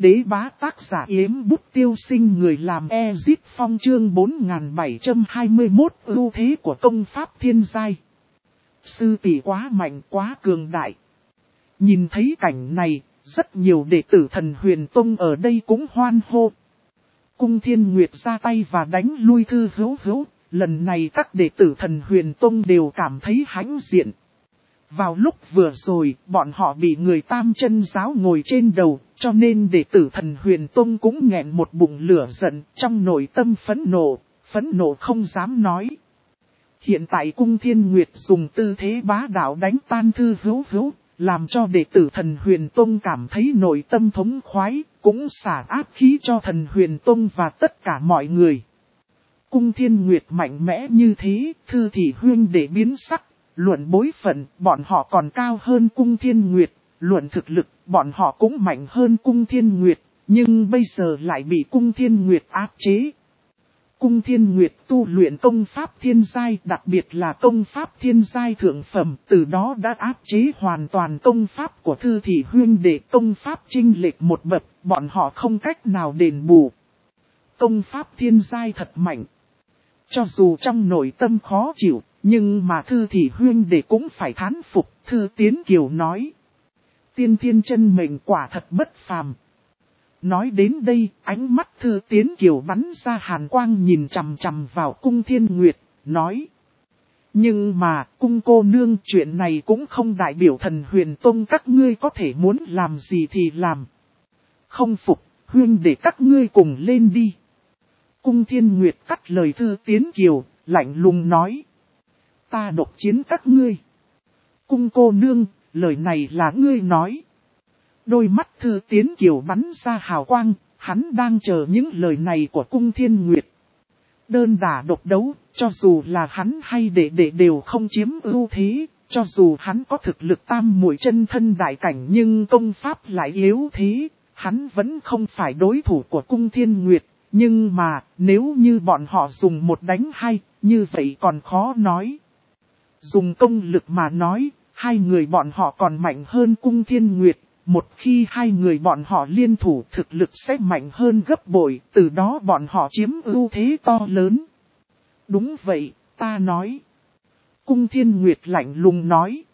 đế bá tác giả Yếm Bút Tiêu Sinh, người làm Ezit Phong, chương 4721 ưu thế của công pháp thiên giai. Sư tỷ quá mạnh, quá cường đại. Nhìn thấy cảnh này, rất nhiều đệ tử Thần Huyền Tông ở đây cũng hoan hô. Cung Thiên Nguyệt ra tay và đánh lui Thư Hữu Hữu, lần này các đệ tử Thần Huyền Tông đều cảm thấy hãnh diện. Vào lúc vừa rồi, bọn họ bị người Tam Chân giáo ngồi trên đầu, cho nên đệ tử Thần Huyền Tông cũng nghẹn một bụng lửa giận, trong nội tâm phẫn nộ không dám nói. Hiện tại Cung Thiên Nguyệt dùng tư thế bá đạo đánh tan Thư Hữu Hữu, làm cho đệ tử Thần Huyền Tông cảm thấy nội tâm thống khoái, cũng xả áp khí cho Thần Huyền Tông và tất cả mọi người. Cung Thiên Nguyệt mạnh mẽ như thế, Thư Thị Huyên để biến sắc. Luận bối phận, bọn họ còn cao hơn Cung Thiên Nguyệt, luận thực lực, bọn họ cũng mạnh hơn Cung Thiên Nguyệt, nhưng bây giờ lại bị Cung Thiên Nguyệt áp chế. Cung Thiên Nguyệt tu luyện công pháp thiên giai, đặc biệt là công pháp thiên giai thượng phẩm, từ đó đã áp chế hoàn toàn công pháp của Thư Thị Huyên để công pháp chênh lệch một bậc, bọn họ không cách nào đền bù. Công pháp thiên giai thật mạnh. Cho dù trong nội tâm khó chịu, nhưng mà Thư Thị Huyên để cũng phải thán phục. Thư Tiến Kiều nói: tiên thiên chân mệnh quả thật bất phàm. Nói đến đây, ánh mắt Thư Tiến Kiều bắn ra hàn quang, nhìn chằm chằm vào Cung Thiên Nguyệt, nói: nhưng mà, Cung cô nương, chuyện này cũng không đại biểu Thần Huyền Tông các ngươi có thể muốn làm gì thì làm. Không phục, Huyên để các ngươi cùng lên đi. Cung Thiên Nguyệt cắt lời Thư Tiến Kiều, lạnh lùng nói: ta độc chiến các ngươi. Cung cô nương, lời này là ngươi nói. Đôi mắt Thư Tiến Kiều bắn ra hào quang, hắn đang chờ những lời này của Cung Thiên Nguyệt. Đơn đả độc đấu, cho dù là hắn hay đệ đệ đều không chiếm ưu thế, cho dù hắn có thực lực tam muội chân thân đại cảnh nhưng công pháp lại yếu thế, hắn vẫn không phải đối thủ của Cung Thiên Nguyệt. Nhưng mà, nếu như bọn họ dùng một đánh hai, như vậy còn khó nói. Dùng công lực mà nói, hai người bọn họ còn mạnh hơn Cung Thiên Nguyệt. Một khi hai người bọn họ liên thủ, thực lực sẽ mạnh hơn gấp bội, từ đó bọn họ chiếm ưu thế to lớn. Đúng vậy, ta nói. Cung Thiên Nguyệt lạnh lùng nói: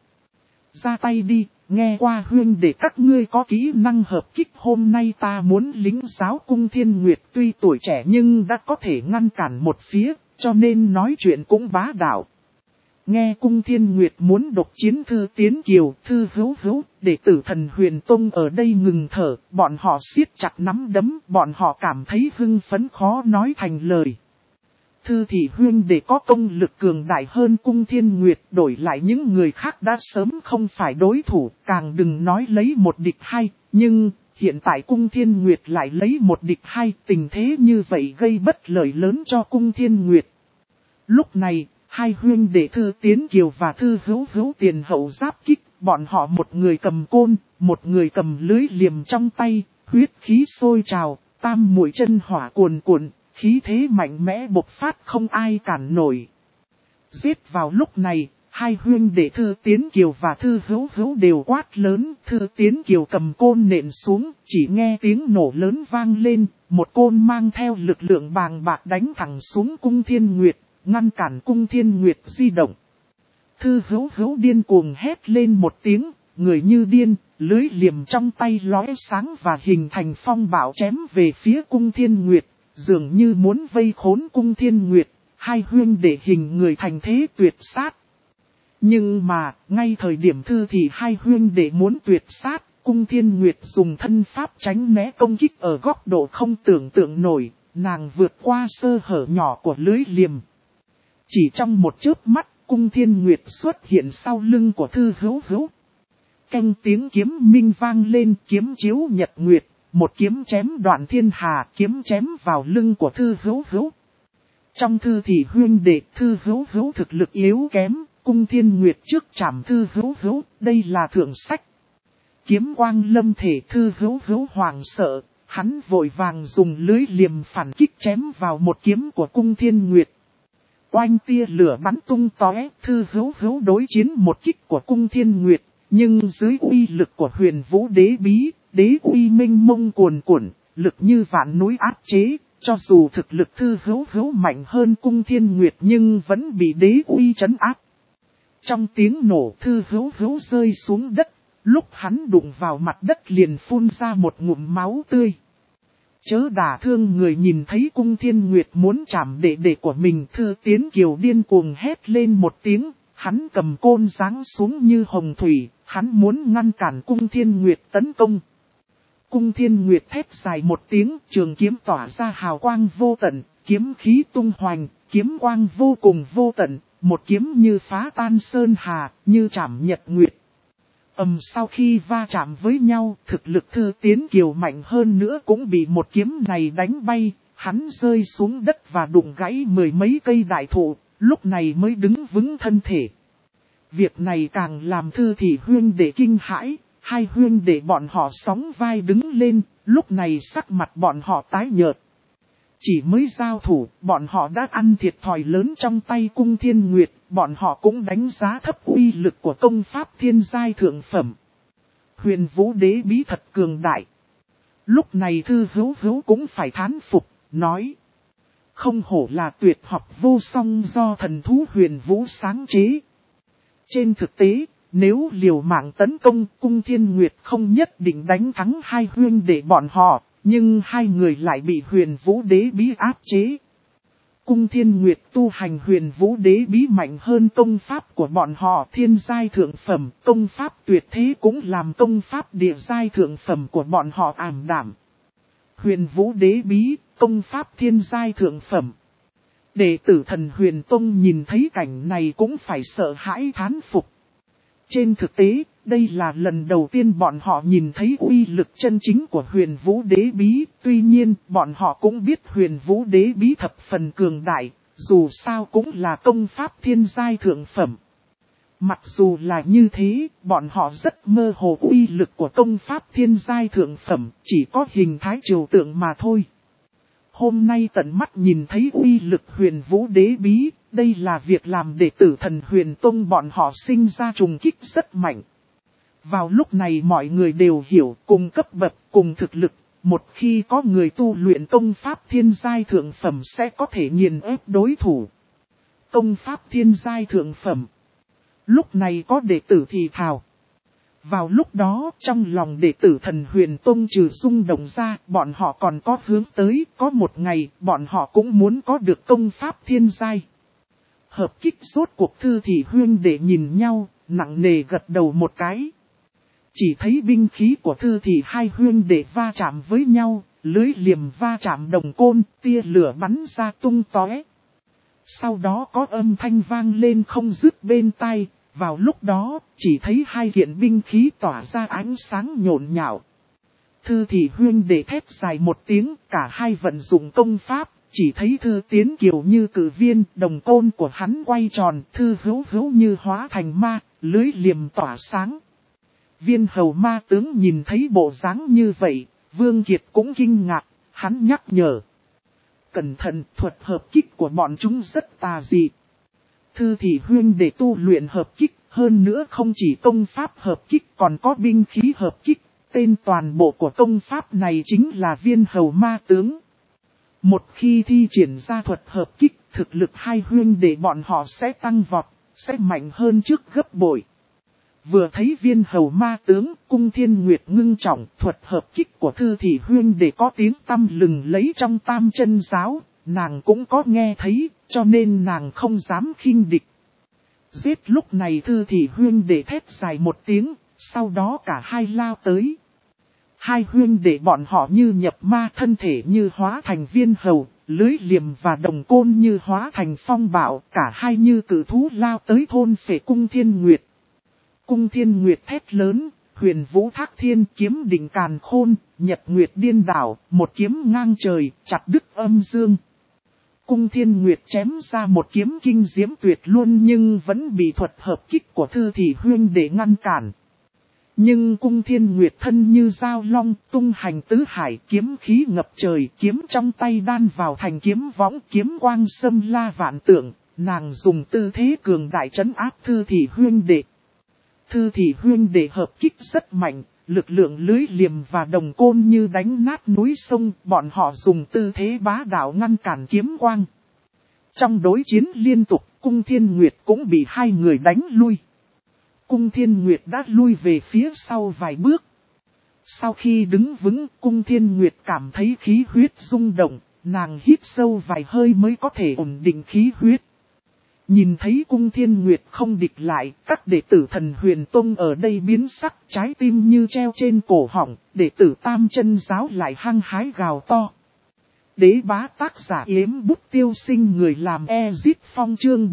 ra tay đi, nghe qua Huyên để các ngươi có kỹ năng hợp kích, hôm nay ta muốn lĩnh giáo. Cung Thiên Nguyệt tuy tuổi trẻ nhưng đã có thể ngăn cản một phía, cho nên nói chuyện cũng bá đạo. Nghe Cung Thiên Nguyệt muốn độc chiến Thư Tiến Kiều, Thư Hữu Hữu, đệ tử Thần Huyền Tông ở đây ngừng thở, bọn họ siết chặt nắm đấm, bọn họ cảm thấy hưng phấn khó nói thành lời. Thư Thị Huyên để có công lực cường đại hơn Cung Thiên Nguyệt, đổi lại những người khác đã sớm không phải đối thủ, càng đừng nói lấy một địch hai, nhưng hiện tại Cung Thiên Nguyệt lại lấy một địch hai, tình thế như vậy gây bất lợi lớn cho Cung Thiên Nguyệt. Lúc này, hai huyên đệ Thư Tiến Kiều và Thư Hữu Hữu tiền hậu giáp kích, bọn họ một người cầm côn, một người cầm lưới liềm trong tay, huyết khí sôi trào, tam muội chân hỏa cuồn cuộn, khí thế mạnh mẽ bộc phát không ai cản nổi. Giết vào lúc này, hai huyên đệ Thư Tiến Kiều và Thư Hữu Hữu đều quát lớn, Thư Tiến Kiều cầm côn nện xuống, chỉ nghe tiếng nổ lớn vang lên, một côn mang theo lực lượng bàng bạc đánh thẳng xuống Cung Thiên Nguyệt, ngăn cản Cung Thiên Nguyệt di động. Thư Hữu Hữu điên cuồng hét lên một tiếng, người như điên, lưới liềm trong tay lóe sáng và hình thành phong bạo chém về phía Cung Thiên Nguyệt, dường như muốn vây khốn Cung Thiên Nguyệt, hai huyên để hình người thành thế tuyệt sát. Nhưng mà, ngay thời điểm Thư thì hai huyên để muốn tuyệt sát, Cung Thiên Nguyệt dùng thân pháp tránh né công kích ở góc độ không tưởng tượng nổi, nàng vượt qua sơ hở nhỏ của lưới liềm. Chỉ trong một chớp mắt, Cung Thiên Nguyệt xuất hiện sau lưng của Thư Hữu Hữu. Canh tiếng kiếm minh vang lên, kiếm chiếu nhật nguyệt, một kiếm chém đoạn thiên hà, kiếm chém vào lưng của Thư Hữu Hữu. Trong Thư thì huyên đệ, Thư Hữu Hữu thực lực yếu kém, Cung Thiên Nguyệt trước chạm Thư Hữu Hữu, đây là thượng sách. Kiếm quang lâm thể, Thư Hữu Hữu hoàng sợ, hắn vội vàng dùng lưới liềm phản kích chém vào một kiếm của Cung Thiên Nguyệt. Oanh tia lửa bắn tung tóe, Thư Hữu Hữu đối chiến một kích của Cung Thiên Nguyệt, nhưng dưới uy lực của Huyền Vũ Đế Bí, đế uy minh mông cuồn cuộn, lực như vạn núi áp chế, cho dù thực lực Thư Hữu mạnh hơn Cung Thiên Nguyệt nhưng vẫn bị đế uy trấn áp. Trong tiếng nổ Thư Hữu rơi xuống đất, lúc hắn đụng vào mặt đất liền phun ra một ngụm máu tươi. Chớ đả thương người, nhìn thấy Cung Thiên Nguyệt muốn chạm đệ đệ của mình, Thư Tiến Kiều điên cuồng hét lên một tiếng, hắn cầm côn giáng xuống như hồng thủy, hắn muốn ngăn cản Cung Thiên Nguyệt tấn công. Cung Thiên Nguyệt thét dài một tiếng, trường kiếm tỏa ra hào quang vô tận, kiếm khí tung hoành, kiếm quang vô cùng vô tận, một kiếm như phá tan sơn hà, như chạm nhật nguyệt. Sau khi va chạm với nhau, thực lực Thư Tiến Kiều mạnh hơn nữa cũng bị một kiếm này đánh bay, hắn rơi xuống đất và đụng gãy mười mấy cây đại thụ, lúc này mới đứng vững thân thể. Việc này càng làm Thư Thị huyên đệ kinh hãi, hai huyên đệ bọn họ sóng vai đứng lên, lúc này sắc mặt bọn họ tái nhợt. Chỉ mới giao thủ, bọn họ đã ăn thiệt thòi lớn trong tay Cung Thiên Nguyệt, bọn họ cũng đánh giá thấp uy lực của công pháp thiên giai thượng phẩm. Huyền Vũ Đế bí thật cường đại. Lúc này Thư Hữu cũng phải thán phục, nói. Không hổ là tuyệt học vô song do thần thú Huyền Vũ sáng chế. Trên thực tế, nếu liều mạng tấn công, Cung Thiên Nguyệt không nhất định đánh thắng hai huyên đệ bọn họ, nhưng hai người lại bị Huyền Vũ Đế bí áp chế. Cung Thiên Nguyệt tu hành Huyền Vũ Đế bí mạnh hơn công pháp của bọn họ thiên giai thượng phẩm, công pháp tuyệt thế cũng làm công pháp địa giai thượng phẩm của bọn họ ảm đạm. Huyền Vũ Đế bí, công pháp thiên giai thượng phẩm. Đệ tử Thần Huyền Tông nhìn thấy cảnh này cũng phải sợ hãi thán phục. Trên thực tế, đây là lần đầu tiên bọn họ nhìn thấy uy lực chân chính của Huyền Vũ Đế bí, tuy nhiên bọn họ cũng biết Huyền Vũ Đế bí thập phần cường đại, dù sao cũng là công pháp thiên giai thượng phẩm. Mặc dù là như thế, bọn họ rất mơ hồ uy lực của công pháp thiên giai thượng phẩm, chỉ có hình thái trừu tượng mà thôi. Hôm nay tận mắt nhìn thấy uy lực Huyền Vũ Đế bí, đây là việc làm đệ tử Thần Huyền Tông bọn họ sinh ra trùng kích rất mạnh. Vào lúc này mọi người đều hiểu cùng cấp bậc, cùng thực lực, một khi có người tu luyện công pháp thiên giai thượng phẩm sẽ có thể nghiền ép đối thủ. Công pháp thiên giai thượng phẩm. Lúc này có đệ tử thì thào. Vào lúc đó, trong lòng đệ tử Thần Huyền Tông trừ rung động ra, bọn họ còn có hướng tới, có một ngày, bọn họ cũng muốn có được công pháp thiên giai. Hợp kích rốt cuộc Thư Thị huyên đệ nhìn nhau, nặng nề gật đầu một cái. Chỉ thấy binh khí của Thư Thị hai huyên đệ va chạm với nhau, lưới liềm va chạm đồng côn, tia lửa bắn ra tung tóe. Sau đó có âm thanh vang lên không dứt bên tai. Vào lúc đó, chỉ thấy hai kiện binh khí tỏa ra ánh sáng nhộn nhạo. Thư Thị huyên đệ thét dài một tiếng, cả hai vận dụng công pháp, chỉ thấy Thư Tiến Kiều như cử viên, đồng côn của hắn quay tròn, Thư Hữu như hóa thành ma, lưới liềm tỏa sáng. Viên hầu ma tướng nhìn thấy bộ dáng như vậy, Vương Kiệt cũng kinh ngạc, hắn nhắc nhở. Cẩn thận, thuật hợp kích của bọn chúng rất tà dị. Thư Thị huyên để tu luyện hợp kích, hơn nữa không chỉ công pháp hợp kích còn có binh khí hợp kích, tên toàn bộ của công pháp này chính là Viên hầu ma tướng. Một khi thi triển ra thuật hợp kích, thực lực hai huyên để bọn họ sẽ tăng vọt, sẽ mạnh hơn trước gấp bội. Vừa thấy Viên hầu ma tướng, Cung Thiên Nguyệt ngưng trọng, thuật hợp kích của Thư Thị huyên để có tiếng tăm lừng lấy trong Tam Chân giáo, nàng cũng có nghe thấy, cho nên nàng không dám khinh địch. Giết, lúc này Thư Thị huyên để thét dài một tiếng, sau đó cả hai lao tới. Hai huyên để bọn họ như nhập ma, thân thể như hóa thành viên hầu, lưới liềm và đồng côn như hóa thành phong bạo, cả hai như cử thú lao tới thôn phệ Cung Thiên Nguyệt. Cung Thiên Nguyệt thét lớn, Huyền Vũ Thác Thiên, kiếm đỉnh càn khôn, Nhật Nguyệt điên đảo, một kiếm ngang trời, chặt đứt âm dương. Cung Thiên Nguyệt chém ra một kiếm kinh diễm tuyệt luôn nhưng vẫn bị thuật hợp kích của Thư Thị huyên để ngăn cản. Nhưng Cung Thiên Nguyệt thân như dao long, tung hành tứ hải, kiếm khí ngập trời, kiếm trong tay đan vào thành kiếm võng, kiếm quang xâm la vạn tượng, nàng dùng tư thế cường đại trấn áp Thư Thị huyên đệ. Thư Thị huyên đệ hợp kích rất mạnh, Lực lượng lưới liềm và đồng côn như đánh nát núi sông, bọn họ dùng tư thế bá đạo ngăn cản kiếm quang. Trong đối chiến liên tục, Cung Thiên Nguyệt cũng bị hai người đánh lui. Cung Thiên Nguyệt đã lui về phía sau vài bước. Sau khi đứng vững, Cung Thiên Nguyệt cảm thấy khí huyết rung động, nàng hít sâu vài hơi mới có thể ổn định khí huyết. Nhìn thấy Cung Thiên Nguyệt không địch lại, các đệ tử Thần Huyền Tông ở đây biến sắc, trái tim như treo trên cổ họng, đệ tử Tam Chân Giáo lại hăng hái gào to. Đế bá tác giả Yếm Bút Tiêu Sinh, người làm Ezit Phong, chương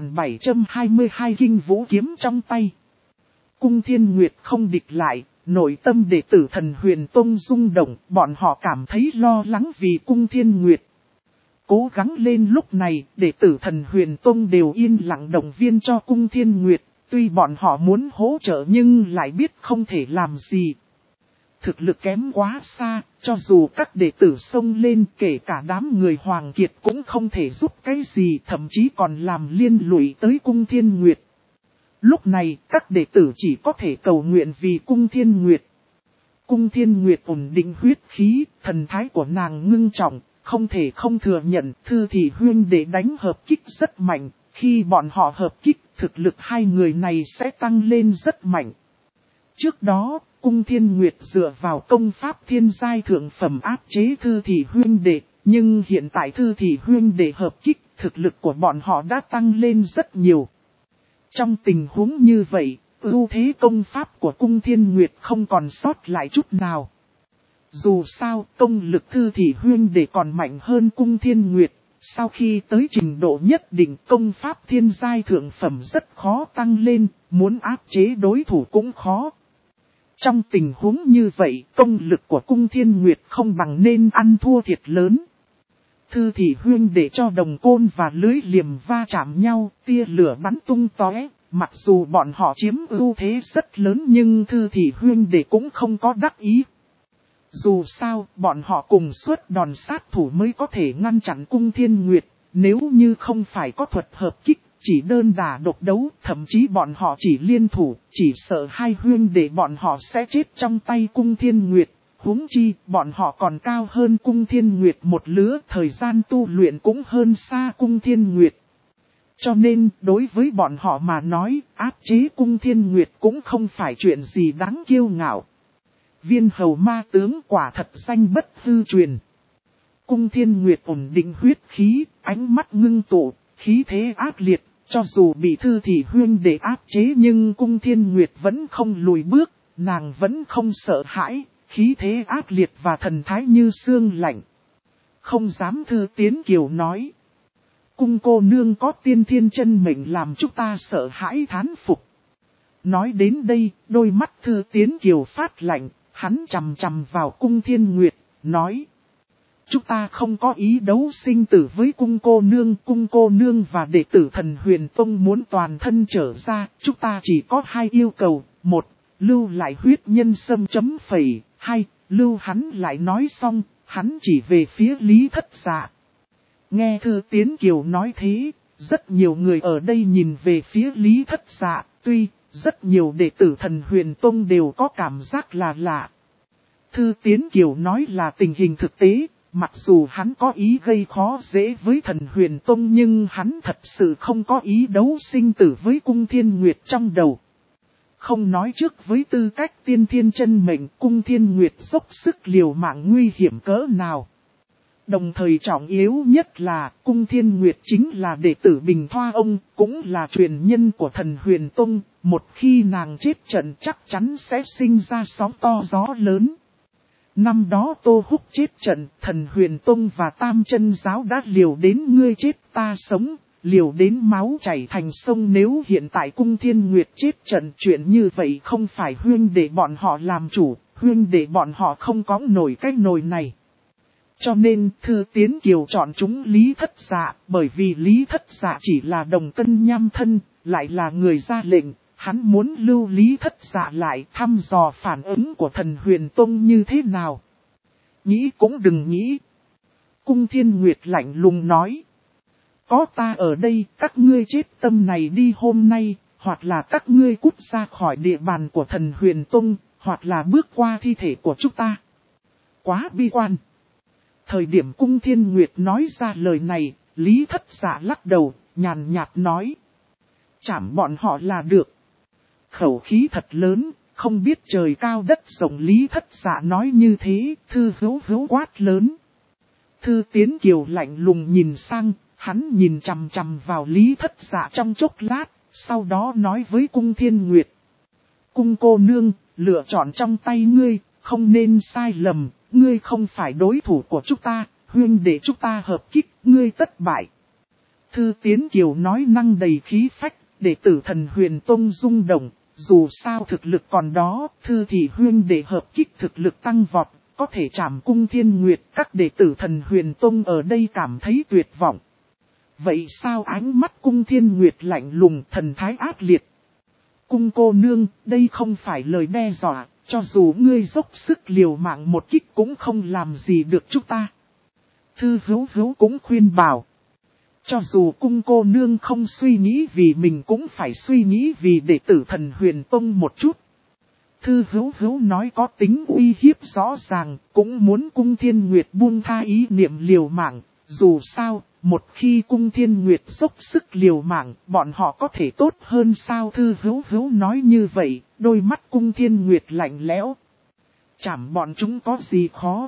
4722 kinh vũ kiếm trong tay. Cung Thiên Nguyệt không địch lại, nội tâm đệ tử Thần Huyền Tông rung động, bọn họ cảm thấy lo lắng vì Cung Thiên Nguyệt. Cố gắng lên, lúc này, đệ tử Thần Huyền Tông đều yên lặng động viên cho Cung Thiên Nguyệt, tuy bọn họ muốn hỗ trợ nhưng lại biết không thể làm gì. Thực lực kém quá xa, cho dù các đệ tử xông lên, kể cả đám người Hoàng Kiệt cũng không thể giúp cái gì, thậm chí còn làm liên lụy tới Cung Thiên Nguyệt. Lúc này, các đệ tử chỉ có thể cầu nguyện vì Cung Thiên Nguyệt. Cung Thiên Nguyệt ổn định huyết khí, thần thái của nàng ngưng trọng, không thể không thừa nhận Thư Thị Huyên để đánh hợp kích rất mạnh, khi bọn họ hợp kích, thực lực hai người này sẽ tăng lên rất mạnh. Trước đó, Cung Thiên Nguyệt dựa vào công pháp thiên giai thượng phẩm áp chế Thư Thị Huyên đệ, nhưng hiện tại Thư Thị Huyên đệ hợp kích, thực lực của bọn họ đã tăng lên rất nhiều. Trong tình huống như vậy, ưu thế công pháp của Cung Thiên Nguyệt không còn sót lại chút nào. Dù sao, công lực Thư Thị Huyên đệ còn mạnh hơn Cung Thiên Nguyệt, sau khi tới trình độ nhất định công pháp thiên giai thượng phẩm rất khó tăng lên, muốn áp chế đối thủ cũng khó. Trong tình huống như vậy, công lực của Cung Thiên Nguyệt không bằng nên ăn thua thiệt lớn. Thư Thị Huyên để cho đồng côn và lưới liềm va chạm nhau, tia lửa bắn tung tóe. Mặc dù bọn họ chiếm ưu thế rất lớn nhưng Thư Thị Huyên để cũng không có đắc ý. Dù sao, bọn họ cùng xuất đòn sát thủ mới có thể ngăn chặn Cung Thiên Nguyệt, nếu như không phải có thuật hợp kích, chỉ đơn đả độc đấu, thậm chí bọn họ chỉ liên thủ, chỉ sợ hai huyên để bọn họ sẽ chết trong tay Cung Thiên Nguyệt. Huống chi, bọn họ còn cao hơn Cung Thiên Nguyệt một lứa, thời gian tu luyện cũng hơn xa Cung Thiên Nguyệt. Cho nên, đối với bọn họ mà nói, áp chế Cung Thiên Nguyệt cũng không phải chuyện gì đáng kiêu ngạo. Viên hầu ma tướng quả thật danh bất hư truyền. Cung Thiên Nguyệt ổn định huyết khí, ánh mắt ngưng tụ, khí thế ác liệt, cho dù bị Thư Thị Huyên để áp chế nhưng Cung Thiên Nguyệt vẫn không lùi bước, nàng vẫn không sợ hãi, khí thế ác liệt và thần thái như xương lạnh. Không dám Thư Tiến Kiều nói. Cung cô nương có tiên thiên chân mệnh làm chúng ta sợ hãi thán phục. Nói đến đây, đôi mắt Thư Tiến Kiều phát lạnh, hắn chằm chằm vào Cung Thiên Nguyệt, nói. Chúng ta không có ý đấu sinh tử với cung cô nương và đệ tử Thần Huyền Tông muốn toàn thân trở ra, chúng ta chỉ có hai yêu cầu, một, lưu lại huyết nhân sâm chấm phẩy, hai, lưu hắn lại nói xong, hắn chỉ về phía Lý Thất Dạ. Nghe Thư Tiến Kiều nói thế, rất nhiều người ở đây nhìn về phía Lý Thất Dạ, tuy rất nhiều đệ tử Thần Huyền Tông đều có cảm giác là lạ. Thư Tiến Kiều nói là tình hình thực tế. Mặc dù hắn có ý gây khó dễ với Thần Huyền Tông nhưng hắn thật sự không có ý đấu sinh tử với Cung Thiên Nguyệt trong đầu. Không nói trước với tư cách tiên thiên chân mệnh Cung Thiên Nguyệt dốc sức liều mạng nguy hiểm cỡ nào. Đồng thời trọng yếu nhất là Cung Thiên Nguyệt chính là đệ tử Bình Thoa Ông, cũng là truyền nhân của Thần Huyền Tông. Một khi nàng chết trận chắc chắn sẽ sinh ra sóng to gió lớn. Năm đó Tô Húc chết trận, Thần Huyền Tông và Tam Chân Giáo đã liều đến ngươi chết ta sống, liều đến máu chảy thành sông. Nếu hiện tại Cung Thiên Nguyệt chết trận, chuyện như vậy không phải huyên để bọn họ làm chủ, huyên để bọn họ không có nổi cái nồi này. Cho nên Thư Tiến Kiều chọn chúng Lý Thất Dạ, bởi vì Lý Thất Dạ chỉ là đồng tân nham thân, lại là người ra lệnh. Hắn muốn lưu Lý Thất Dạ lại thăm dò phản ứng của Thần Huyền Tông như thế nào. Nghĩ cũng đừng nghĩ. Cung Thiên Nguyệt lạnh lùng nói. Có ta ở đây, các ngươi chết tâm này đi hôm nay, hoặc là các ngươi cút ra khỏi địa bàn của Thần Huyền Tông, hoặc là bước qua thi thể của chúng ta. Quá bi quan. Thời điểm Cung Thiên Nguyệt nói ra lời này, Lý Thất Dạ lắc đầu, nhàn nhạt nói. Chảm bọn họ là được. Khẩu khí thật lớn, không biết trời cao đất rộng. Lý Thất Dạ nói như thế, Thư Hữu quát lớn. Thư Tiến Kiều lạnh lùng nhìn sang, hắn nhìn chằm chằm vào Lý Thất Dạ trong chốc lát, sau đó nói với Cung Thiên Nguyệt. Cung cô nương, lựa chọn trong tay ngươi, không nên sai lầm, ngươi không phải đối thủ của chúng ta, huynh để chúng ta hợp kích, ngươi tất bại. Thư Tiến Kiều nói năng đầy khí phách, đệ tử Thần Huyền Tông rung động, dù sao thực lực còn đó, Thư thì huynh để hợp kích thực lực tăng vọt, có thể trảm Cung Thiên Nguyệt, các đệ tử Thần Huyền Tông ở đây cảm thấy tuyệt vọng. Vậy sao ánh mắt Cung Thiên Nguyệt lạnh lùng, thần thái ác liệt? Cung cô nương, đây không phải lời đe dọa, cho dù ngươi dốc sức liều mạng một kích cũng không làm gì được chúng ta. Thư Hữu cũng khuyên bảo. Cho dù cung cô nương không suy nghĩ vì mình cũng phải suy nghĩ vì đệ tử Thần Huyền Tông một chút. Thư Hữu nói có tính uy hiếp rõ ràng, cũng muốn Cung Thiên Nguyệt buông tha ý niệm liều mạng. Dù sao, một khi Cung Thiên Nguyệt dốc sức liều mạng, bọn họ có thể tốt hơn sao? Thư Hữu nói như vậy, đôi mắt Cung Thiên Nguyệt lạnh lẽo. Chảm bọn chúng có gì khó?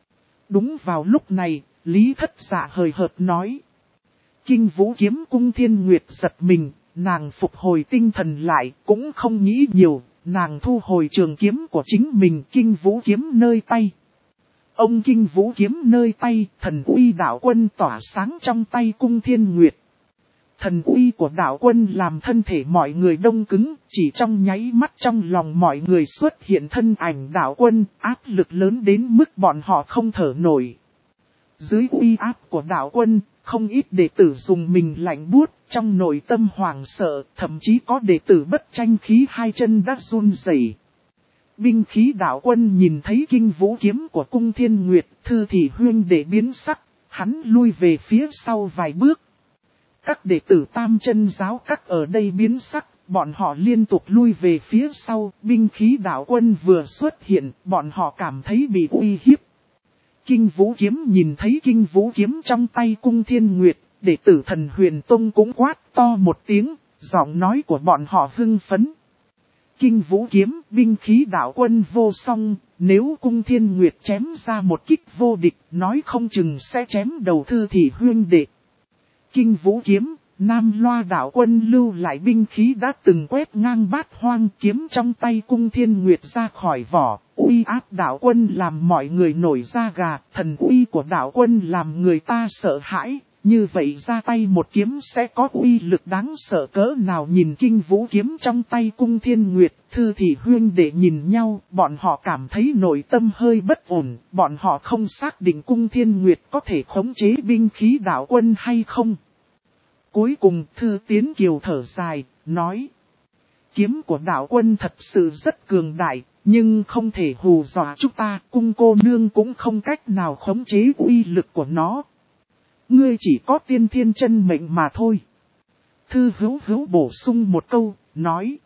Đúng vào lúc này, Lý Thất Dạ hời hợt nói. Kinh Vũ kiếm. Cung Thiên Nguyệt giật mình, nàng phục hồi tinh thần lại, cũng không nghĩ nhiều, nàng thu hồi trường kiếm của chính mình. Kinh Vũ kiếm nơi tay. Ông Kinh Vũ kiếm nơi tay, thần uy đạo quân tỏa sáng trong tay Cung Thiên Nguyệt. Thần uy của đạo quân làm thân thể mọi người đông cứng, chỉ trong nháy mắt trong lòng mọi người xuất hiện thân ảnh đạo quân, áp lực lớn đến mức bọn họ không thở nổi. Dưới uy áp của đạo quân, không ít đệ tử dùng mình lạnh buốt, trong nội tâm hoảng sợ, thậm chí có đệ tử bất tranh khí hai chân đã run rẩy. Binh khí đạo quân nhìn thấy Kinh Vũ kiếm của Cung Thiên Nguyệt, Thư thì huyên để biến sắc, hắn lui về phía sau vài bước. Các đệ tử Tam Chân giáo các ở đây biến sắc, bọn họ liên tục lui về phía sau, binh khí đạo quân vừa xuất hiện, bọn họ cảm thấy bị uy hiếp. Kinh Vũ kiếm nhìn thấy Kinh Vũ kiếm trong tay Cung Thiên Nguyệt, đệ tử Thần Huyền Tông cũng quát to một tiếng, giọng nói của bọn họ hưng phấn. Kinh Vũ kiếm, binh khí đạo quân vô song, nếu Cung Thiên Nguyệt chém ra một kích vô địch, nói không chừng sẽ chém đầu Thư thì huyên đệ. Kinh Vũ kiếm, Nam Loa đạo quân lưu lại binh khí đã từng quét ngang bát hoang, kiếm trong tay Cung Thiên Nguyệt ra khỏi vỏ, uy áp đạo quân làm mọi người nổi da gà, thần uy của đạo quân làm người ta sợ hãi, như vậy ra tay một kiếm sẽ có uy lực đáng sợ cỡ nào. Nhìn Kinh Vũ kiếm trong tay Cung Thiên Nguyệt, Thư thì huyên để nhìn nhau, bọn họ cảm thấy nội tâm hơi bất ổn, bọn họ không xác định Cung Thiên Nguyệt có thể khống chế binh khí đạo quân hay không. Cuối cùng Thư Tiến Kiều thở dài, nói. Kiếm của đạo quân thật sự rất cường đại, nhưng không thể hù dọa chúng ta, Cung cô nương cũng không cách nào khống chế uy lực của nó. Ngươi chỉ có tiên thiên chân mệnh mà thôi. Thư Hữu bổ sung một câu, nói.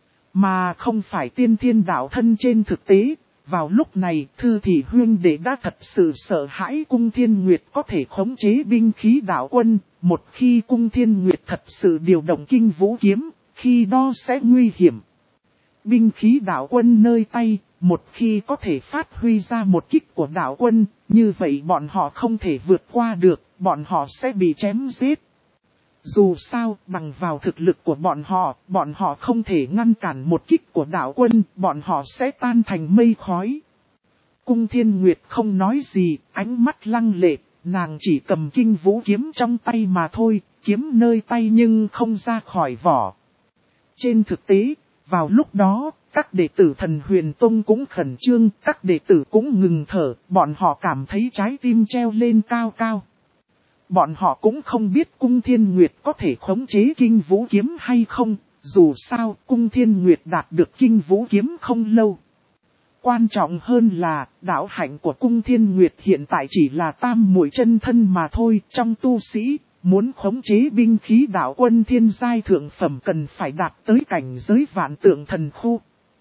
Mà không phải tiên thiên đạo thân trên thực tế. Vào lúc này, Thư thì huyên đệ đã thật sự sợ hãi Cung Thiên Nguyệt có thể khống chế binh khí đạo quân. Một khi Cung Thiên Nguyệt thật sự điều động Kinh Vũ kiếm, khi đó sẽ nguy hiểm. Binh khí đạo quân nơi tay, một khi có thể phát huy ra một kích của đạo quân, như vậy bọn họ không thể vượt qua được, bọn họ sẽ bị chém giết. Dù sao, bằng vào thực lực của bọn họ không thể ngăn cản một kích của đạo quân, bọn họ sẽ tan thành mây khói. Cung Thiên Nguyệt không nói gì, ánh mắt lăng lệ, nàng chỉ cầm Kinh Vũ kiếm trong tay mà thôi, kiếm nơi tay nhưng không ra khỏi vỏ. Trên thực tế, vào lúc đó, các đệ tử Thần Huyền Tông cũng khẩn trương, các đệ tử cũng ngừng thở, bọn họ cảm thấy trái tim treo lên cao cao. Bọn họ cũng không biết Cung Thiên Nguyệt có thể khống chế Kinh Vũ kiếm hay không, dù sao Cung Thiên Nguyệt đạt được Kinh Vũ kiếm không lâu. Quan trọng hơn là, đạo hạnh của Cung Thiên Nguyệt hiện tại chỉ là tam muội chân thân mà thôi, trong tu sĩ, muốn khống chế binh khí đạo quân thiên giai thượng phẩm cần phải đạt tới cảnh giới vạn tượng thần khu.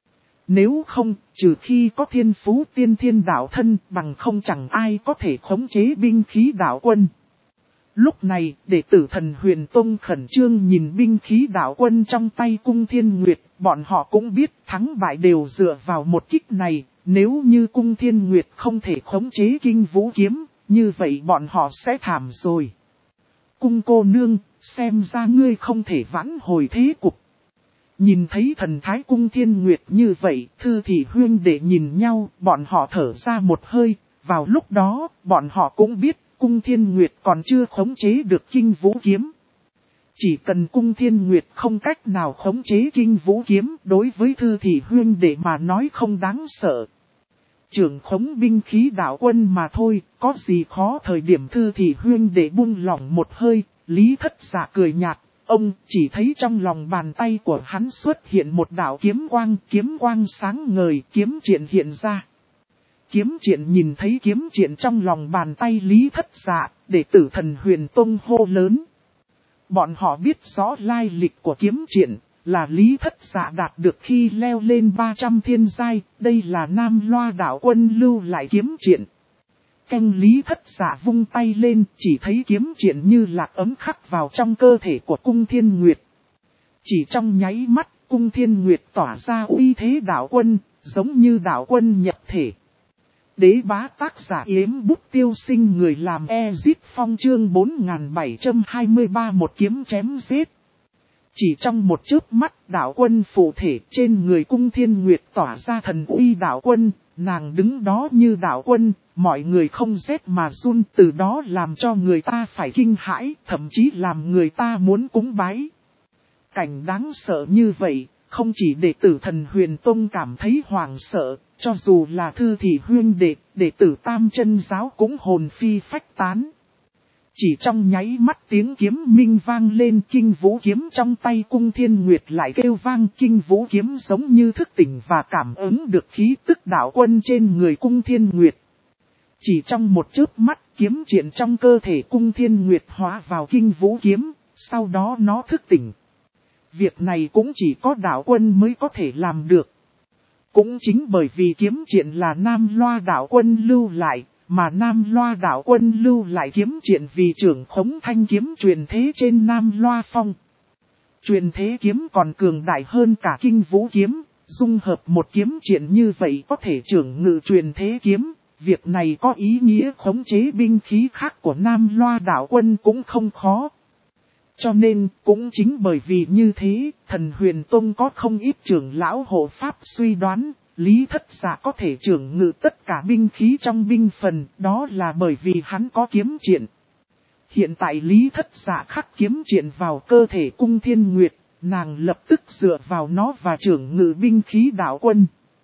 Nếu không, trừ khi có thiên phú tiên thiên đạo thân, bằng không chẳng ai có thể khống chế binh khí đạo quân. Lúc này, đệ tử Thần Huyền Tông khẩn trương nhìn binh khí đạo quân trong tay Cung Thiên Nguyệt, bọn họ cũng biết thắng bại đều dựa vào một kích này, nếu như Cung Thiên Nguyệt không thể khống chế Kinh Vũ Kiếm, như vậy bọn họ sẽ thảm rồi. Cung cô nương, xem ra ngươi không thể vãn hồi thế cục. Nhìn thấy thần thái Cung Thiên Nguyệt như vậy, Thư Thị huynh đệ nhìn nhau, bọn họ thở ra một hơi, vào lúc đó, bọn họ cũng biết Cung Thiên Nguyệt còn chưa khống chế được Kinh Vũ Kiếm. Chỉ cần Cung Thiên Nguyệt không cách nào khống chế Kinh Vũ Kiếm, đối với Thư Thị huynh đệ mà nói không đáng sợ. Trưởng khống binh khí đạo quân mà thôi, có gì khó. Thời điểm Thư Thị huynh đệ buông lỏng một hơi, Lý Thất Dạ cười nhạt, ông chỉ thấy trong lòng bàn tay của hắn xuất hiện một đạo kiếm quang sáng ngời, kiếm triện hiện ra. Kiếm triện nhìn thấy kiếm triện trong lòng bàn tay Lý Thất Dạ, đệ tử Thần Huyền Tông hô lớn. Bọn họ biết rõ lai lịch của kiếm triện, là Lý Thất Dạ đạt được khi leo lên 300 thiên giai, đây là Nam Loa đạo quân lưu lại kiếm triện. Canh Lý Thất Dạ vung tay lên, chỉ thấy kiếm triện như lạc ấm khắc vào trong cơ thể của Cung Thiên Nguyệt. Chỉ trong nháy mắt, Cung Thiên Nguyệt tỏa ra uy thế đạo quân, giống như đạo quân nhập thể. Đế bá tác giả Yếm Bút Tiêu Sinh, người làm Ezit Phong chương 4723 một kiếm chém giết. Chỉ trong một chớp mắt, đạo quân phụ thể trên người Cung Thiên Nguyệt tỏa ra thần uy đạo quân, nàng đứng đó như đạo quân, mọi người không rét mà run, từ đó làm cho người ta phải kinh hãi, thậm chí làm người ta muốn cúng bái. Cảnh đáng sợ như vậy, không chỉ đệ tử Thần Huyền Tông cảm thấy hoảng sợ, cho dù là Thư Thị huynh đệ tử Tam Chân giáo cũng hồn phi phách tán. Chỉ trong nháy mắt tiếng kiếm minh vang lên, Kinh Vũ Kiếm trong tay Cung Thiên Nguyệt lại kêu vang. Kinh Vũ Kiếm giống như thức tỉnh và cảm ứng được khí tức đạo quân trên người Cung Thiên Nguyệt. Chỉ trong một chớp mắt, kiếm triện trong cơ thể Cung Thiên Nguyệt hóa vào Kinh Vũ Kiếm, sau đó nó thức tỉnh. Việc này cũng chỉ có đạo quân mới có thể làm được. Cũng chính bởi vì kiếm triện là Nam Loa đạo quân lưu lại, mà Nam Loa đạo quân lưu lại kiếm triện vì trưởng khống thanh kiếm truyền thế trên Nam Loa Phong. Truyền thế kiếm còn cường đại hơn cả Kinh Vũ Kiếm, dung hợp một kiếm triện như vậy có thể trưởng ngự truyền thế kiếm. Việc này có ý nghĩa khống chế binh khí khác của Nam Loa đạo quân cũng không khó. Cho nên, cũng chính bởi vì như thế, Thần Huyền Tông có không ít trưởng lão hộ pháp suy đoán, Lý Thất Dạ có thể trưởng ngự tất cả binh khí trong binh phần, đó là bởi vì hắn có kiếm triện. Hiện tại Lý Thất Dạ khắc kiếm triện vào cơ thể Cung Thiên Nguyệt, nàng lập tức dựa vào nó và trưởng ngự binh khí đạo quân.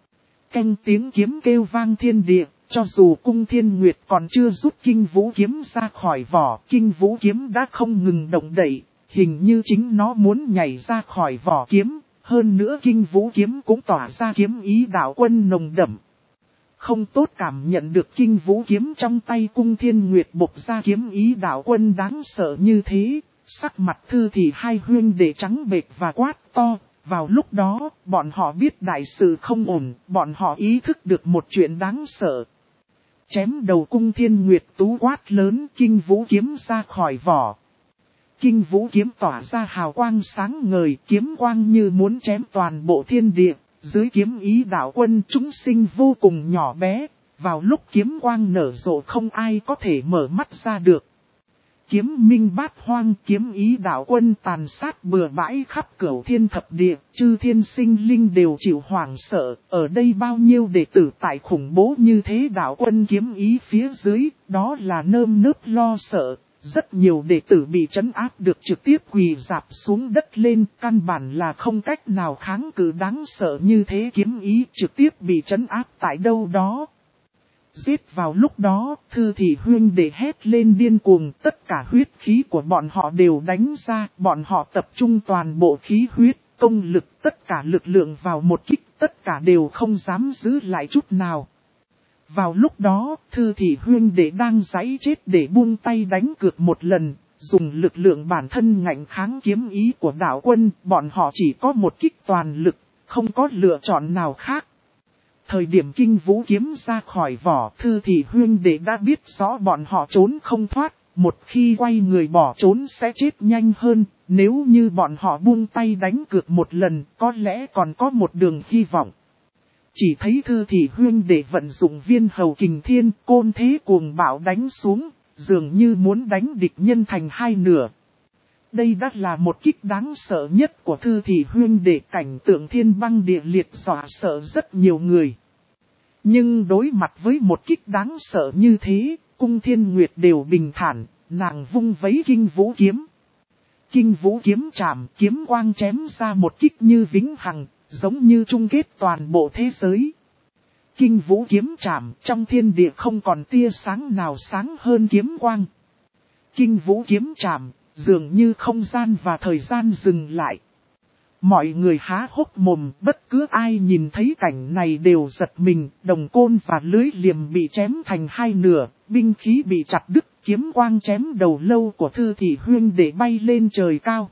Canh tiếng kiếm kêu vang thiên địa. Cho dù Cung Thiên Nguyệt còn chưa rút Kinh Vũ Kiếm ra khỏi vỏ, Kinh Vũ Kiếm đã không ngừng động đậy, hình như chính nó muốn nhảy ra khỏi vỏ kiếm, hơn nữa Kinh Vũ Kiếm cũng tỏa ra kiếm ý đạo quân nồng đậm. Không tốt cảm nhận được Kinh Vũ Kiếm trong tay Cung Thiên Nguyệt bộc ra kiếm ý đạo quân đáng sợ như thế, sắc mặt Thư Thị hai huynh đệ trắng bệch và quát to. Vào lúc đó, bọn họ biết đại sự không ổn, bọn họ ý thức được một chuyện đáng sợ. Chém đầu Cung Thiên Nguyệt tú quát lớn, Kinh Vũ Kiếm ra khỏi vỏ. Kinh Vũ Kiếm tỏa ra hào quang sáng ngời, kiếm quang như muốn chém toàn bộ thiên địa, dưới kiếm ý đạo quân chúng sinh vô cùng nhỏ bé, vào lúc kiếm quang nở rộ không ai có thể mở mắt ra được. Kiếm minh bát hoang, kiếm ý đạo quân tàn sát bừa bãi khắp cửu thiên thập địa, chư thiên sinh linh đều chịu hoảng sợ, ở đây bao nhiêu đệ tử tại khủng bố như thế đạo quân kiếm ý phía dưới, đó là nơm nớp lo sợ, rất nhiều đệ tử bị trấn áp được trực tiếp quỳ rạp xuống đất lên, căn bản là không cách nào kháng cự đáng sợ như thế kiếm ý trực tiếp bị trấn áp tại đâu đó. Giết vào lúc đó, Thư Thị huynh đệ hét lên điên cuồng, tất cả huyết khí của bọn họ đều đánh ra, bọn họ tập trung toàn bộ khí huyết, công lực, tất cả lực lượng vào một kích, tất cả đều không dám giữ lại chút nào. Vào lúc đó, Thư Thị huynh đệ đang giãy chết để buông tay đánh cược một lần, dùng lực lượng bản thân ngạnh kháng kiếm ý của đạo quân, bọn họ chỉ có một kích toàn lực, không có lựa chọn nào khác. Thời điểm Kinh Vũ kiếm ra khỏi vỏ, Thư Thị huynh đệ đã biết rõ bọn họ trốn không thoát, một khi quay người bỏ trốn sẽ chết nhanh hơn, nếu như bọn họ buông tay đánh cược một lần, có lẽ còn có một đường hy vọng. Chỉ thấy Thư Thị huynh đệ vận dụng viên hầu kình thiên, côn thế cuồng bạo đánh xuống, dường như muốn đánh địch nhân thành hai nửa. Đây đã là một kích đáng sợ nhất của Thư Thị huynh đệ, cảnh tượng thiên băng địa liệt dọa sợ rất nhiều người. Nhưng đối mặt với một kích đáng sợ như thế, Cung Thiên Nguyệt đều bình thản, nàng vung vấy Kinh Vũ kiếm. Kinh Vũ kiếm chạm, kiếm quang chém ra một kích như vĩnh hằng, giống như chung kết toàn bộ thế giới. Kinh Vũ kiếm chạm, trong thiên địa không còn tia sáng nào sáng hơn kiếm quang. Kinh Vũ kiếm chạm, dường như không gian và thời gian dừng lại. Mọi người há hốc mồm, bất cứ ai nhìn thấy cảnh này đều giật mình, đồng côn và lưới liềm bị chém thành hai nửa, binh khí bị chặt đứt, kiếm quang chém đầu lâu của Thư Thị huynh đệ bay lên trời cao.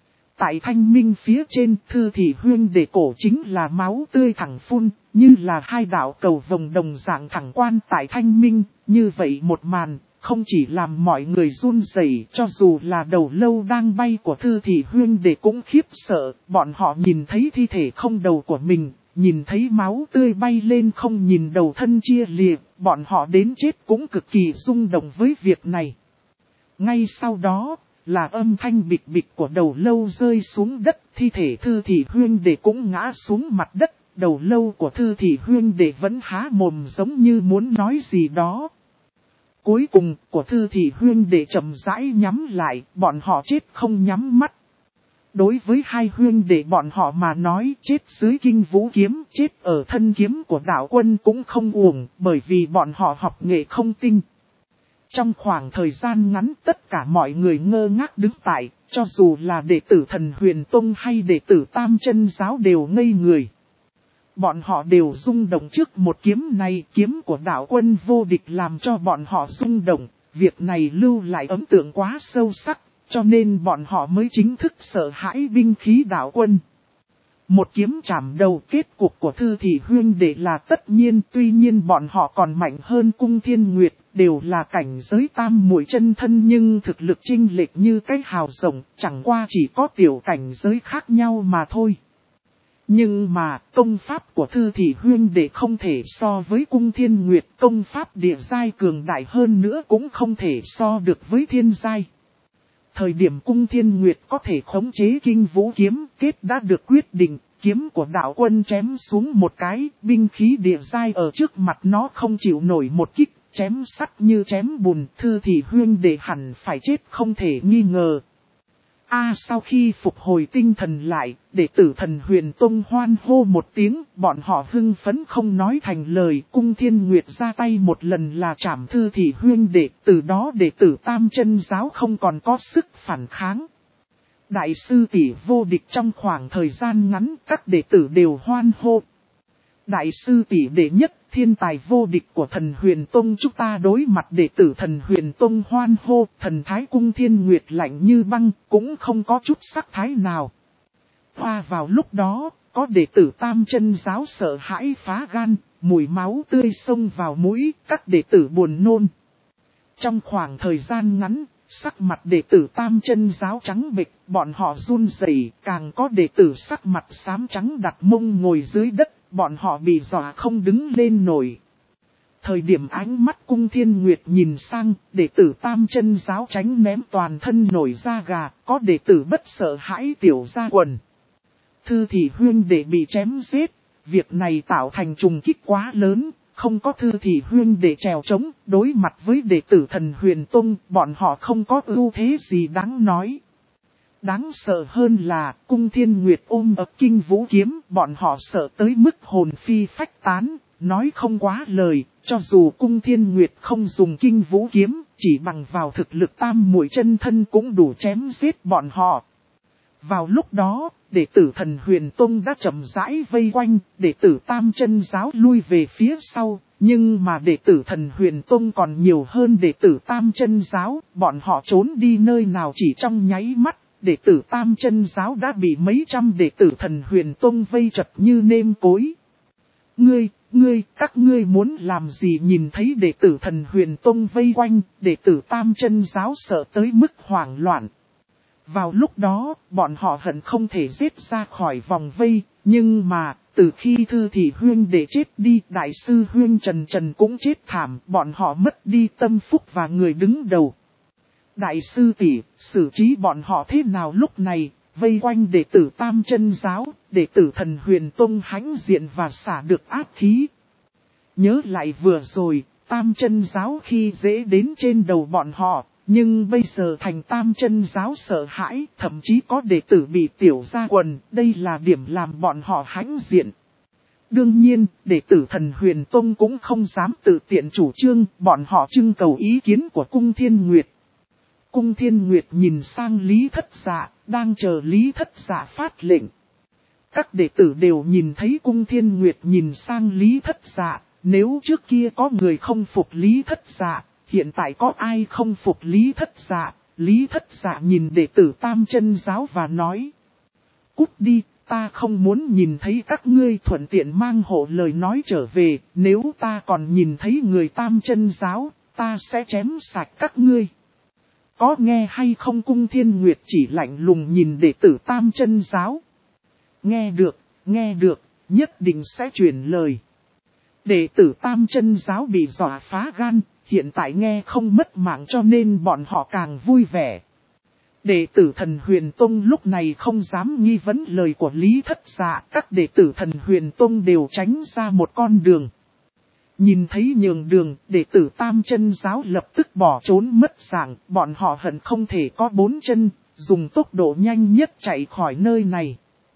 Tại thanh minh phía trên, Thư Thị huynh đệ cổ chính là máu tươi thẳng phun, như là hai đạo cầu vồng đồng dạng thẳng quan tại thanh minh, như vậy một màn. Không chỉ làm mọi người run rẩy, cho dù là đầu lâu đang bay của Thư Thị huynh đệ cũng khiếp sợ, bọn họ nhìn thấy thi thể không đầu của mình, nhìn thấy máu tươi bay lên không nhìn đầu thân chia liệt, bọn họ đến chết cũng cực kỳ rung động với việc này. Ngay sau đó, là âm thanh bịch bịch của đầu lâu rơi xuống đất, thi thể Thư Thị huynh đệ cũng ngã xuống mặt đất, đầu lâu của Thư Thị huynh đệ vẫn há mồm giống như muốn nói gì đó. Cuối cùng, của Thư Thị huynh đệ chậm rãi nhắm lại, bọn họ chết không nhắm mắt. Đối với hai huynh đệ bọn họ mà nói, chết dưới Kinh Vũ kiếm, chết ở thân kiếm của đạo quân cũng không uổng, bởi vì bọn họ học nghệ không tinh. Trong khoảng thời gian ngắn tất cả mọi người ngơ ngác đứng tại, cho dù là đệ tử Thần Huyền Tông hay đệ tử Tam Chân Giáo đều ngây người. Bọn họ đều rung động trước một kiếm này, kiếm của đạo quân vô địch làm cho bọn họ rung động, việc này lưu lại ấn tượng quá sâu sắc, cho nên bọn họ mới chính thức sợ hãi binh khí đạo quân. Một kiếm chạm đầu, kết cục của Thư Thị huynh đệ là tất nhiên, tuy nhiên bọn họ còn mạnh hơn Cung Thiên Nguyệt, đều là cảnh giới tam muội chân thân nhưng thực lực chênh lệch như cái hào rộng, chẳng qua chỉ có tiểu cảnh giới khác nhau mà thôi. Nhưng mà, công pháp của Thư Thị huynh đệ không thể so với Cung Thiên Nguyệt, công pháp địa giai cường đại hơn nữa cũng không thể so được với thiên giai. Thời điểm Cung Thiên Nguyệt có thể khống chế Kinh Vũ kiếm, kết đã được quyết định, kiếm của đạo quân chém xuống một cái, binh khí địa giai ở trước mặt nó không chịu nổi một kích, chém sắt như chém bùn, Thư Thị huynh đệ hẳn phải chết không thể nghi ngờ. Sau khi phục hồi tinh thần lại, đệ tử Thần Huyền Tông hoan hô một tiếng, bọn họ hưng phấn không nói thành lời, Cung Thiên Nguyệt ra tay một lần là trảm Thư Thị huynh đệ, từ đó đệ tử Tam Chân Giáo không còn có sức phản kháng. Đại sư tỷ vô địch trong khoảng thời gian ngắn, các đệ tử đều hoan hô. Đại sư tỷ đệ nhất, thiên tài vô địch của Thần Huyền Tông, chúng ta đối mặt đệ tử Thần Huyền Tông hoan hô, thần thái Cung Thiên Nguyệt lạnh như băng, cũng không có chút sắc thái nào. Vào lúc đó, có đệ tử Tam Chân Giáo sợ hãi phá gan, mùi máu tươi xông vào mũi, các đệ tử buồn nôn. Trong khoảng thời gian ngắn, sắc mặt đệ tử Tam Chân Giáo trắng bệch, bọn họ run rẩy, càng có đệ tử sắc mặt xám trắng đặt mông ngồi dưới đất, bọn họ bị dọa không đứng lên nổi. Thời điểm ánh mắt Cung Thiên Nguyệt nhìn sang, đệ tử Tam Chân Giáo tránh ném toàn thân nổi da gà, có đệ tử bất sợ hãi tiểu ra quần. Thư Thị huynh đệ bị chém giết, việc này tạo thành trùng kích quá lớn. Không có Thư Thị huynh đệ trèo trống, đối mặt với đệ tử Thần Huyền Tông, bọn họ không có ưu thế gì đáng nói. Đáng sợ hơn là, Cung Thiên Nguyệt ôm ập Kinh Vũ kiếm, bọn họ sợ tới mức hồn phi phách tán, nói không quá lời, cho dù Cung Thiên Nguyệt không dùng Kinh Vũ kiếm, chỉ bằng vào thực lực tam muội chân thân cũng đủ chém giết bọn họ. Vào lúc đó, đệ tử Thần Huyền Tông đã chậm rãi vây quanh, đệ tử Tam Chân Giáo lui về phía sau, nhưng mà đệ tử Thần Huyền Tông còn nhiều hơn đệ tử Tam Chân Giáo, bọn họ trốn đi nơi nào chỉ trong nháy mắt, đệ tử Tam Chân Giáo đã bị mấy trăm đệ tử Thần Huyền Tông vây chật như nêm cối. các ngươi muốn làm gì? Nhìn thấy đệ tử Thần Huyền Tông vây quanh, đệ tử Tam Chân Giáo sợ tới mức hoảng loạn. Vào lúc đó, bọn họ hận không thể giết ra khỏi vòng vây, nhưng mà, từ khi Thư Thị Huyên để chết đi, Đại sư Huyên Trần cũng chết thảm, bọn họ mất đi tâm phúc và người đứng đầu. Đại sư tỷ, xử trí bọn họ thế nào? Lúc này, vây quanh đệ tử Tam Chân Giáo, đệ tử Thần Huyền Tông hãnh diện và xả được ác khí. Nhớ lại vừa rồi, Tam Chân Giáo khi dễ đến trên đầu bọn họ, nhưng bây giờ thành Tam Chân Giáo sợ hãi, thậm chí có đệ tử bị tiểu ra quần, đây là điểm làm bọn họ hãnh diện. Đương nhiên, đệ tử Thần Huyền Tông cũng không dám tự tiện chủ trương, bọn họ trưng cầu ý kiến của Cung Thiên Nguyệt. Cung Thiên Nguyệt nhìn sang Lý Thất Dạ, đang chờ Lý Thất Dạ phát lệnh. Các đệ tử đều nhìn thấy Cung Thiên Nguyệt nhìn sang Lý Thất Dạ, nếu trước kia có người không phục Lý Thất Dạ, hiện tại có ai không phục Lý Thất Dạ? Lý Thất Dạ nhìn đệ tử Tam Chân Giáo và nói: cút đi, ta không muốn nhìn thấy các ngươi. Thuận tiện mang hộ lời nói trở về, nếu ta còn nhìn thấy người Tam Chân Giáo, ta sẽ chém sạch các ngươi. Có nghe hay không? Cung Thiên Nguyệt chỉ lạnh lùng nhìn đệ tử Tam Chân Giáo. Nghe được, nhất định sẽ truyền lời. Đệ tử Tam Chân Giáo bị dọa phá gan, hiện tại nghe không mất mạng cho nên bọn họ càng vui vẻ. Đệ tử Thần Huyền Tông lúc này không dám nghi vấn lời của Lý Thất Dạ, các đệ tử Thần Huyền Tông đều tránh ra một con đường. Nhìn thấy nhường đường, đệ tử Tam Chân Giáo lập tức bỏ trốn mất dạng, bọn họ hận không thể có 4 chân, dùng tốc độ nhanh nhất chạy khỏi nơi này.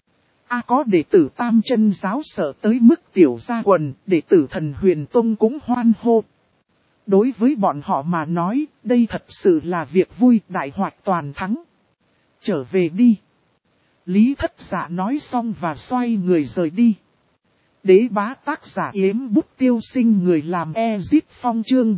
Có đệ tử Tam Chân Giáo sợ tới mức tiểu ra quần, đệ tử Thần Huyền Tông cũng hoan hô. Đối với bọn họ mà nói, đây thật sự là việc vui, đại hoạt toàn thắng. Trở về đi. Lý Thất Dạ nói xong và xoay người rời đi. Đế bá tác giả Yếm Bút Tiêu Sinh, người làm Ezit Phong, chương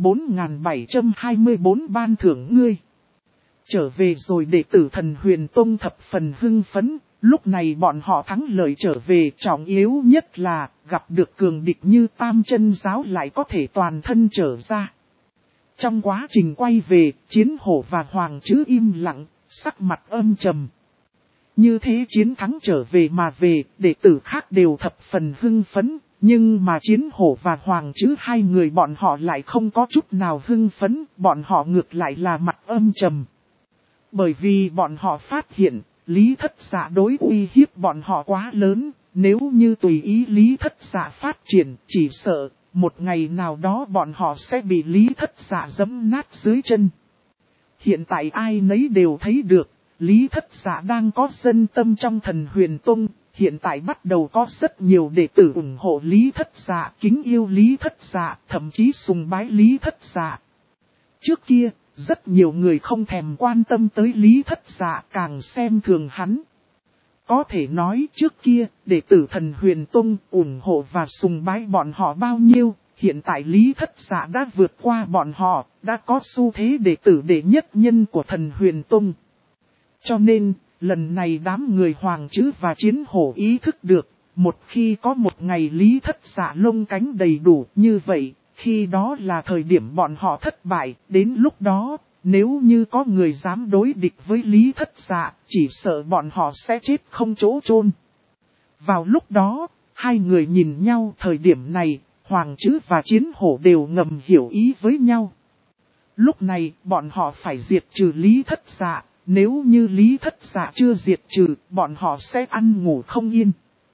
4724 ban thưởng ngươi. Trở về rồi, đệ tử Thần Huyền Tông thập phần hưng phấn. Lúc này bọn họ thắng lợi trở về, trọng yếu nhất là gặp được cường địch như Tam Chân Giáo lại có thể toàn thân trở ra. Trong quá trình quay về, Chiến Hổ và Hoàng Trứ im lặng, sắc mặt âm trầm. Như thế chiến thắng trở về mà về, đệ tử khác đều thập phần hưng phấn, nhưng mà Chiến Hổ và Hoàng Trứ hai người bọn họ lại không có chút nào hưng phấn, bọn họ ngược lại là mặt âm trầm. Bởi vì bọn họ phát hiện, Lý Thất Dạ đối uy hiếp bọn họ quá lớn, nếu như tùy ý Lý Thất Dạ phát triển, chỉ sợ một ngày nào đó bọn họ sẽ bị Lý Thất Dạ giẫm nát dưới chân. Hiện tại ai nấy đều thấy được, Lý Thất Dạ đang có dân tâm trong Thần Huyền Tông, hiện tại bắt đầu có rất nhiều đệ tử ủng hộ Lý Thất Dạ, kính yêu Lý Thất Dạ, thậm chí sùng bái Lý Thất Dạ. Trước kia, rất nhiều người không thèm quan tâm tới Lý Thất Dạ, càng xem thường hắn. Có thể nói trước kia, đệ tử Thần Huyền Tông ủng hộ và sùng bái bọn họ bao nhiêu, hiện tại Lý Thất Dạ đã vượt qua bọn họ, đã có xu thế đệ tử đệ nhất nhân của Thần Huyền Tông. Cho nên, lần này đám người Hoàng Trứ và Chiến Hổ ý thức được, một khi có một ngày Lý Thất Dạ lông cánh đầy đủ như vậy, khi đó là thời điểm bọn họ thất bại, đến lúc đó, nếu như có người dám đối địch với Lý Thất Dạ, chỉ sợ bọn họ sẽ chết không chỗ chôn. Vào lúc đó, hai người nhìn nhau, thời điểm này, Hoàng Trứ và Chiến Hổ đều ngầm hiểu ý với nhau. Lúc này, bọn họ phải diệt trừ Lý Thất Dạ, nếu như Lý Thất Dạ chưa diệt trừ, bọn họ sẽ ăn ngủ không yên.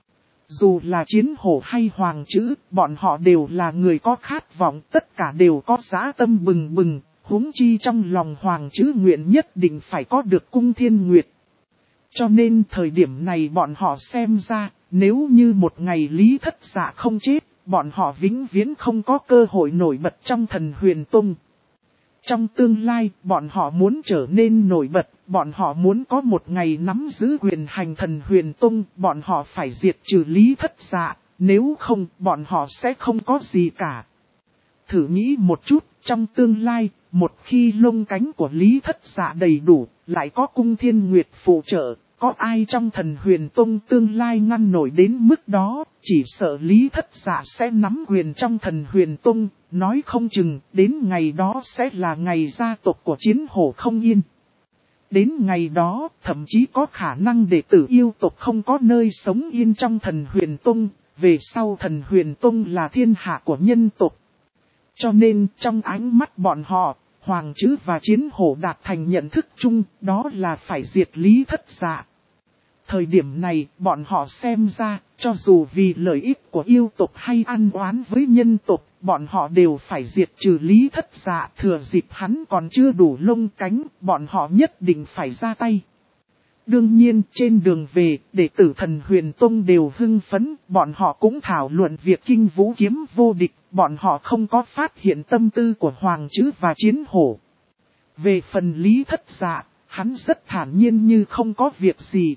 Dù là Chiến Hổ hay Hoàng Trứ, bọn họ đều là người có khát vọng, tất cả đều có dã tâm bừng bừng, huống chi trong lòng Hoàng Trứ nguyện nhất định phải có được Cung Thiên Nguyệt. Cho nên thời điểm này bọn họ xem ra, nếu như một ngày Lý Thất Dạ không chết, bọn họ vĩnh viễn không có cơ hội nổi bật trong Thần Huyền Tông. Trong tương lai, bọn họ muốn trở nên nổi bật, bọn họ muốn có một ngày nắm giữ quyền hành Thần Huyền Tông, bọn họ phải diệt trừ Lý Thất Dạ, nếu không, bọn họ sẽ không có gì cả. Thử nghĩ một chút, trong tương lai, một khi lông cánh của Lý Thất Dạ đầy đủ, lại có Cung Thiên Nguyệt phụ trợ, có ai trong Thần Huyền Tông tương lai ngăn nổi đến mức đó, chỉ sợ Lý Thất Dạ sẽ nắm quyền trong Thần Huyền Tông, nói không chừng đến ngày đó sẽ là ngày gia tộc của Chiến Hổ không yên. Đến ngày đó, thậm chí có khả năng đệ tử yêu tộc không có nơi sống yên trong Thần Huyền Tông, về sau Thần Huyền Tông là thiên hạ của nhân tộc. Cho nên, trong ánh mắt bọn họ, Hoàng Trữ và Chiến Hổ đạt thành nhận thức chung, đó là phải diệt Lý Thất Dạ. Thời điểm này, bọn họ xem ra, cho dù vì lợi ích của yêu tộc hay ăn oán với nhân tộc, bọn họ đều phải diệt trừ Lý Thất Dạ. Thừa dịp hắn còn chưa đủ lông cánh, bọn họ nhất định phải ra tay. Đương nhiên, trên đường về, đệ tử Thần Huyền Tông đều hưng phấn, bọn họ cũng thảo luận việc kinh vũ kiếm vô địch, bọn họ không có phát hiện tâm tư của Hoàng Trữ và Chiến Hổ. Về phần Lý Thất Dạ, hắn rất thản nhiên như không có việc gì.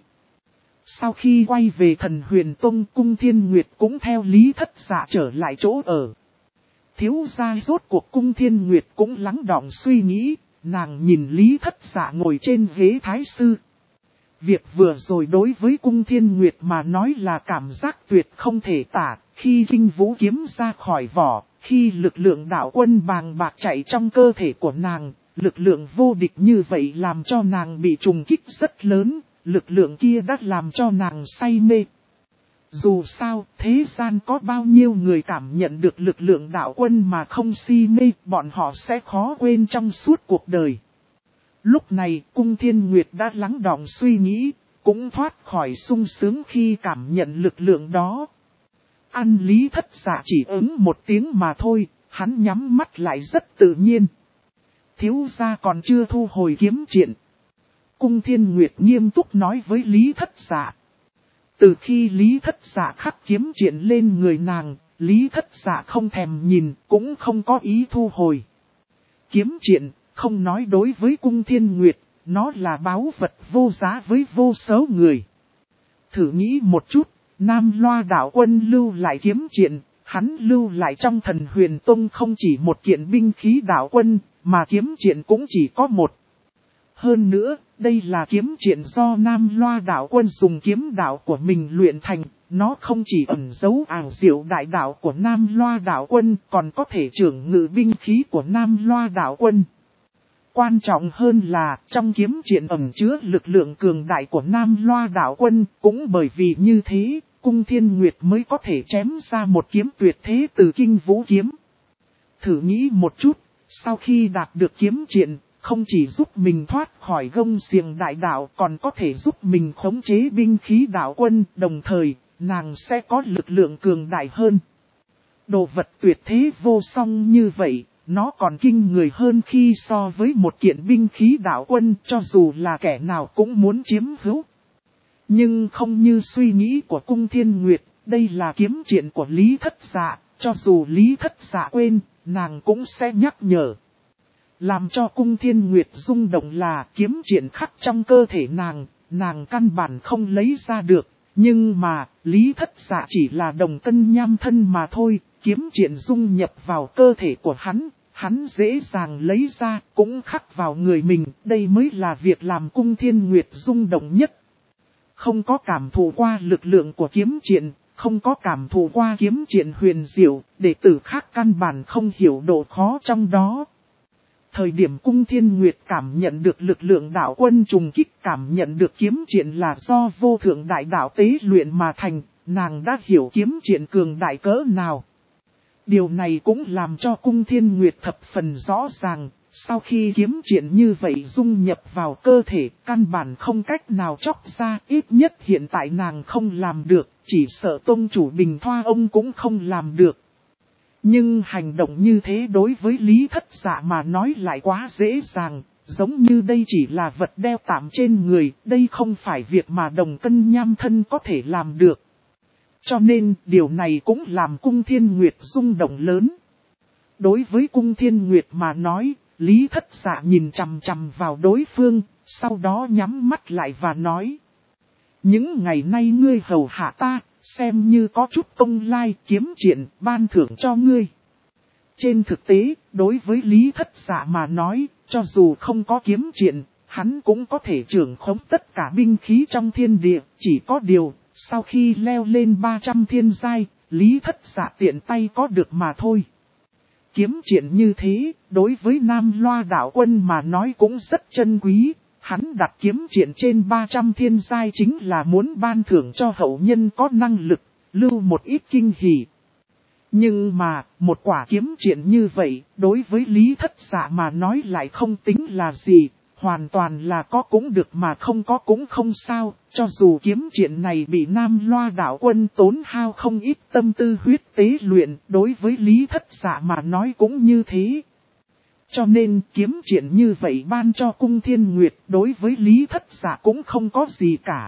Sau khi quay về Thần Huyền Tông, Cung Thiên Nguyệt cũng theo Lý Thất Dạ trở lại chỗ ở. Thiếu gia rốt cuộc Cung Thiên Nguyệt cũng lắng đọng suy nghĩ, nàng nhìn Lý Thất Dạ ngồi trên ghế thái sư. Việc vừa rồi đối với Cung Thiên Nguyệt mà nói là cảm giác tuyệt không thể tả, khi kinh vũ kiếm ra khỏi vỏ, khi lực lượng đạo quân bàng bạc chạy trong cơ thể của nàng, lực lượng vô địch như vậy làm cho nàng bị trùng kích rất lớn, lực lượng kia đã làm cho nàng say mê. Dù sao, thế gian có bao nhiêu người cảm nhận được lực lượng đạo quân mà không si mê, bọn họ sẽ khó quên trong suốt cuộc đời. Lúc này, Cung Thiên Nguyệt đã lắng đọng suy nghĩ, cũng thoát khỏi sung sướng khi cảm nhận lực lượng đó. Ăn Lý Thất Dạ chỉ ứng một tiếng mà thôi, hắn nhắm mắt lại rất tự nhiên. Thiếu gia còn chưa thu hồi kiếm triện. Cung Thiên Nguyệt nghiêm túc nói với Lý Thất Dạ. Từ khi Lý Thất Dạ khắc kiếm triện lên người nàng, Lý Thất Dạ không thèm nhìn, cũng không có ý thu hồi. Kiếm triện, không nói đối với Cung Thiên Nguyệt, nó là báu vật vô giá với vô số người. Thử nghĩ một chút, Nam Loa đạo quân lưu lại kiếm triện, hắn lưu lại trong Thần Huyền Tông không chỉ một kiện binh khí đạo quân, mà kiếm triện cũng chỉ có một. Hơn nữa, đây là kiếm triện do Nam Loa đạo quân dùng kiếm đạo của mình luyện thành, nó không chỉ ẩn giấu ảo diệu đại đạo của Nam Loa đạo quân, còn có thể trưởng ngự binh khí của Nam Loa đạo quân. Quan trọng hơn là, trong kiếm triện ẩn chứa lực lượng cường đại của Nam Loa đạo quân, cũng bởi vì như thế, Cung Thiên Nguyệt mới có thể chém ra một kiếm tuyệt thế từ kinh vũ kiếm. Thử nghĩ một chút, sau khi đạt được kiếm triện, không chỉ giúp mình thoát khỏi gông xiềng đại đạo, còn có thể giúp mình khống chế binh khí đạo quân, đồng thời, nàng sẽ có lực lượng cường đại hơn. Đồ vật tuyệt thế vô song như vậy, nó còn kinh người hơn khi so với một kiện binh khí đạo quân, cho dù là kẻ nào cũng muốn chiếm hữu. Nhưng không như suy nghĩ của Cung Thiên Nguyệt, đây là kiếm triện của Lý Thất Dạ, cho dù Lý Thất Dạ quên, nàng cũng sẽ nhắc nhở. Làm cho Cung Thiên Nguyệt rung động là kiếm triện khắc trong cơ thể nàng căn bản không lấy ra được. Nhưng mà, Lý Thất Dạ chỉ là đồng tân nham thân mà thôi, kiếm triện dung nhập vào cơ thể của hắn dễ dàng lấy ra, cũng khắc vào người mình, đây mới là việc làm Cung Thiên Nguyệt rung động nhất. Không có cảm thụ qua lực lượng của kiếm triện, không có cảm thụ qua kiếm triện huyền diệu, đệ tử khác căn bản không hiểu độ khó trong đó. Thời điểm Cung Thiên Nguyệt cảm nhận được lực lượng đạo quân trùng kích, cảm nhận được kiếm triện là do vô thượng đại đạo tế luyện mà thành, nàng đã hiểu kiếm triện cường đại cỡ nào. Điều này cũng làm cho Cung Thiên Nguyệt thập phần rõ ràng, sau khi kiếm triện như vậy dung nhập vào cơ thể, căn bản không cách nào chóc ra, ít nhất hiện tại nàng không làm được, chỉ sợ tông chủ Bình Thoa ông cũng không làm được. Nhưng hành động như thế đối với Lý Thất Dạ mà nói lại quá dễ dàng, giống như đây chỉ là vật đeo tạm trên người, đây không phải việc mà đồng cân nham thân có thể làm được. Cho nên điều này cũng làm Cung Thiên Nguyệt rung động lớn. Đối với Cung Thiên Nguyệt mà nói, Lý Thất Dạ nhìn chằm chằm vào đối phương, sau đó nhắm mắt lại và nói. Những ngày nay ngươi hầu hạ ta, xem như có chút công lai kiếm triện ban thưởng cho ngươi. Trên thực tế, đối với Lý Thất Dạ mà nói, cho dù không có kiếm triện, hắn cũng có thể trưởng khống tất cả binh khí trong thiên địa, chỉ có điều, sau khi leo lên 300 thiên giai, Lý Thất Dạ tiện tay có được mà thôi. Kiếm triển như thế, đối với Nam Loa đạo quân mà nói cũng rất chân quý, hắn đặt kiếm triển trên 300 thiên giai chính là muốn ban thưởng cho hậu nhân có năng lực, lưu một ít kinh hỉ. Nhưng mà, một quả kiếm triển như vậy, đối với Lý Thất Dạ mà nói lại không tính là gì, hoàn toàn là có cũng được mà không có cũng không sao, cho dù kiếm triển này bị Nam Loa đạo quân tốn hao không ít tâm tư huyết tế luyện, đối với Lý Thất Dạ mà nói cũng như thế. Cho nên kiếm triển như vậy ban cho Cung Thiên Nguyệt đối với Lý Thất Dạ cũng không có gì cả.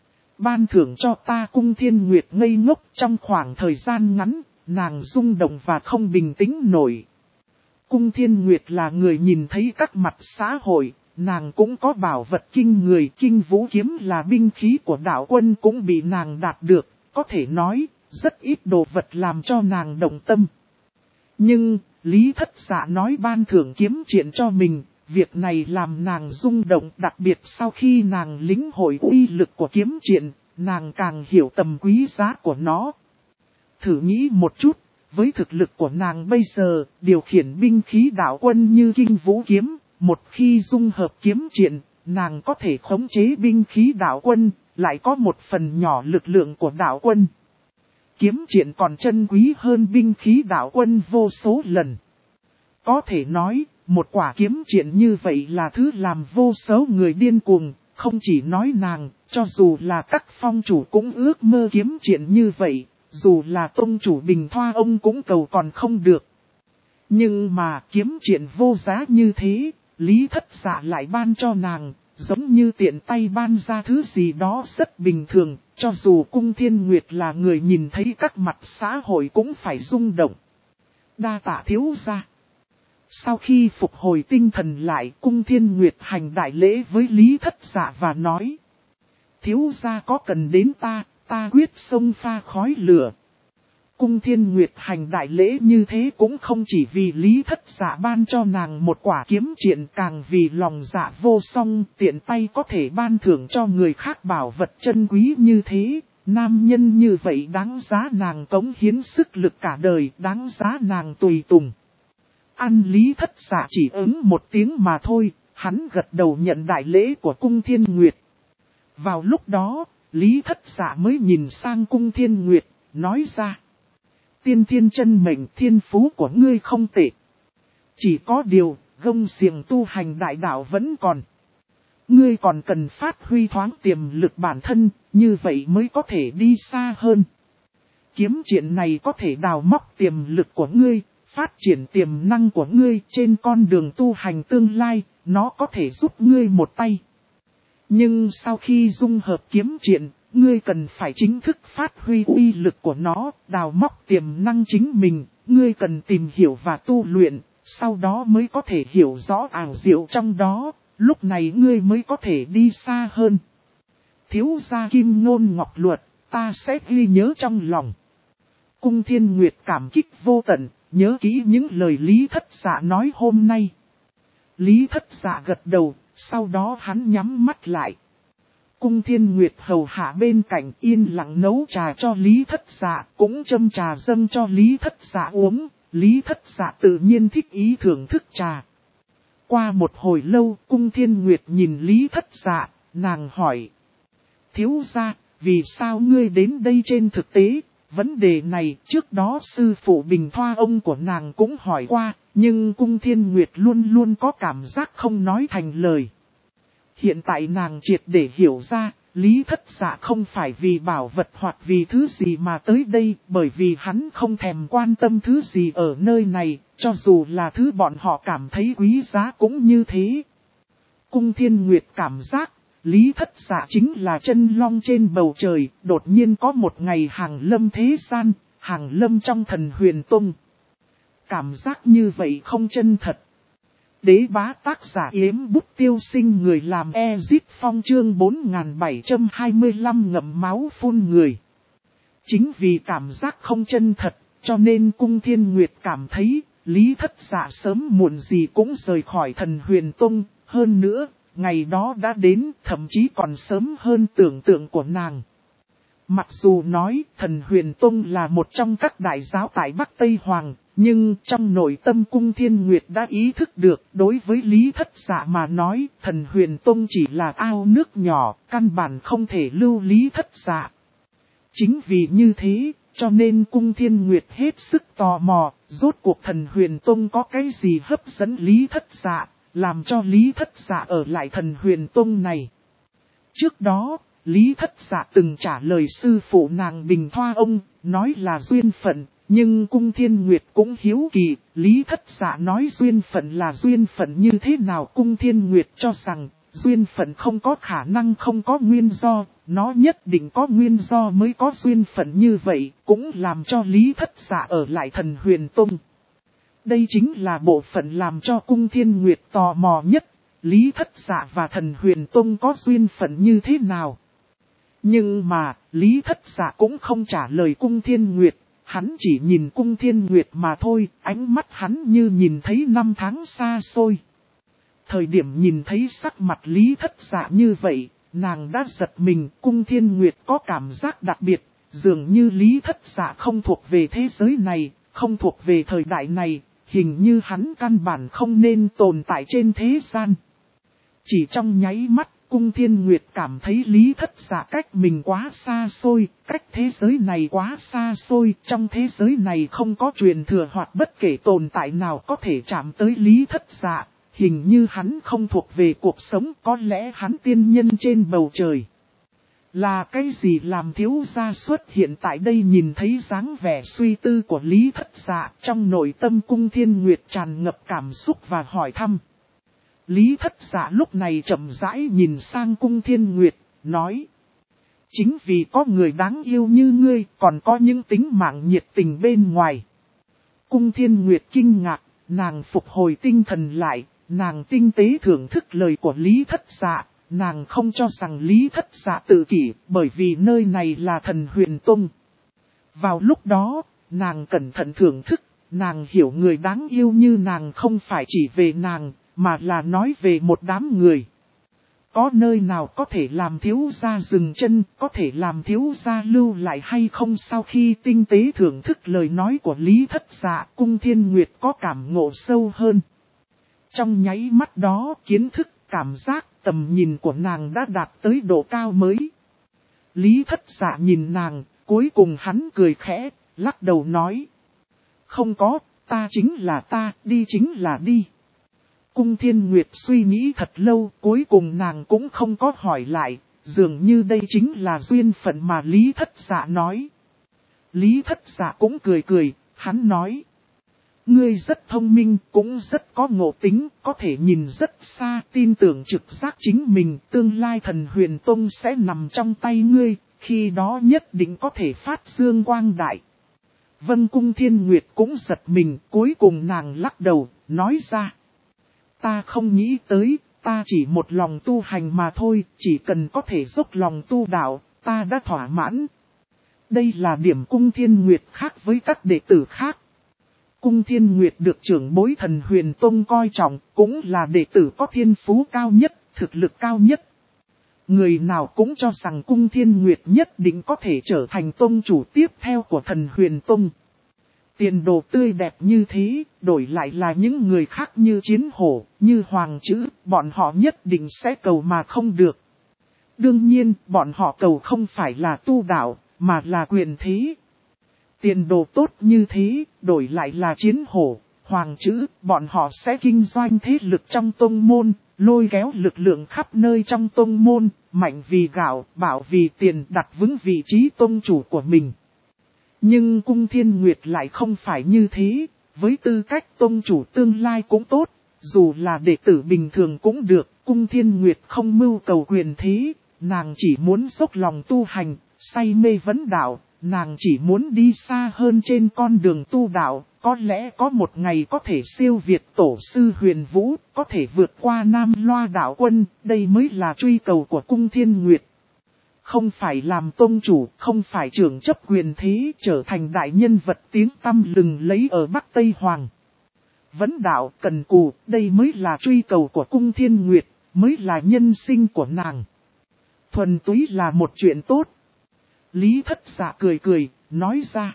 Ban thưởng cho ta. Cung Thiên Nguyệt ngây ngốc trong khoảng thời gian ngắn, nàng rung động và không bình tĩnh nổi. Cung Thiên Nguyệt là người nhìn thấy các mặt xã hội, nàng cũng có bảo vật kinh người. Kinh Vũ kiếm là binh khí của đạo quân cũng bị nàng đạt được, có thể nói, rất ít đồ vật làm cho nàng động tâm. Nhưng, Lý Thất Dạ nói ban thưởng kiếm triển cho mình, việc này làm nàng rung động, đặc biệt sau khi nàng lĩnh hội uy lực của kiếm triển, nàng càng hiểu tầm quý giá của nó. Thử nghĩ một chút, với thực lực của nàng bây giờ, điều khiển binh khí đạo quân như Kinh Vũ kiếm, một khi dung hợp kiếm triển, nàng có thể khống chế binh khí đạo quân, lại có một phần nhỏ lực lượng của đạo quân. Kiếm triển còn chân quý hơn binh khí đạo quân vô số lần. Có thể nói, một quả kiếm triển như vậy là thứ làm vô số người điên cuồng, không chỉ nói nàng, cho dù là các phong chủ cũng ước mơ kiếm triển như vậy, dù là tông chủ Bình Thoa ông cũng cầu còn không được. Nhưng mà kiếm triển vô giá như thế, Lý Thất Dạ lại ban cho nàng, giống như tiện tay ban ra thứ gì đó rất bình thường, cho dù Cung Thiên Nguyệt là người nhìn thấy các mặt xã hội cũng phải rung động. Đa tạ thiếu gia. Sau khi phục hồi tinh thần lại, Cung Thiên Nguyệt hành đại lễ với Lý Thất Dạ và nói: thiếu gia có cần đến ta quyết xông pha khói lửa. Cung Thiên Nguyệt hành đại lễ như thế cũng không chỉ vì Lý Thất Dạ ban cho nàng một quả kiếm triển, càng vì lòng dạ vô song, tiện tay có thể ban thưởng cho người khác bảo vật chân quý như thế. Nam nhân như vậy đáng giá nàng cống hiến sức lực cả đời, đáng giá nàng tùy tùng. Ăn Lý Thất Dạ chỉ ứng một tiếng mà thôi, hắn gật đầu nhận đại lễ của Cung Thiên Nguyệt. Vào lúc đó, Lý Thất Dạ mới nhìn sang Cung Thiên Nguyệt, nói ra: tiên thiên chân mệnh thiên phú của ngươi không tệ. Chỉ có điều, gông xiềng tu hành đại đạo vẫn còn. Ngươi còn cần phát huy thoáng tiềm lực bản thân, như vậy mới có thể đi xa hơn. Kiếm triển này có thể đào móc tiềm lực của ngươi, phát triển tiềm năng của ngươi trên con đường tu hành tương lai, nó có thể giúp ngươi một tay. Nhưng sau khi dung hợp kiếm triển, ngươi cần phải chính thức phát huy uy lực của nó, đào móc tiềm năng chính mình, ngươi cần tìm hiểu và tu luyện, sau đó mới có thể hiểu rõ ảo diệu trong đó, lúc này ngươi mới có thể đi xa hơn. Thiếu gia Kim Ngôn Ngọc Luật, ta sẽ ghi nhớ trong lòng. Cung Thiên Nguyệt cảm kích vô tận, nhớ kỹ những lời Lý Thất Dạ nói hôm nay. Lý Thất Dạ gật đầu, sau đó hắn nhắm mắt lại. Cung Thiên Nguyệt hầu hạ bên cạnh yên lặng nấu trà cho Lý Thất Dạ, cũng châm trà dâng cho Lý Thất Dạ uống. Lý Thất Dạ tự nhiên thích ý thưởng thức trà. Qua một hồi lâu, Cung Thiên Nguyệt nhìn Lý Thất Dạ, nàng hỏi: thiếu gia, vì sao ngươi đến đây? Trên thực tế, vấn đề này trước đó sư phụ Bình Thoa ông của nàng cũng hỏi qua, nhưng Cung Thiên Nguyệt luôn luôn có cảm giác không nói thành lời. Hiện tại nàng triệt để hiểu ra, Lý Thất Dạ không phải vì bảo vật hoặc vì thứ gì mà tới đây, bởi vì hắn không thèm quan tâm thứ gì ở nơi này, cho dù là thứ bọn họ cảm thấy quý giá cũng như thế. Cung Thiên Nguyệt cảm giác, Lý Thất Dạ chính là chân long trên bầu trời, đột nhiên có một ngày hàng lâm thế gian, hàng lâm trong Thần Huyền Tông. Cảm giác như vậy không chân thật. Đế bá tác giả Yếm Bút Tiêu Sinh, người làm Ezit Phong chương 4725 ngậm máu phun người. Chính vì cảm giác không chân thật, cho nên Cung Thiên Nguyệt cảm thấy, Lý Thất Dạ sớm muộn gì cũng rời khỏi Thần Huyền Tông. Hơn nữa, ngày đó đã đến, thậm chí còn sớm hơn tưởng tượng của nàng. Mặc dù nói Thần Huyền Tông là một trong các đại giáo tại Bắc Tây Hoàng, nhưng trong nội tâm Cung Thiên Nguyệt đã ý thức được đối với Lý Thất Dạ mà nói Thần Huyền Tông chỉ là ao nước nhỏ, căn bản không thể lưu Lý Thất Dạ. Chính vì như thế, cho nên Cung Thiên Nguyệt hết sức tò mò, rốt cuộc Thần Huyền Tông có cái gì hấp dẫn Lý Thất Dạ, làm cho Lý Thất Dạ ở lại Thần Huyền Tông này. Trước đó, Lý Thất Dạ từng trả lời sư phụ nàng Bình Thoa ông, nói là duyên phận, nhưng Cung Thiên Nguyệt cũng hiếu kỳ, Lý Thất Dạ nói duyên phận là duyên phận như thế nào. Cung Thiên Nguyệt cho rằng, duyên phận không có khả năng không có nguyên do, nó nhất định có nguyên do mới có duyên phận như vậy, cũng làm cho Lý Thất Dạ ở lại Thần Huyền Tông. Đây chính là bộ phận làm cho Cung Thiên Nguyệt tò mò nhất, Lý Thất Dạ và Thần Huyền Tông có duyên phận như thế nào. Nhưng mà, Lý Thất Dạ cũng không trả lời Cung Thiên Nguyệt, hắn chỉ nhìn Cung Thiên Nguyệt mà thôi, ánh mắt hắn như nhìn thấy năm tháng xa xôi. Thời điểm nhìn thấy sắc mặt Lý Thất Dạ như vậy, nàng đã giật mình. Cung Thiên Nguyệt có cảm giác đặc biệt, dường như Lý Thất Dạ không thuộc về thế giới này, không thuộc về thời đại này, hình như hắn căn bản không nên tồn tại trên thế gian. Chỉ trong nháy mắt, Cung Thiên Nguyệt cảm thấy Lý Thất Dạ cách mình quá xa xôi, cách thế giới này quá xa xôi, trong thế giới này không có truyền thừa hoặc bất kể tồn tại nào có thể chạm tới Lý Thất Dạ, hình như hắn không thuộc về cuộc sống, có lẽ hắn tiên nhân trên bầu trời. Là cái gì làm thiếu gia xuất hiện tại đây? Nhìn thấy dáng vẻ suy tư của Lý Thất Dạ, trong nội tâm Cung Thiên Nguyệt tràn ngập cảm xúc và hỏi thăm. Lý Thất Dạ lúc này chậm rãi nhìn sang Cung Thiên Nguyệt, nói. Chính vì có người đáng yêu như ngươi, còn có những tính mạng nhiệt tình bên ngoài. Cung Thiên Nguyệt kinh ngạc, nàng phục hồi tinh thần lại, nàng tinh tế thưởng thức lời của Lý Thất Dạ, nàng không cho rằng Lý Thất Dạ tự kỷ, bởi vì nơi này là Thần Huyền Tông. Vào lúc đó, nàng cẩn thận thưởng thức, nàng hiểu người đáng yêu như nàng không phải chỉ về nàng, mà là nói về một đám người. Có nơi nào có thể làm thiếu gia dừng chân, có thể làm thiếu gia lưu lại hay không? Sau khi tinh tế thưởng thức lời nói của Lý Thất Dạ, Cung Thiên Nguyệt có cảm ngộ sâu hơn. Trong nháy mắt đó, kiến thức, cảm giác, tầm nhìn của nàng đã đạt tới độ cao mới. Lý Thất Dạ nhìn nàng, cuối cùng hắn cười khẽ, lắc đầu nói. Không có, ta chính là ta, đi chính là đi. Cung Thiên Nguyệt suy nghĩ thật lâu, cuối cùng nàng cũng không có hỏi lại, dường như đây chính là duyên phận mà Lý Thất Dạ nói. Lý Thất Dạ cũng cười cười, hắn nói. Ngươi rất thông minh, cũng rất có ngộ tính, có thể nhìn rất xa, tin tưởng trực giác chính mình, tương lai Thần Huyền Tông sẽ nằm trong tay ngươi, khi đó nhất định có thể phát dương quang đại. Vân. Cung Thiên Nguyệt cũng giật mình, cuối cùng nàng lắc đầu, nói ra. Ta không nghĩ tới, ta chỉ một lòng tu hành mà thôi, chỉ cần có thể dốc lòng tu đạo, ta đã thỏa mãn. Đây là điểm Cung Thiên Nguyệt khác với các đệ tử khác. Cung Thiên Nguyệt được trưởng bối Thần Huyền Tông coi trọng, cũng là đệ tử có thiên phú cao nhất, thực lực cao nhất. Người nào cũng cho rằng Cung Thiên Nguyệt nhất định có thể trở thành tông chủ tiếp theo của Thần Huyền Tông. Tiền đồ tươi đẹp như thế, đổi lại là những người khác như Chiến Hổ, như Hoàng Chữ, bọn họ nhất định sẽ cầu mà không được. Đương nhiên, bọn họ cầu không phải là tu đạo, mà là quyền thế. Tiền đồ tốt như thế, đổi lại là Chiến Hổ, Hoàng Chữ, bọn họ sẽ kinh doanh thế lực trong tông môn, lôi kéo lực lượng khắp nơi trong tông môn, mạnh vì gạo, bảo vì tiền, đặt vững vị trí tông chủ của mình. Nhưng Cung Thiên Nguyệt lại không phải như thế, với tư cách tông chủ tương lai cũng tốt, dù là đệ tử bình thường cũng được, Cung Thiên Nguyệt không mưu cầu quyền thế, nàng chỉ muốn dốc lòng tu hành, say mê vấn đạo, nàng chỉ muốn đi xa hơn trên con đường tu đạo, có lẽ có một ngày có thể siêu việt tổ sư Huyền Vũ, có thể vượt qua Nam Loa đạo quân, đây mới là truy cầu của Cung Thiên Nguyệt. Không phải làm tông chủ, không phải trưởng chấp quyền thế, trở thành đại nhân vật tiếng tăm lừng lấy ở Bắc Tây Hoàng. Vấn đạo cần cù, đây mới là truy cầu của Cung Thiên Nguyệt, mới là nhân sinh của nàng. Thuần túy là một chuyện tốt. Lý Thất Dạ cười cười, nói ra.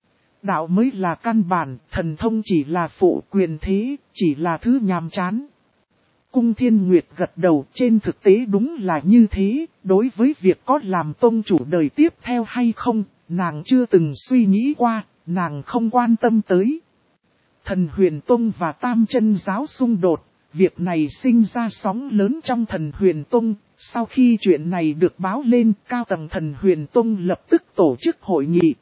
Đạo mới là căn bản, thần thông chỉ là phụ, quyền thế, chỉ là thứ nhàm chán. Cung Thiên Nguyệt gật đầu, trên thực tế đúng là như thế, đối với việc có làm tông chủ đời tiếp theo hay không, nàng chưa từng suy nghĩ qua, nàng không quan tâm tới. Thần Huyền Tông và Tam Chân Giáo xung đột, việc này sinh ra sóng lớn trong Thần Huyền Tông. Sau khi chuyện này được báo lên, cao tầng Thần Huyền Tông lập tức tổ chức hội nghị.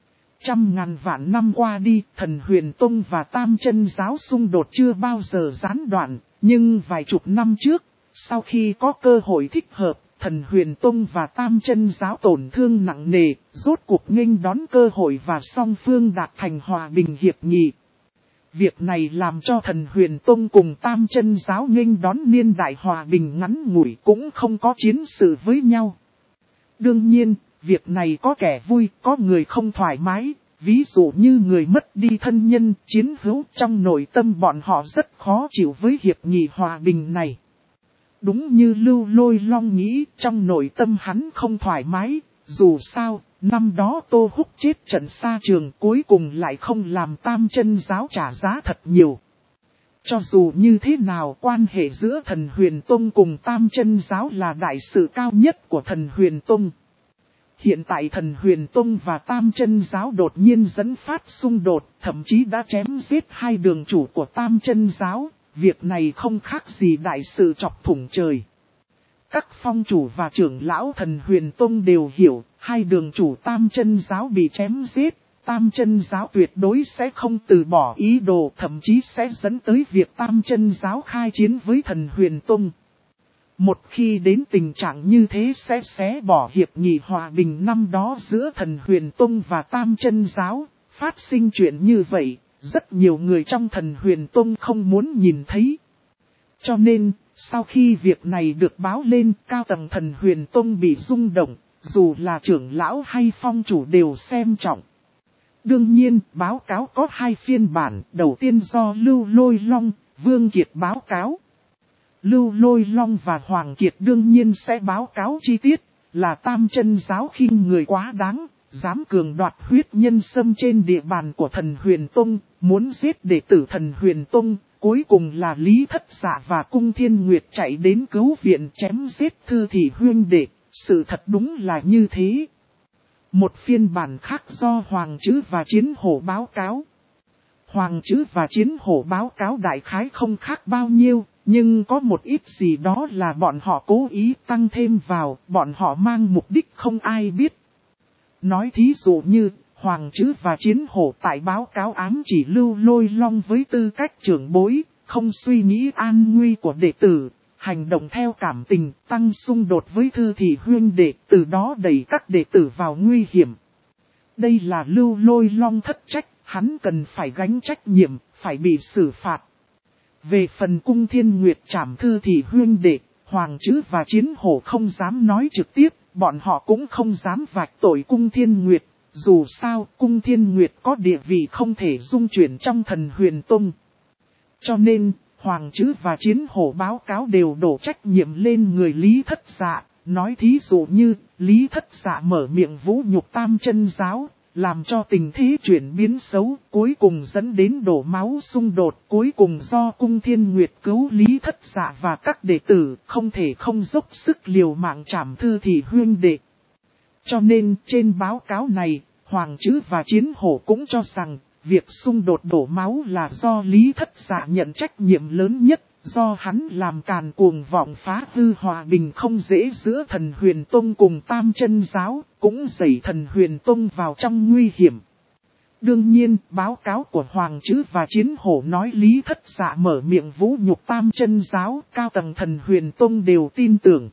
Trăm ngàn vạn năm qua đi, Thần Huyền Tông và Tam Chân Giáo xung đột chưa bao giờ gián đoạn, nhưng vài chục năm trước, sau khi có cơ hội thích hợp, Thần Huyền Tông và Tam Chân Giáo tổn thương nặng nề, rốt cuộc nghênh đón cơ hội và song phương đạt thành hòa bình hiệp nghị. Việc này làm cho Thần Huyền Tông cùng Tam Chân Giáo nghênh đón niên đại hòa bình ngắn ngủi cũng không có chiến sự với nhau. Đương nhiên, việc này có kẻ vui, có người không thoải mái, ví dụ như người mất đi thân nhân, chiến hữu, trong nội tâm bọn họ rất khó chịu với hiệp nghị hòa bình này. Đúng như Lưu Lôi Long nghĩ, trong nội tâm hắn không thoải mái, dù sao, năm đó Tô Húc chết trận xa trường cuối cùng lại không làm Tam Chân Giáo trả giá thật nhiều. Cho dù như thế nào, quan hệ giữa Thần Huyền Tông cùng Tam Chân Giáo là đại sự cao nhất của Thần Huyền Tông. Hiện tại Thần Huyền Tông và Tam Chân Giáo đột nhiên dẫn phát xung đột, thậm chí đã chém giết hai đường chủ của Tam Chân Giáo, việc này không khác gì đại sự chọc thủng trời. Các phong chủ và trưởng lão Thần Huyền Tông đều hiểu, hai đường chủ Tam Chân Giáo bị chém giết, Tam Chân Giáo tuyệt đối sẽ không từ bỏ ý đồ, thậm chí sẽ dẫn tới việc Tam Chân Giáo khai chiến với Thần Huyền Tông. Một khi đến tình trạng như thế sẽ xé bỏ hiệp nghị hòa bình năm đó giữa Thần Huyền Tông và Tam Chân Giáo, phát sinh chuyện như vậy, rất nhiều người trong Thần Huyền Tông không muốn nhìn thấy. Cho nên, sau khi việc này được báo lên, cao tầng Thần Huyền Tông bị rung động, dù là trưởng lão hay phong chủ đều xem trọng. Đương nhiên, báo cáo có hai phiên bản, đầu tiên do Lưu Lôi Long, Vương Kiệt báo cáo. Lưu Lôi Long và Hoàng Kiệt đương nhiên sẽ báo cáo chi tiết, là Tam Chân Giáo khinh người quá đáng, dám cường đoạt huyết nhân xâm trên địa bàn của Thần Huyền Tông, muốn giết đệ tử Thần Huyền Tông, cuối cùng là Lý Thất Dạ và Cung Thiên Nguyệt chạy đến cứu viện chém giết Thư Thị huynh đệ, sự thật đúng là như thế. Một phiên bản khác do Hoàng Chữ và Chiến Hổ báo cáo. Hoàng Chữ và Chiến Hổ báo cáo đại khái không khác bao nhiêu, nhưng có một ít gì đó là bọn họ cố ý tăng thêm vào, bọn họ mang mục đích không ai biết. Nói thí dụ như, Hoàng Chữ và Chiến Hổ tại báo cáo ám chỉ Lưu Lôi Long với tư cách trưởng bối, không suy nghĩ an nguy của đệ tử, hành động theo cảm tình, tăng xung đột với Thư Thị huynh đệ, từ đó đẩy các đệ tử vào nguy hiểm. Đây là Lưu Lôi Long thất trách, hắn cần phải gánh trách nhiệm, phải bị xử phạt. Về phần Cung Thiên Nguyệt trảm Thư Thị huynh đệ, Hoàng Chữ và Chiến Hổ không dám nói trực tiếp, bọn họ cũng không dám vạch tội Cung Thiên Nguyệt. Dù sao, Cung Thiên Nguyệt có địa vị không thể dung chuyển trong Thần Huyền Tông. Cho nên, Hoàng Chữ và Chiến Hổ báo cáo đều đổ trách nhiệm lên người Lý Thất Dạ. Nói thí dụ như, Lý Thất Dạ mở miệng vũ nhục Tam Chân Giáo, làm cho tình thế chuyển biến xấu, cuối cùng dẫn đến đổ máu xung đột, cuối cùng do Cung Thiên Nguyệt cứu Lý Thất Dạ và các đệ tử, không thể không dốc sức liều mạng trảm Thư Thị huynh đệ. Cho nên, trên báo cáo này, Hoàng Chữ và Chiến Hổ cũng cho rằng, việc xung đột đổ máu là do Lý Thất Dạ nhận trách nhiệm lớn nhất, do hắn làm càn cuồng vọng phá hư hòa bình không dễ giữa Thần Huyền Tông cùng Tam Chân Giáo, cũng đẩy Thần Huyền Tông vào trong nguy hiểm. Đương nhiên, báo cáo của Hoàng Chữ và Chiến Hổ nói Lý Thất Dạ mở miệng vũ nhục Tam Chân Giáo, cao tầng Thần Huyền Tông đều tin tưởng.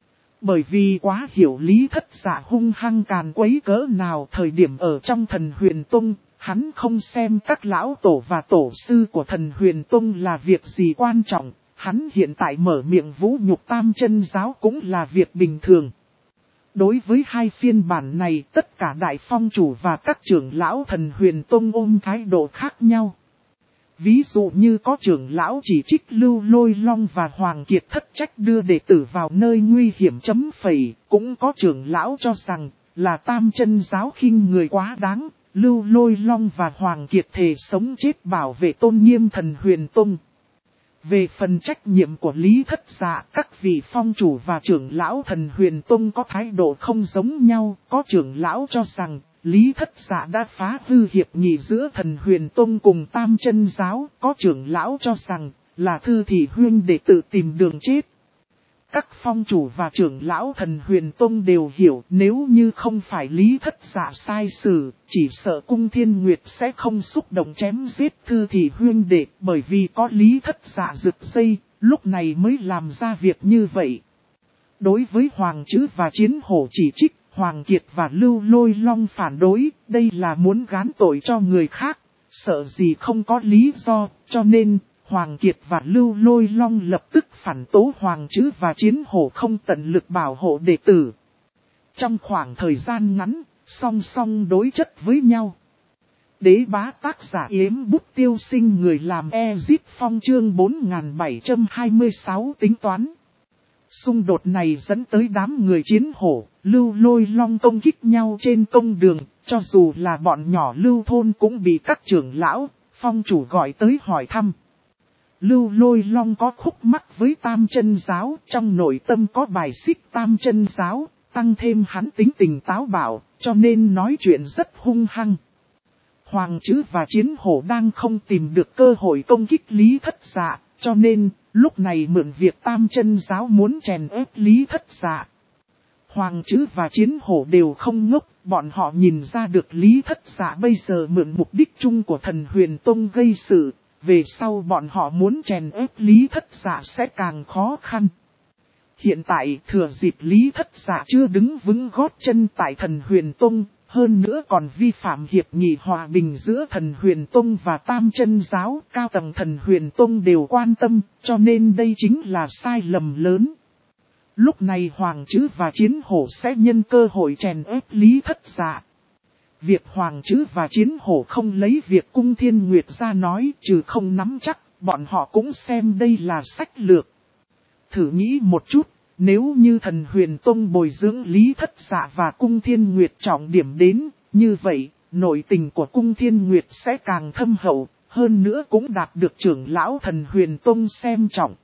Bởi vì quá hiểu Lý Thất Dạ hung hăng càn quấy cỡ nào, thời điểm ở trong Thần Huyền Tông, hắn không xem các lão tổ và tổ sư của Thần Huyền Tông là việc gì quan trọng, hắn hiện tại mở miệng vũ nhục Tam Chân Giáo cũng là việc bình thường. Đối với hai phiên bản này, tất cả đại phong chủ và các trưởng lão Thần Huyền Tông ôm thái độ khác nhau. Ví dụ như có trưởng lão chỉ trích Lưu Lôi Long và Hoàng Kiệt thất trách đưa đệ tử vào nơi nguy hiểm chấm phẩy, cũng có trưởng lão cho rằng là Tam Chân giáo khinh người quá đáng, Lưu Lôi Long và Hoàng Kiệt thề sống chết bảo vệ tôn nghiêm Thần Huyền Tông. Về phần trách nhiệm của Lý Thất Dạ, các vị phong chủ và trưởng lão Thần Huyền Tông có thái độ không giống nhau, có trưởng lão cho rằng Lý Thất Dạ đã phá hư hiệp nghị giữa Thần Huyền Tông cùng Tam Chân giáo, có trưởng lão cho rằng là Thư Thị Huyên để tự tìm đường chết. Các phong chủ và trưởng lão Thần Huyền Tông đều hiểu nếu như không phải Lý Thất Dạ sai xử, chỉ sợ Cung Thiên Nguyệt sẽ không xúc động chém giết Thư Thị Huyên đệ, bởi vì có Lý Thất Dạ rực dây, lúc này mới làm ra việc như vậy. Đối với Hoàng Chữ và Chiến Hổ chỉ trích, Hoàng Kiệt và Lưu Lôi Long phản đối, đây là muốn gán tội cho người khác, sợ gì không có lý do, cho nên Hoàng Kiệt và Lưu Lôi Long lập tức phản tố Hoàng Chữ và Chiến Hổ không tận lực bảo hộ đệ tử. Trong khoảng thời gian ngắn, song song đối chất với nhau. Đế bá tác giả Yếm Bút Tiêu Sinh người làm Ezit Phong chương 4726 tính toán. Xung đột này dẫn tới đám người Chiến Hổ, Lưu Lôi Long công kích nhau trên công đường, cho dù là bọn nhỏ Lưu thôn cũng bị các trưởng lão, phong chủ gọi tới hỏi thăm. Lưu Lôi Long có khúc mắc với Tam Chân giáo, trong nội tâm có bài xích Tam Chân giáo, tăng thêm hắn tính tình táo bạo, cho nên nói chuyện rất hung hăng. Hoàng Chữ và Chiến Hổ đang không tìm được cơ hội công kích Lý Thất Dạ, cho nên lúc này mượn việc Tam Chân giáo muốn chèn ép Lý Thất Dạ. Hoàng Chữ và Chiến Hổ đều không ngốc, bọn họ nhìn ra được Lý Thất Dạ bây giờ mượn mục đích chung của Thần Huyền Tông gây sự. Về sau bọn họ muốn chèn ép Lý Thất Dạ sẽ càng khó khăn. Hiện tại thừa dịp Lý Thất Dạ chưa đứng vững gót chân tại Thần Huyền Tông, hơn nữa còn vi phạm hiệp nghị hòa bình giữa Thần Huyền Tông và Tam Chân giáo, cao tầng Thần Huyền Tông đều quan tâm, cho nên đây chính là sai lầm lớn. Lúc này Hoàng Chữ và Chiến Hổ sẽ nhân cơ hội chèn ép Lý Thất Dạ. Việc Hoàng Chữ và Chiến Hổ không lấy việc Cung Thiên Nguyệt ra nói trừ không nắm chắc, bọn họ cũng xem đây là sách lược. Thử nghĩ một chút, nếu như Thần Huyền Tông bồi dưỡng Lý Thất Dạ và Cung Thiên Nguyệt trọng điểm đến, như vậy, nội tình của Cung Thiên Nguyệt sẽ càng thâm hậu, hơn nữa cũng đạt được trưởng lão Thần Huyền Tông xem trọng.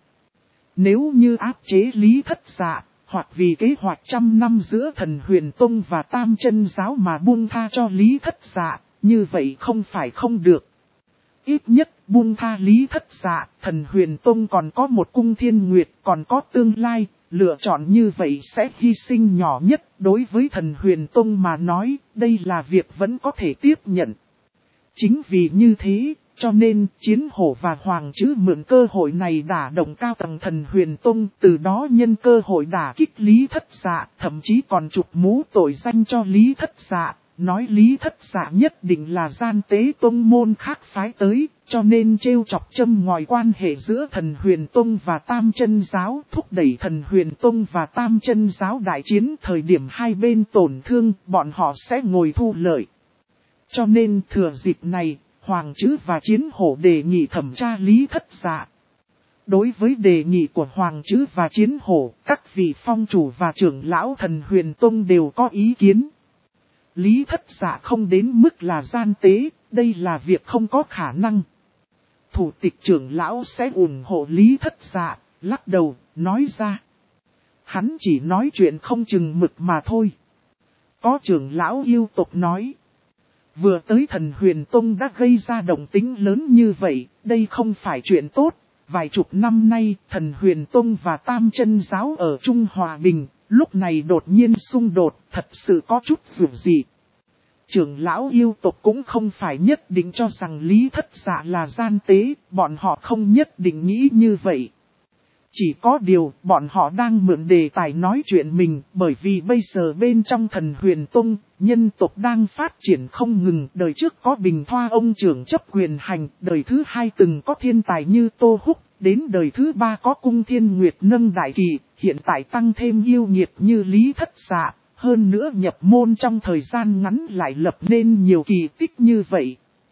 Nếu như áp chế Lý Thất Dạ, hoặc vì kế hoạch 100 năm giữa Thần Huyền Tông và Tam Chân giáo mà buông tha cho Lý Thất Dạ, như vậy không phải không được. Ít nhất buông tha Lý Thất Dạ, Thần Huyền Tông còn có một Cung Thiên Nguyệt, còn có tương lai, lựa chọn như vậy sẽ hy sinh nhỏ nhất. Đối với Thần Huyền Tông mà nói, đây là việc vẫn có thể tiếp nhận. Chính vì như thế, cho nên Chiến Hổ và Hoàng Chữ mượn cơ hội này đả động cao tầng Thần Huyền Tông, từ đó nhân cơ hội đả kích Lý Thất Dạ, thậm chí còn chụp mũ tội danh cho Lý Thất Dạ, nói Lý Thất Dạ nhất định là gian tế tông môn khác phái tới, cho nên trêu chọc châm ngòi quan hệ giữa Thần Huyền Tông và Tam Chân giáo, thúc đẩy Thần Huyền Tông và Tam Chân giáo đại chiến. Thời điểm hai bên tổn thương, bọn họ sẽ ngồi thu lợi. Cho nên thừa dịp này, Hoàng Chữ và Chiến Hổ đề nghị thẩm tra Lý Thất Dạ. Đối với đề nghị của Hoàng Chữ và Chiến Hổ, các vị phong chủ và trưởng lão Thần Huyền Tông đều có ý kiến. Lý Thất Dạ không đến mức là gian tế, đây là việc không có khả năng. Thủ tịch trưởng lão sẽ ủng hộ Lý Thất Dạ, lắc đầu, nói ra. Hắn chỉ nói chuyện không chừng mực mà thôi. Có trưởng lão yêu tộc nói. Vừa tới Thần Huyền Tông đã gây ra động tĩnh lớn như vậy, đây không phải chuyện tốt. Vài chục năm nay, Thần Huyền Tông và Tam Chân giáo ở chung hòa bình, lúc này đột nhiên xung đột, thật sự có chút dù gì. Trưởng lão yêu tộc cũng không phải nhất định cho rằng Lý Thất Dạ là gian tế, bọn họ không nhất định nghĩ như vậy. Chỉ có điều, bọn họ đang mượn đề tài nói chuyện mình, bởi vì bây giờ bên trong Thần Huyền Tông, nhân tộc đang phát triển không ngừng. Đời trước có Bình Thoa ông trưởng chấp quyền hành, đời thứ hai từng có thiên tài như Tô Húc, đến đời thứ ba có Cung Thiên Nguyệt nâng đại kỳ, hiện tại tăng thêm yêu nghiệt như Lý Thất Dạ, hơn nữa nhập môn trong thời gian ngắn lại lập nên nhiều kỳ tích như vậy.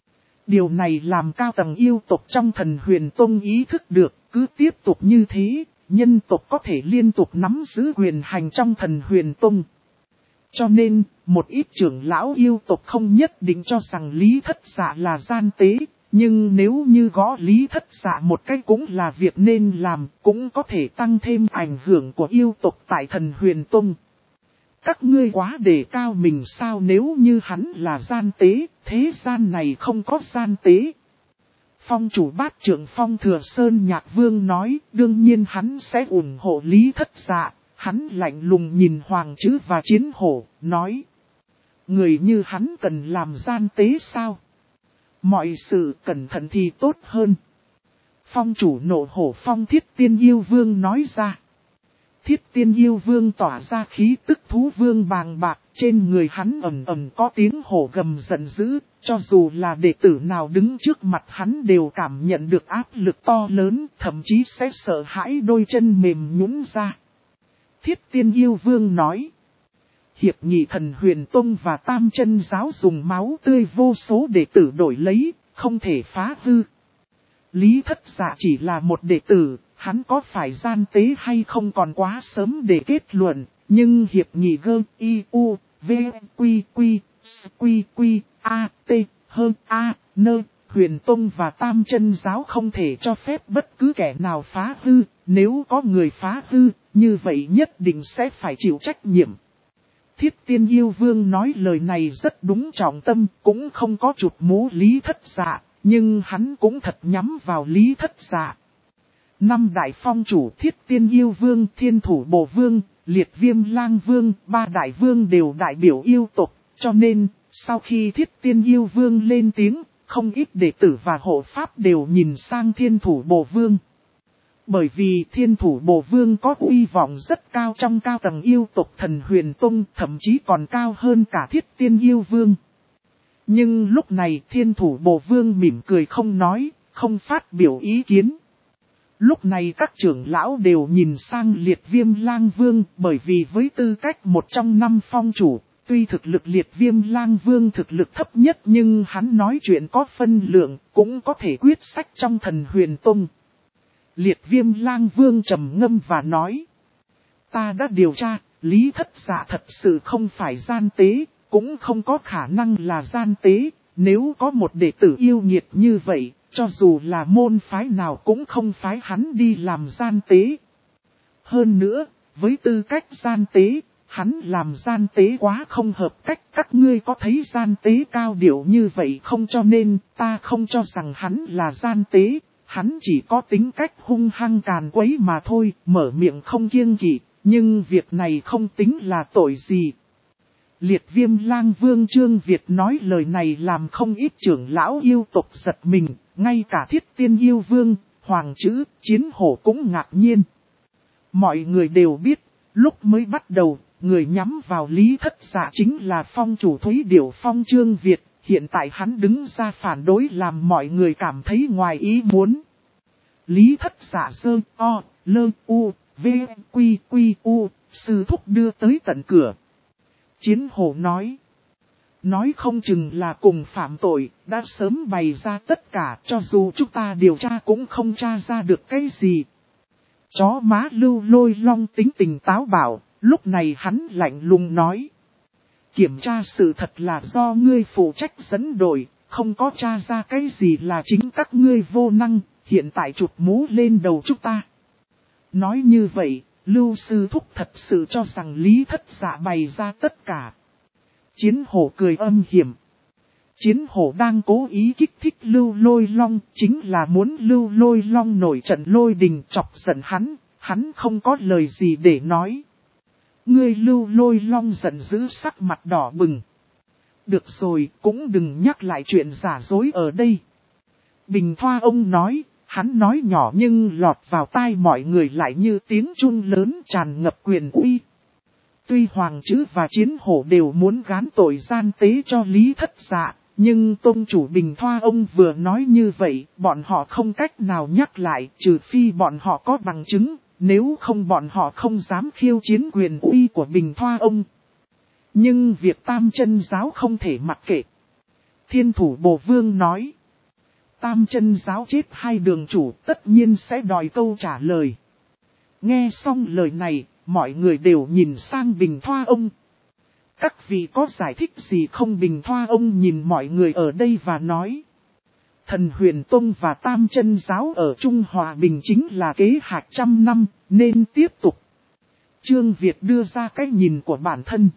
Điều này làm cao tầng yêu tộc trong Thần Huyền Tông ý thức được, cứ tiếp tục như thế, nhân tộc có thể liên tục nắm giữ quyền hành trong Thần Huyền Tông. Cho nên, một ít trưởng lão yêu tộc không nhất định cho rằng Lý Thất Dạ là gian tế, nhưng nếu như gõ Lý Thất Dạ một cách cũng là việc nên làm, cũng có thể tăng thêm ảnh hưởng của yêu tộc tại Thần Huyền Tông. Các ngươi quá đề cao mình sao, nếu như hắn là gian tế, thế gian này không có gian tế. Phong chủ Bát Trưởng Phong Thừa Sơn Nhạc Vương nói, đương nhiên hắn sẽ ủng hộ Lý Thất Dạ. Hắn lạnh lùng nhìn Hoàng Trữ và Chiến Hổ, nói. Người như hắn cần làm gian tế sao? Mọi sự cẩn thận thì tốt hơn. Phong chủ Nộ Hổ Phong Thiết Tiên Yêu Vương nói ra. Thiết Tiên Yêu Vương tỏa ra khí tức thú vương bàng bạc, trên người hắn ầm ầm có tiếng hổ gầm giận dữ, cho dù là đệ tử nào đứng trước mặt hắn đều cảm nhận được áp lực to lớn, thậm chí sẽ sợ hãi đôi chân mềm nhũn ra. Thiết Tiên Yêu Vương nói. Hiệp Nghị Thần Huyền Tông và Tam Chân Giáo dùng máu tươi vô số đệ tử đổi lấy, không thể phá hư. Lý Thất Dạ chỉ là một đệ tử, hắn có phải gian tế hay không còn quá sớm để kết luận, nhưng Hiệp Nghị G, I, U, V, Quy, Quy, S, Quy, Quy, A, T, H, A, N, Huyền Tông và Tam Chân Giáo không thể cho phép bất cứ kẻ nào phá hư, nếu có người phá hư, như vậy nhất định sẽ phải chịu trách nhiệm. Thiết Tiên Yêu Vương nói lời này rất đúng trọng tâm, cũng không có chụp mũ Lý Thất Dạ, nhưng hắn cũng thật nhắm vào Lý Thất Dạ. 5 đại phong chủ Thiết Tiên Yêu Vương, Thiên Thủ Bồ Vương, Liệt Viêm Lang Vương, 3 đại vương đều đại biểu yêu tộc, cho nên, sau khi Thiết Tiên Yêu Vương lên tiếng, không ít đệ tử và hộ pháp đều nhìn sang Thiên Thủ Bồ Vương. Bởi vì Thiên Thủ Bồ Vương có uy vọng rất cao trong cao tầng yêu tộc Thần Huyền Tông, thậm chí còn cao hơn cả Thiết Tiên Yêu Vương. Nhưng lúc này Thiên Thủ Bồ Vương mỉm cười không nói, không phát biểu ý kiến. Lúc này các trưởng lão đều nhìn sang Liệt Viêm Lang Vương, bởi vì với tư cách một trong 5 phong chủ, tuy thực lực Liệt Viêm Lang Vương thực lực thấp nhất nhưng hắn nói chuyện có phân lượng, cũng có thể quyết sách trong Thần Huyền Tông. Liệt Viêm Lang Vương trầm ngâm và nói. Ta đã điều tra, Lý Thất Dạ thật sự không phải gian tế, cũng không có khả năng là gian tế. Nếu có một đệ tử yêu nghiệt như vậy, cho dù là môn phái nào cũng không phái hắn đi làm gian tế. Hơn nữa, với tư cách gian tế, hắn làm gian tế quá không hợp cách. Các ngươi có thấy gian tế cao điệu như vậy không, cho nên ta không cho rằng hắn là gian tế. Hắn chỉ có tính cách hung hăng càn quấy mà thôi, mở miệng không kiêng kỵ, nhưng việc này không tính là tội gì. Liệt Viêm Lang Vương Trương Việt nói lời này làm không ít trưởng lão yêu tộc giật mình, ngay cả Thiết Tiên Yêu Vương, Hoàng Trữ, Chiến Hổ cũng ngạc nhiên. Mọi người đều biết, lúc mới bắt đầu, người nhắm vào Lý Thất Dạ chính là phong chủ Thúy Điểu Phong Trương Việt. Hiện tại hắn đứng ra phản đối làm mọi người cảm thấy ngoài ý muốn. Lý Thất Dạ sơ, o, lơ, u, v, quy, quy, u, sư thúc đưa tới tận cửa. Chiến Hổ nói. Nói không chừng là cùng phạm tội, đã sớm bày ra tất cả, cho dù chúng ta điều tra cũng không tra ra được cái gì. Chó má Lưu Lôi Long tính tình táo bạo, lúc này hắn lạnh lùng nói. Kiểm tra sự thật là do ngươi phụ trách dẫn đội, không có tra ra cái gì là chính các ngươi vô năng, hiện tại chụp mũ lên đầu chúng ta. Nói như vậy, Lưu Sư Thúc thật sự cho rằng Lý Thất Dạ bày ra tất cả. Chiến Hổ cười âm hiểm. Chiến Hổ đang cố ý kích thích Lưu Lôi Long, chính là muốn Lưu Lôi Long nổi trận lôi đình chọc giận hắn không có lời gì để nói. Ngươi Lưu Lôi Long giận dữ sắc mặt đỏ bừng. Được rồi, cũng đừng nhắc lại chuyện giả dối ở đây. Bình Thoa ông nói, hắn nói nhỏ nhưng lọt vào tai mọi người lại như tiếng chuông lớn tràn ngập quyền uy. Tuy Hoàng Trữ và Chiến Hổ đều muốn gán tội gian tế cho Lý Thất Dạ, nhưng tôn chủ Bình Thoa ông vừa nói như vậy, bọn họ không cách nào nhắc lại, trừ phi bọn họ có bằng chứng. Nếu không bọn họ không dám khiêu chiến quyền uy của Bình Thoa ông. Nhưng việc Tam Chân Giáo không thể mặc kệ. Thiên Thủ Bồ Vương nói. Tam chân giáo chết hai đường chủ tất nhiên sẽ đòi câu trả lời. Nghe xong lời này, mọi người đều nhìn sang Bình Thoa ông. Các vị có giải thích gì không? Bình Thoa ông nhìn mọi người ở đây và nói. Thần Huyền Tông và Tam chân giáo ở Trung Hòa Bình chính là kế hoạch trăm năm, nên tiếp tục. Trương Việt đưa ra cái nhìn của bản thân.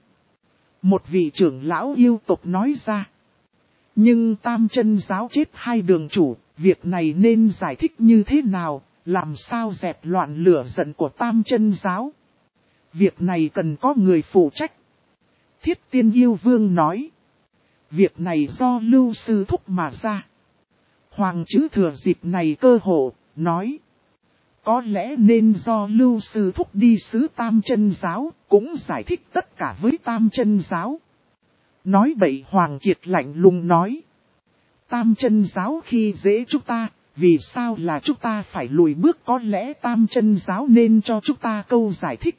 Một vị trưởng lão yêu tộc nói ra. Nhưng Tam chân giáo chết hai đường chủ, việc này nên giải thích như thế nào, làm sao dẹp loạn lửa giận của Tam chân giáo. Việc này cần có người phụ trách. Thiết Tiên Yêu Vương nói. Việc này do Lưu Sư thúc mà ra. Hoàng chữ thừa dịp này cơ hội, nói. Có lẽ nên do Lưu Sư thúc đi xứ Tam chân giáo, cũng giải thích tất cả với Tam chân giáo. Nói bậy Hoàng Kiệt lạnh lùng nói. Tam chân giáo khi dễ chúng ta, vì sao là chúng ta phải lùi bước? Có lẽ Tam chân giáo nên cho chúng ta câu giải thích.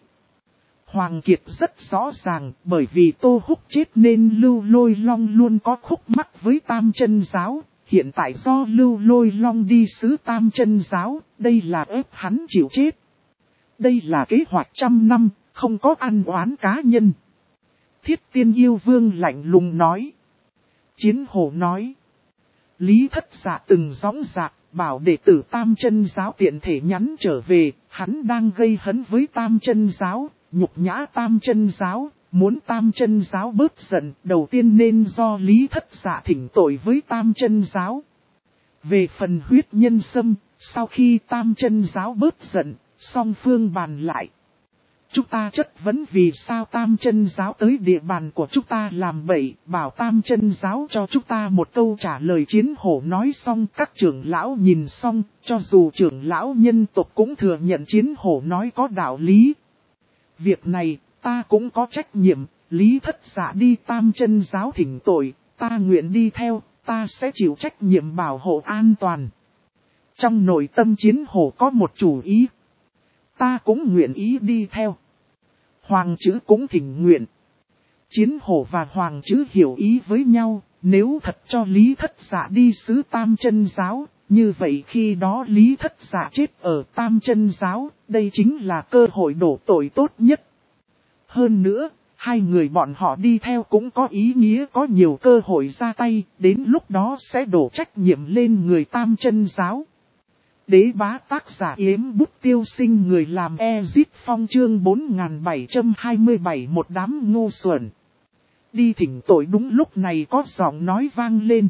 Hoàng Kiệt rất rõ ràng, bởi vì Tô Húc chết nên Lưu Lôi Long luôn có khúc mắc với Tam chân giáo. Hiện tại do Lưu Lôi Long đi xứ Tam chân giáo, đây là ép hắn chịu chết. Đây là kế hoạch trăm năm, không có ăn oán cá nhân. Thiết Tiên Yêu Vương lạnh lùng nói. Chiến Hổ nói. Lý Thất Dạ từng gióng dạc, bảo đệ tử Tam chân giáo tiện thể nhắn trở về, hắn đang gây hấn với Tam chân giáo, nhục nhã Tam chân giáo, muốn Tam chân giáo bớt giận, đầu tiên nên do Lý Thất Dạ thỉnh tội với Tam chân giáo. Về phần huyết nhân xâm, sau khi Tam chân giáo bớt giận, song phương bàn lại. Chúng ta chất vấn vì sao Tam chân giáo tới địa bàn của chúng ta làm bậy, bảo Tam chân giáo cho chúng ta một câu trả lời. Chiến Hổ nói xong, các trưởng lão nhìn xong, cho dù trưởng lão nhân tộc cũng thừa nhận Chiến Hổ nói có đạo lý. Việc này, ta cũng có trách nhiệm, Lý Thất Dạ đi Tam chân giáo thỉnh tội, ta nguyện đi theo, ta sẽ chịu trách nhiệm bảo hộ an toàn. Trong nội tâm Chiến Hổ có một chủ ý. Ta cũng nguyện ý đi theo. Hoàng chữ cũng thỉnh nguyện. Chiến Hổ và Hoàng chữ hiểu ý với nhau, nếu thật cho Lý Thất Dạ đi xứ Tam chân giáo, như vậy khi đó Lý Thất Dạ chết ở Tam chân giáo, đây chính là cơ hội đổ tội tốt nhất. Hơn nữa, hai người bọn họ đi theo cũng có ý nghĩa có nhiều cơ hội ra tay, đến lúc đó sẽ đổ trách nhiệm lên người Tam chân giáo. Đế bá tác giả Yếm Bút Tiêu Sinh, người làm Ezit Phong chương 4727. Một đám ngu xuẩn đi thỉnh tội. Đúng lúc này có giọng nói vang lên.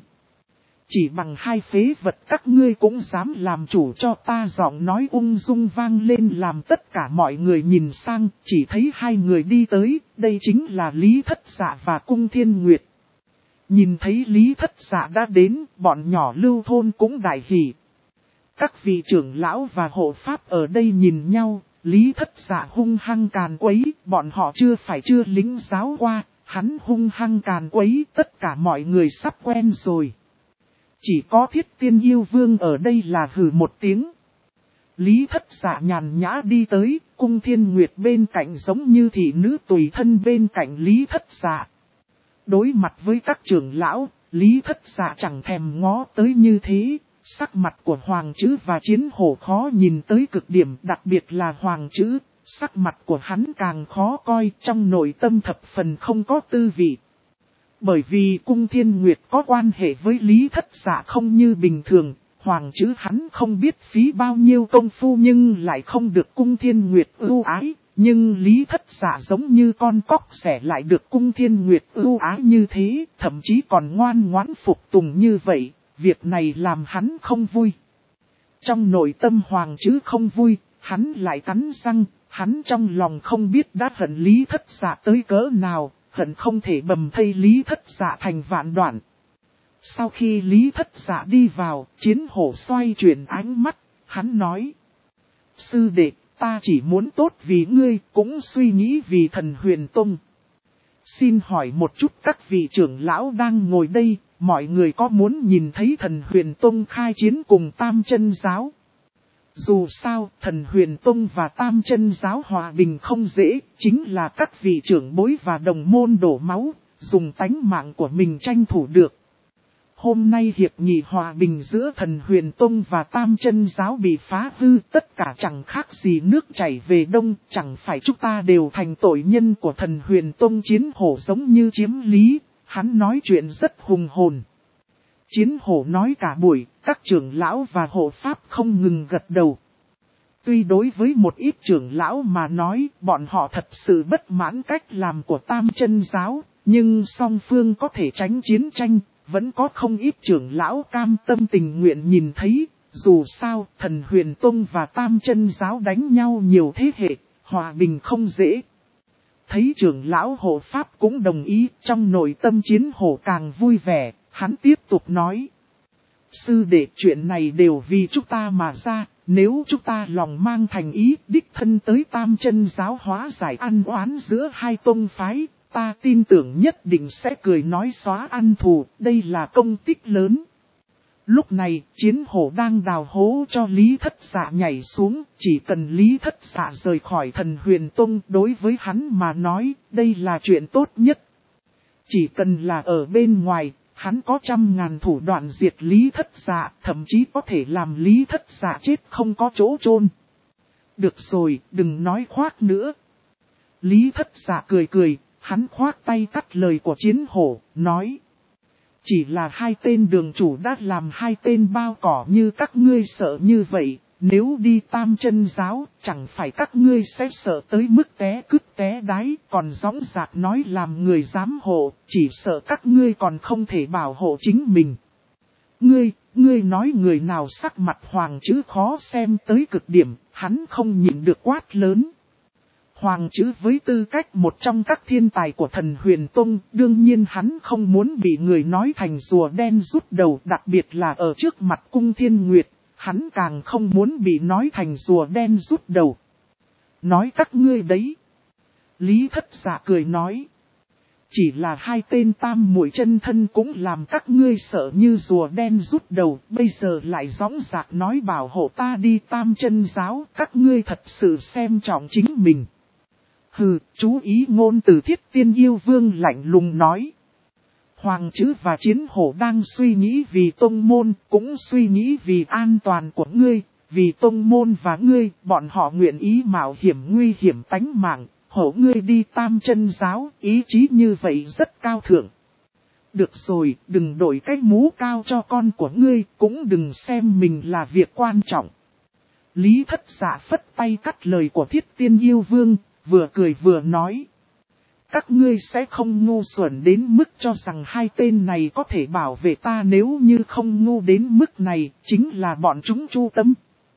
Chỉ bằng hai phế vật các ngươi cũng dám làm chủ cho ta. Giọng nói ung dung vang lên làm tất cả mọi người nhìn sang, chỉ thấy hai người đi tới, đây chính là Lý Thất Dạ và Cung Thiên Nguyệt. Nhìn thấy Lý Thất Dạ đã đến, bọn nhỏ Lưu thôn cũng đại hỉ. Các vị trưởng lão và hộ pháp ở đây nhìn nhau, Lý Thất Dạ hung hăng càn quấy, bọn họ chưa lính giáo qua, hắn hung hăng càn quấy, tất cả mọi người sắp quen rồi. Chỉ có Thiết Tiên Yêu Vương ở đây là hừ một tiếng. Lý Thất Dạ nhàn nhã đi tới, Cung Thiên Nguyệt bên cạnh giống như thị nữ tùy thân bên cạnh Lý Thất Dạ. Đối mặt với các trưởng lão, Lý Thất Dạ chẳng thèm ngó tới như thế. Sắc mặt của Hoàng chữ và Chiến Hổ khó nhìn tới cực điểm, đặc biệt là Hoàng chữ, sắc mặt của hắn càng khó coi, trong nội tâm thập phần không có tư vị. Bởi vì Cung Thiên Nguyệt có quan hệ với Lý Thất Dạ không như bình thường, Hoàng chữ hắn không biết phí bao nhiêu công phu nhưng lại không được Cung Thiên Nguyệt ưu ái, nhưng Lý Thất Dạ giống như con cóc xẻ lại được Cung Thiên Nguyệt ưu ái như thế, thậm chí còn ngoan ngoãn phục tùng như vậy. Việc này làm hắn không vui. Trong nội tâm Hoàng chữ không vui, hắn lại cắn răng, hắn trong lòng không biết đã hận Lý Thất Dạ tới cỡ nào, hận không thể bầm thây Lý Thất Dạ thành vạn đoạn. Sau khi Lý Thất Dạ đi vào, Chiến Hổ xoay chuyển ánh mắt, hắn nói. Sư đệ, ta chỉ muốn tốt vì ngươi, cũng suy nghĩ vì Thần Huyền Tông. Xin hỏi một chút các vị trưởng lão đang ngồi đây, mọi người có muốn nhìn thấy Thần Huyền Tông khai chiến cùng Tam chân giáo? Dù sao, Thần Huyền Tông và Tam chân giáo hòa bình không dễ, chính là các vị trưởng bối và đồng môn đổ máu, dùng tánh mạng của mình tranh thủ được. Hôm nay hiệp nghị hòa bình giữa Thần Huyền Tông và Tam Chân Giáo bị phá hư, tất cả chẳng khác gì nước chảy về đông, chẳng phải chúng ta đều thành tội nhân của Thần Huyền Tông. Chiến hổ giống như chiếm lý, hắn nói chuyện rất hùng hồn. Chiến hổ nói cả buổi, các trưởng lão và hộ pháp không ngừng gật đầu. Tuy đối với một ít trưởng lão mà nói, bọn họ thật sự bất mãn cách làm của Tam Chân Giáo, nhưng song phương có thể tránh chiến tranh, vẫn có không ít trưởng lão cam tâm tình nguyện nhìn thấy. Dù sao, Thần Huyền Tông và Tam Chân Giáo đánh nhau nhiều thế hệ, hòa bình không dễ. Thấy trưởng lão hộ pháp cũng đồng ý, trong nội tâm chiến hổ càng vui vẻ, hắn tiếp tục nói. Sư đệ, chuyện này đều vì chúng ta mà ra, nếu chúng ta lòng mang thành ý đích thân tới Tam Chân Giáo hóa giải ăn oán giữa hai tông phái, ta tin tưởng nhất định sẽ cười nói xóa ăn thù, đây là công tích lớn. Lúc này, chiến hổ đang đào hố cho Lý Thất Dạ nhảy xuống, chỉ cần Lý Thất Dạ rời khỏi Thần Huyền Tông, đối với hắn mà nói, đây là chuyện tốt nhất. Chỉ cần là ở bên ngoài, hắn có 100.000 thủ đoạn diệt Lý Thất Dạ, thậm chí có thể làm Lý Thất Dạ chết không có chỗ chôn. Được rồi, đừng nói khoác nữa. Lý Thất Dạ cười cười, hắn khoác tay cắt lời của chiến hổ, nói. Chỉ là hai tên đường chủ đã làm hai tên bao cỏ như các ngươi sợ như vậy, nếu đi Tam Chân Giáo, chẳng phải các ngươi sẽ sợ tới mức té cứt té đáy, còn dõng dạc nói làm người dám hộ, chỉ sợ các ngươi còn không thể bảo hộ chính mình. Ngươi nói người nào sắc mặt Hoàng Chữ khó xem tới cực điểm, hắn không nhịn được quát lớn. Hoàng Chữ với tư cách một trong các thiên tài của Thần Huyền Tông, đương nhiên hắn không muốn bị người nói thành rùa đen rút đầu, đặc biệt là ở trước mặt Cung Thiên Nguyệt, hắn càng không muốn bị nói thành rùa đen rút đầu. Nói các ngươi đấy. Lý Thất Dạ cười nói. Chỉ là hai tên tam muội chân thân cũng làm các ngươi sợ như rùa đen rút đầu, bây giờ lại dõng dạc nói bảo hộ ta đi Tam Chân Giáo, các ngươi thật sự xem trọng chính mình. Hừ, chú ý ngôn từ Thiết Tiên Yêu Vương lạnh lùng nói. Hoàng Chữ và chiến hổ đang suy nghĩ vì tông môn, cũng suy nghĩ vì an toàn của ngươi, vì tông môn và ngươi, bọn họ nguyện ý mạo hiểm nguy hiểm tánh mạng, hổ ngươi đi Tam Chân Giáo, ý chí như vậy rất cao thượng. Được rồi, đừng đổi cái mũ cao cho con của ngươi, cũng đừng xem mình là việc quan trọng. Lý Thất Dạ phất tay cắt lời của Thiết Tiên Yêu Vương, vừa cười vừa nói. Các ngươi sẽ không ngu xuẩn đến mức cho rằng hai tên này có thể bảo vệ ta, nếu như không ngu đến mức này, chính là bọn chúng chu tâm.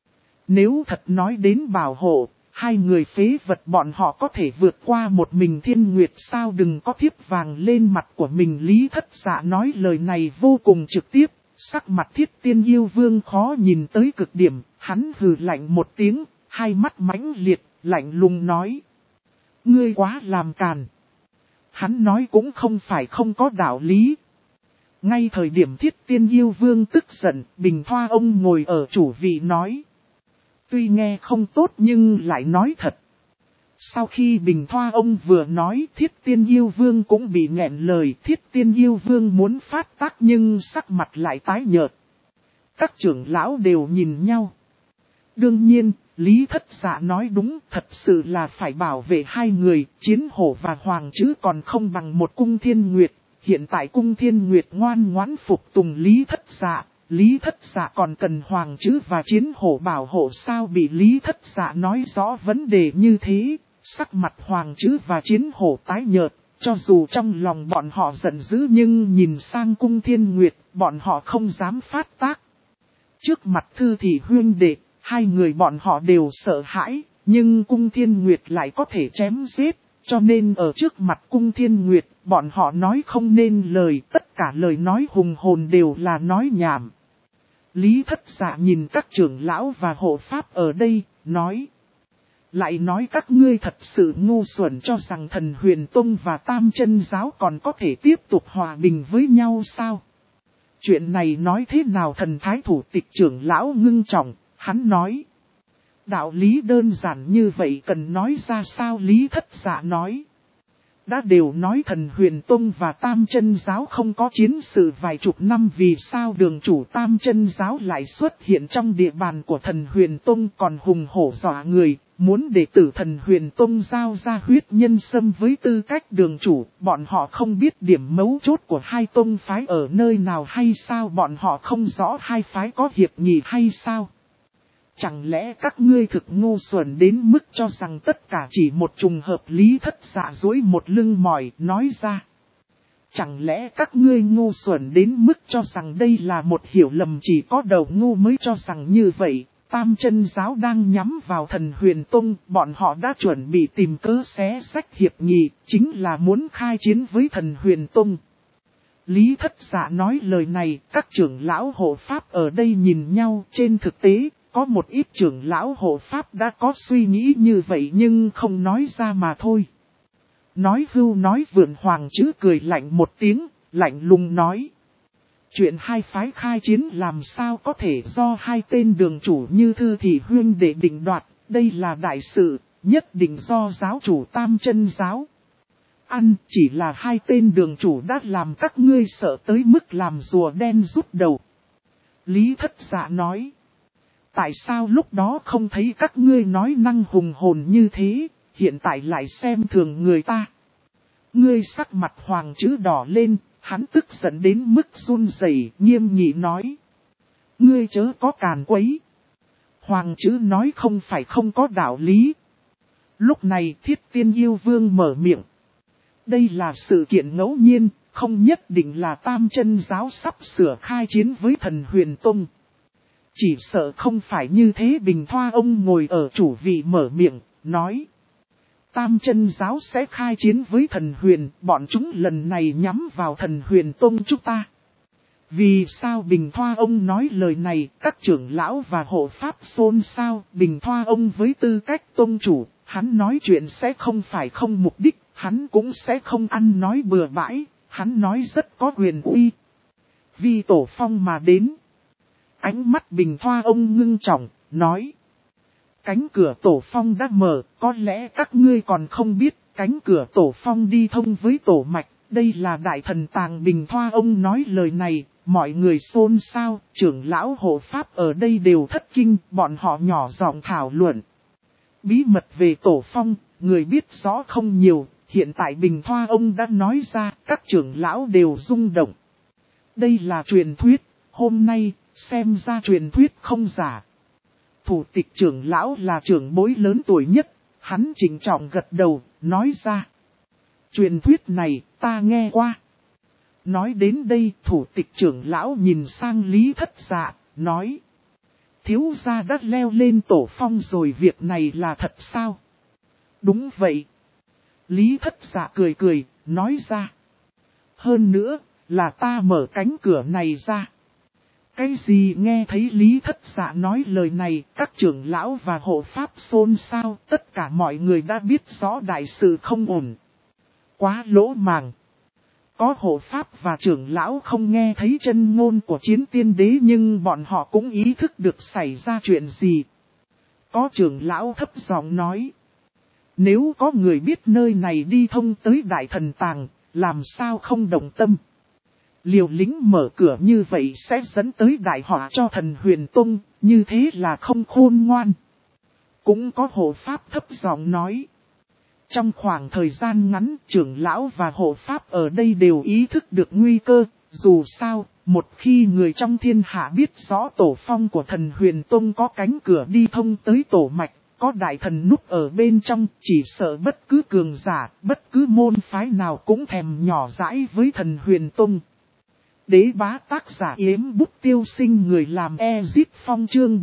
Nếu thật nói đến bảo hộ, hai người phế vật bọn họ có thể vượt qua một mình Thiên Nguyệt sao, đừng có thiếp vàng lên mặt của mình. Lý Thất Dạ nói lời này vô cùng trực tiếp, sắc mặt Thiết Tiên Yêu Vương khó nhìn tới cực điểm, hắn hừ lạnh một tiếng, hai mắt mãnh liệt, lạnh lùng nói. Ngươi quá làm càn. Hắn nói cũng không phải không có đạo lý. Ngay thời điểm Thiết Tiên Yêu Vương tức giận, Bình Thoa ông ngồi ở chủ vị nói. Tuy nghe không tốt nhưng lại nói thật. Sau khi Bình Thoa ông vừa nói, Thiết Tiên Yêu Vương cũng bị nghẹn lời. Thiết Tiên Yêu Vương muốn phát tác nhưng sắc mặt lại tái nhợt. Các trưởng lão đều nhìn nhau. Đương nhiên, Lý Thất Dạ nói đúng, thật sự là phải bảo vệ hai người, chiến hổ và Hoàng Chữ còn không bằng một Cung Thiên Nguyệt. Hiện tại Cung Thiên Nguyệt ngoan ngoãn phục tùng Lý Thất Dạ, Lý Thất Dạ còn cần Hoàng Chữ và chiến hổ bảo hộ sao? Bị Lý Thất Dạ nói rõ vấn đề như thế, sắc mặt Hoàng Chữ và chiến hổ tái nhợt, cho dù trong lòng bọn họ giận dữ nhưng nhìn sang Cung Thiên Nguyệt, bọn họ không dám phát tác. Trước mặt Thư Thị huynh đệ, hai người bọn họ đều sợ hãi, nhưng Cung Thiên Nguyệt lại có thể chém giết, cho nên ở trước mặt Cung Thiên Nguyệt, bọn họ nói không nên lời, tất cả lời nói hùng hồn đều là nói nhảm. Lý Thất Dạ nhìn các trưởng lão và hộ pháp ở đây, nói. Lại nói các ngươi thật sự ngu xuẩn cho rằng Thần Huyền Tông và Tam Chân Giáo còn có thể tiếp tục hòa bình với nhau sao? Chuyện này nói thế nào? Thần thái thủ tịch trưởng lão ngưng trọng, hắn nói. Đạo lý đơn giản như vậy cần nói ra sao? Lý Thất Dạ nói. Đã đều nói Thần Huyền Tông và Tam Chân Giáo không có chiến sự vài chục năm, vì sao đường chủ Tam Chân Giáo lại xuất hiện trong địa bàn của Thần Huyền Tông còn hùng hổ dọa người, muốn đệ tử Thần Huyền Tông giao ra huyết nhân sâm với tư cách đường chủ. Bọn họ không biết điểm mấu chốt của hai tông phái ở nơi nào hay sao? Bọn họ không rõ hai phái có hiệp nghị hay sao? Chẳng lẽ các ngươi thực ngu xuẩn đến mức cho rằng tất cả chỉ một trùng hợp? Lý Thất Dạ duỗi một lưng mỏi nói ra. Chẳng lẽ các ngươi ngu xuẩn đến mức cho rằng đây là một hiểu lầm, chỉ có đầu ngu mới cho rằng như vậy? Tam Chân Giáo đang nhắm vào Thần Huyền Tông, bọn họ đã chuẩn bị tìm cớ xé xách hiệp nghị, chính là muốn khai chiến với Thần Huyền Tông. Lý Thất Dạ nói lời này, các trưởng lão hộ pháp ở đây nhìn nhau. Trên thực tế, có một ít trưởng lão hộ pháp đã có suy nghĩ như vậy nhưng không nói ra mà thôi. Nói hưu nói vượn, Hoàng Trữ cười lạnh một tiếng, lạnh lùng nói. Chuyện hai phái khai chiến làm sao có thể do hai tên đường chủ như Thư Thị Huyên để định đoạt, đây là đại sự, nhất định do giáo chủ Tam Chân Giáo. Ăn chỉ là hai tên đường chủ đã làm các ngươi sợ tới mức làm rùa đen rút đầu. Lý Thất Dạ nói. Tại sao lúc đó không thấy các ngươi nói năng hùng hồn như thế, hiện tại lại xem thường người ta? Ngươi sắc mặt Hoàng Trữ đỏ lên, hắn tức giận đến mức run rẩy, nghiêm nghị nói. Ngươi chớ có càn quấy. Hoàng Trữ nói không phải không có đạo lý. Lúc này Thiết Tiên Yêu Vương mở miệng. Đây là sự kiện ngẫu nhiên, không nhất định là Tam Chân Giáo sắp sửa khai chiến với Thần Huyền Tông. Chỉ sợ không phải như thế. Bình Thoa ông ngồi ở chủ vị mở miệng, nói. Tam Chân Giáo sẽ khai chiến với Thần Huyền, bọn chúng lần này nhắm vào Thần Huyền Tông chúng ta. Vì sao? Bình Thoa ông nói lời này, các trưởng lão và hộ pháp xôn xao. Bình Thoa ông với tư cách tông chủ, hắn nói chuyện sẽ không phải không mục đích, hắn cũng sẽ không ăn nói bừa bãi, hắn nói rất có quyền uy. Vì tổ phong mà đến. Ánh mắt Bình Thoa ông ngưng trọng, nói. Cánh cửa tổ phong đã mở, có lẽ các ngươi còn không biết, cánh cửa tổ phong đi thông với tổ mạch, đây là đại thần tàng. Bình Thoa ông nói lời này, mọi người xôn xao, trưởng lão hộ pháp ở đây đều thất kinh, bọn họ nhỏ giọng thảo luận. Bí mật về tổ phong, người biết rõ không nhiều, hiện tại Bình Thoa ông đã nói ra, các trưởng lão đều rung động. Đây là truyền thuyết, hôm nay, xem ra truyền thuyết không giả. Thủ tịch trưởng lão là trưởng bối lớn tuổi nhất, hắn trịnh trọng gật đầu, nói ra. Truyền thuyết này, ta nghe qua. Nói đến đây, thủ tịch trưởng lão nhìn sang Lý Thất Dạ, nói. Thiếu gia đã leo lên tổ phong rồi, việc này là thật sao? Đúng vậy. Lý Thất Dạ cười cười, nói ra. Hơn nữa, là ta mở cánh cửa này ra. Cái gì? Nghe thấy Lý Thất Dạ nói lời này, các trưởng lão và hộ pháp xôn xao, tất cả mọi người đã biết rõ đại sự không ổn. Quá lỗ màng. Có hộ pháp và trưởng lão không nghe thấy chân ngôn của Chiến Tiên Đế nhưng bọn họ cũng ý thức được xảy ra chuyện gì. Có trưởng lão thấp giọng nói. Nếu có người biết nơi này đi thông tới Đại Thần Tàng, làm sao không động tâm? Liều lĩnh mở cửa như vậy sẽ dẫn tới đại họa cho Thần Huyền Tông, như thế là không khôn ngoan. Cũng có hộ pháp thấp giọng nói. Trong khoảng thời gian ngắn, trưởng lão và hộ pháp ở đây đều ý thức được nguy cơ, dù sao, một khi người trong thiên hạ biết rõ tổ phong của Thần Huyền Tông có cánh cửa đi thông tới tổ mạch, có đại thần núp ở bên trong, chỉ sợ bất cứ cường giả, bất cứ môn phái nào cũng thèm nhỏ dãi với Thần Huyền Tông. Đế bá tác giả Yếm Bút Tiêu Sinh, người làm Ezip Phong, chương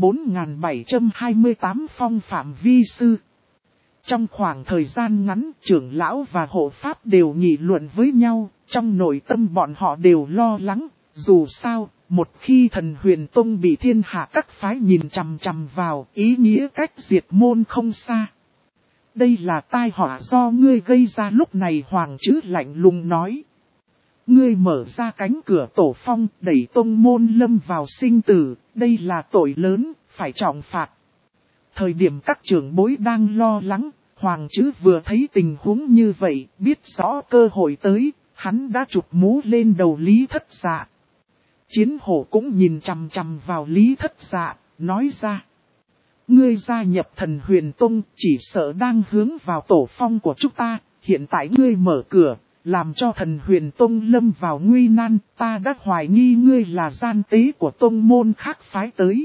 4728 phong phạm vi sư. Trong khoảng thời gian ngắn, trưởng lão và hộ pháp đều nghị luận với nhau, trong nội tâm bọn họ đều lo lắng, dù sao, một khi Thần Huyền Tông bị thiên hạ các phái nhìn chằm chằm vào, ý nghĩa cách diệt môn không xa. Đây là tai họa do ngươi gây ra. Lúc này Hoàng Trữ lạnh lùng nói. Ngươi mở ra cánh cửa tổ phong, đẩy tông môn lâm vào sinh tử, đây là tội lớn, phải trọng phạt. Thời điểm các trưởng bối đang lo lắng, Hoàng Trữ vừa thấy tình huống như vậy, biết rõ cơ hội tới, hắn đã chụp mũ lên đầu Lý Thất Dạ. Chiến hổ cũng nhìn chằm chằm vào Lý Thất Dạ, nói ra. Ngươi gia nhập Thần Huyền Tông chỉ sợ đang hướng vào tổ phong của chúng ta, hiện tại ngươi mở cửa, làm cho Thần Huyền Tông lâm vào nguy nan, ta đã hoài nghi ngươi là gian tế của tông môn khác phái tới.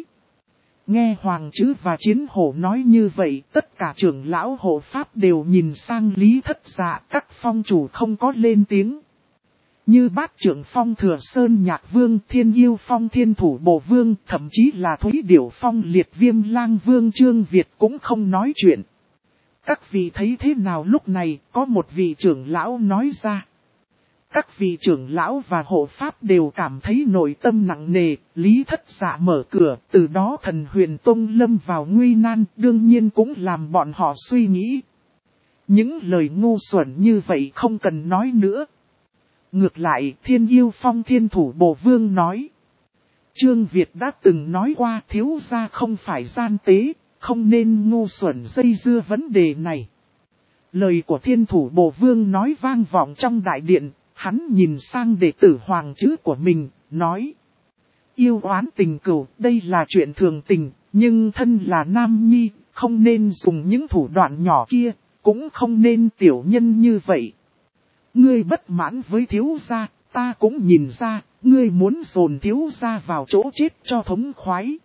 Nghe Hoàng Trữ và Chiến hổ nói như vậy, tất cả trưởng lão hộ pháp đều nhìn sang Lý Thất Dạ, các phong chủ không có lên tiếng. Như Bát Trưởng Phong Thừa Sơn Nhạc Vương, Thiên Yêu Phong Thiên Thủ Bổ Vương, thậm chí là Thúy Điểu Phong Liệt Viêm Lang Vương Trương Việt cũng không nói chuyện. Các vị thấy thế nào lúc này, có một vị trưởng lão nói ra. Các vị trưởng lão và hộ pháp đều cảm thấy nội tâm nặng nề, Lý Thất Dạ mở cửa, từ đó Thần Huyền Tông lâm vào nguy nan, đương nhiên cũng làm bọn họ suy nghĩ. Những lời ngu xuẩn như vậy không cần nói nữa. Ngược lại, Thiên Yêu Phong Thiên Thủ Bổ Vương nói. Trương Việt đã từng nói qua thiếu gia không phải gian tế, không nên ngu xuẩn dây dưa vấn đề này. Lời của Thiên Thủ Bổ Vương nói vang vọng trong đại điện, hắn nhìn sang đệ tử Hoàng Trữ của mình, nói. Yêu oán tình cửu, đây là chuyện thường tình, nhưng thân là nam nhi, không nên dùng những thủ đoạn nhỏ kia, cũng không nên tiểu nhân như vậy. Ngươi bất mãn với thiếu gia, ta cũng nhìn ra, ngươi muốn dồn thiếu gia vào chỗ chết cho thống khoái.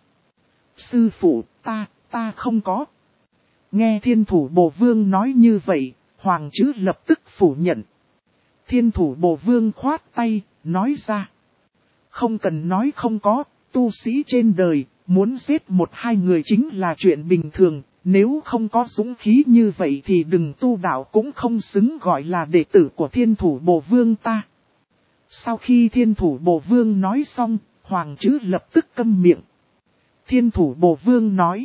Sư phụ, ta không có. Nghe Thiên Thủ Bổ Vương nói như vậy, Hoàng Trữ lập tức phủ nhận. Thiên Thủ Bổ Vương khoát tay, nói ra. Không cần nói không có, tu sĩ trên đời, muốn giết một hai người chính là chuyện bình thường. Nếu không có dũng khí như vậy thì đừng tu đạo cũng không xứng gọi là đệ tử của Thiên Thủ Bổ Vương ta. Sau khi Thiên Thủ Bổ Vương nói xong, Hoàng Trữ lập tức câm miệng. Thiên Thủ Bổ Vương nói.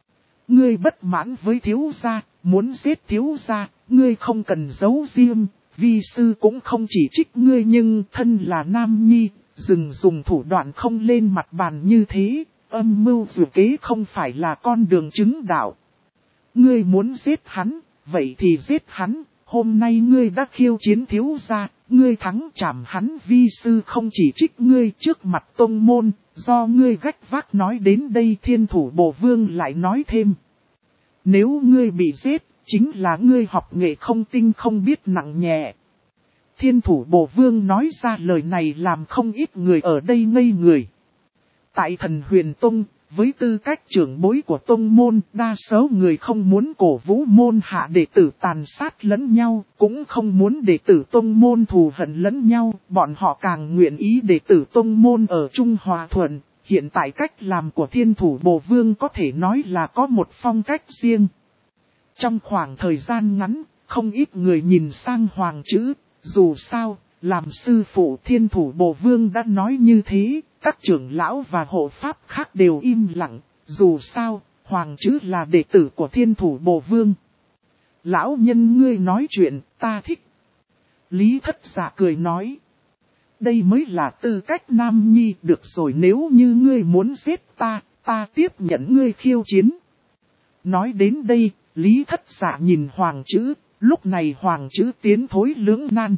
Ngươi bất mãn với thiếu gia, muốn giết thiếu gia, ngươi không cần giấu riêng, vi sư cũng không chỉ trích ngươi nhưng thân là nam nhi, đừng dùng thủ đoạn không lên mặt bàn như thế, âm mưu dự kế không phải là con đường chứng đạo. Ngươi muốn giết hắn, vậy thì giết hắn, hôm nay ngươi đã khiêu chiến thiếu gia, ngươi thắng chảm hắn vi sư không chỉ trích ngươi trước mặt tông môn, do ngươi gách vác nói đến đây Thiên Thủ Bổ Vương lại nói thêm. Nếu ngươi bị giết, chính là ngươi học nghệ không tinh không biết nặng nhẹ. Thiên Thủ Bổ Vương nói ra lời này làm không ít người ở đây ngây người. Tại Thần Huyền Tông, với tư cách trưởng bối của tông môn, đa số người không muốn cổ vũ môn hạ đệ tử tàn sát lẫn nhau, cũng không muốn đệ tử tông môn thù hận lẫn nhau, bọn họ càng nguyện ý đệ tử tông môn ở chung hòa thuận. Hiện tại cách làm của Thiên Thủ Bổ Vương có thể nói là có một phong cách riêng. Trong khoảng thời gian ngắn, không ít người nhìn sang Hoàng Trữ, dù sao, làm sư phụ Thiên Thủ Bổ Vương đã nói như thế, các trưởng lão và hộ pháp khác đều im lặng, dù sao, Hoàng Trữ là đệ tử của Thiên Thủ Bổ Vương. Lão nhân ngươi nói chuyện, ta thích. Lý Thất Dạ cười nói. Đây mới là tư cách nam nhi, được rồi, nếu như ngươi muốn giết ta tiếp nhận ngươi khiêu chiến. Nói đến đây, Lý Thất Dạ nhìn Hoàng Trữ, lúc này Hoàng Trữ tiến thối lưỡng nan.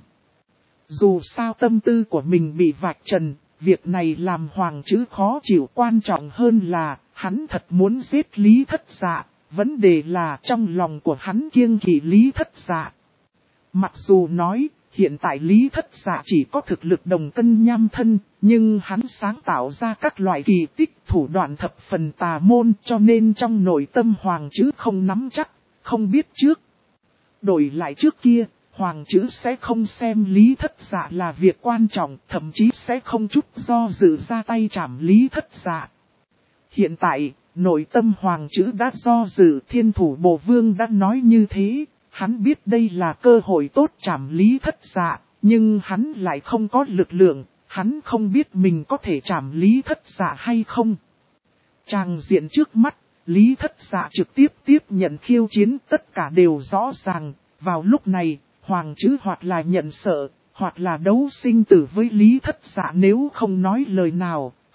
Dù sao tâm tư của mình bị vạch trần, việc này làm Hoàng Trữ khó chịu, quan trọng hơn là, hắn thật muốn giết Lý Thất Dạ, vấn đề là trong lòng của hắn kiêng kỵ Lý Thất Dạ. Mặc dù nói, hiện tại Lý Thất Dạ chỉ có thực lực đồng cân nham thân, nhưng hắn sáng tạo ra các loại kỳ tích thủ đoạn thập phần tà môn, cho nên trong nội tâm Hoàng Trữ không nắm chắc, không biết trước. Đổi lại trước kia, Hoàng Trữ sẽ không xem Lý Thất Dạ là việc quan trọng, thậm chí sẽ không chút do dự ra tay trảm Lý Thất Dạ. Hiện tại, nội tâm Hoàng Trữ đã do dự, Thiên Thủ Bổ Vương đã nói như thế, hắn biết đây là cơ hội tốt trảm Lý Thất Dạ, nhưng hắn lại không có lực lượng, hắn không biết mình có thể trảm Lý Thất Dạ hay không. Tràng diện trước mắt, Lý Thất Dạ trực tiếp nhận khiêu chiến, tất cả đều rõ ràng, vào lúc này, Hoàng Trữ hoặc là nhận sợ, hoặc là đấu sinh tử với Lý Thất Dạ, nếu không nói lời nào,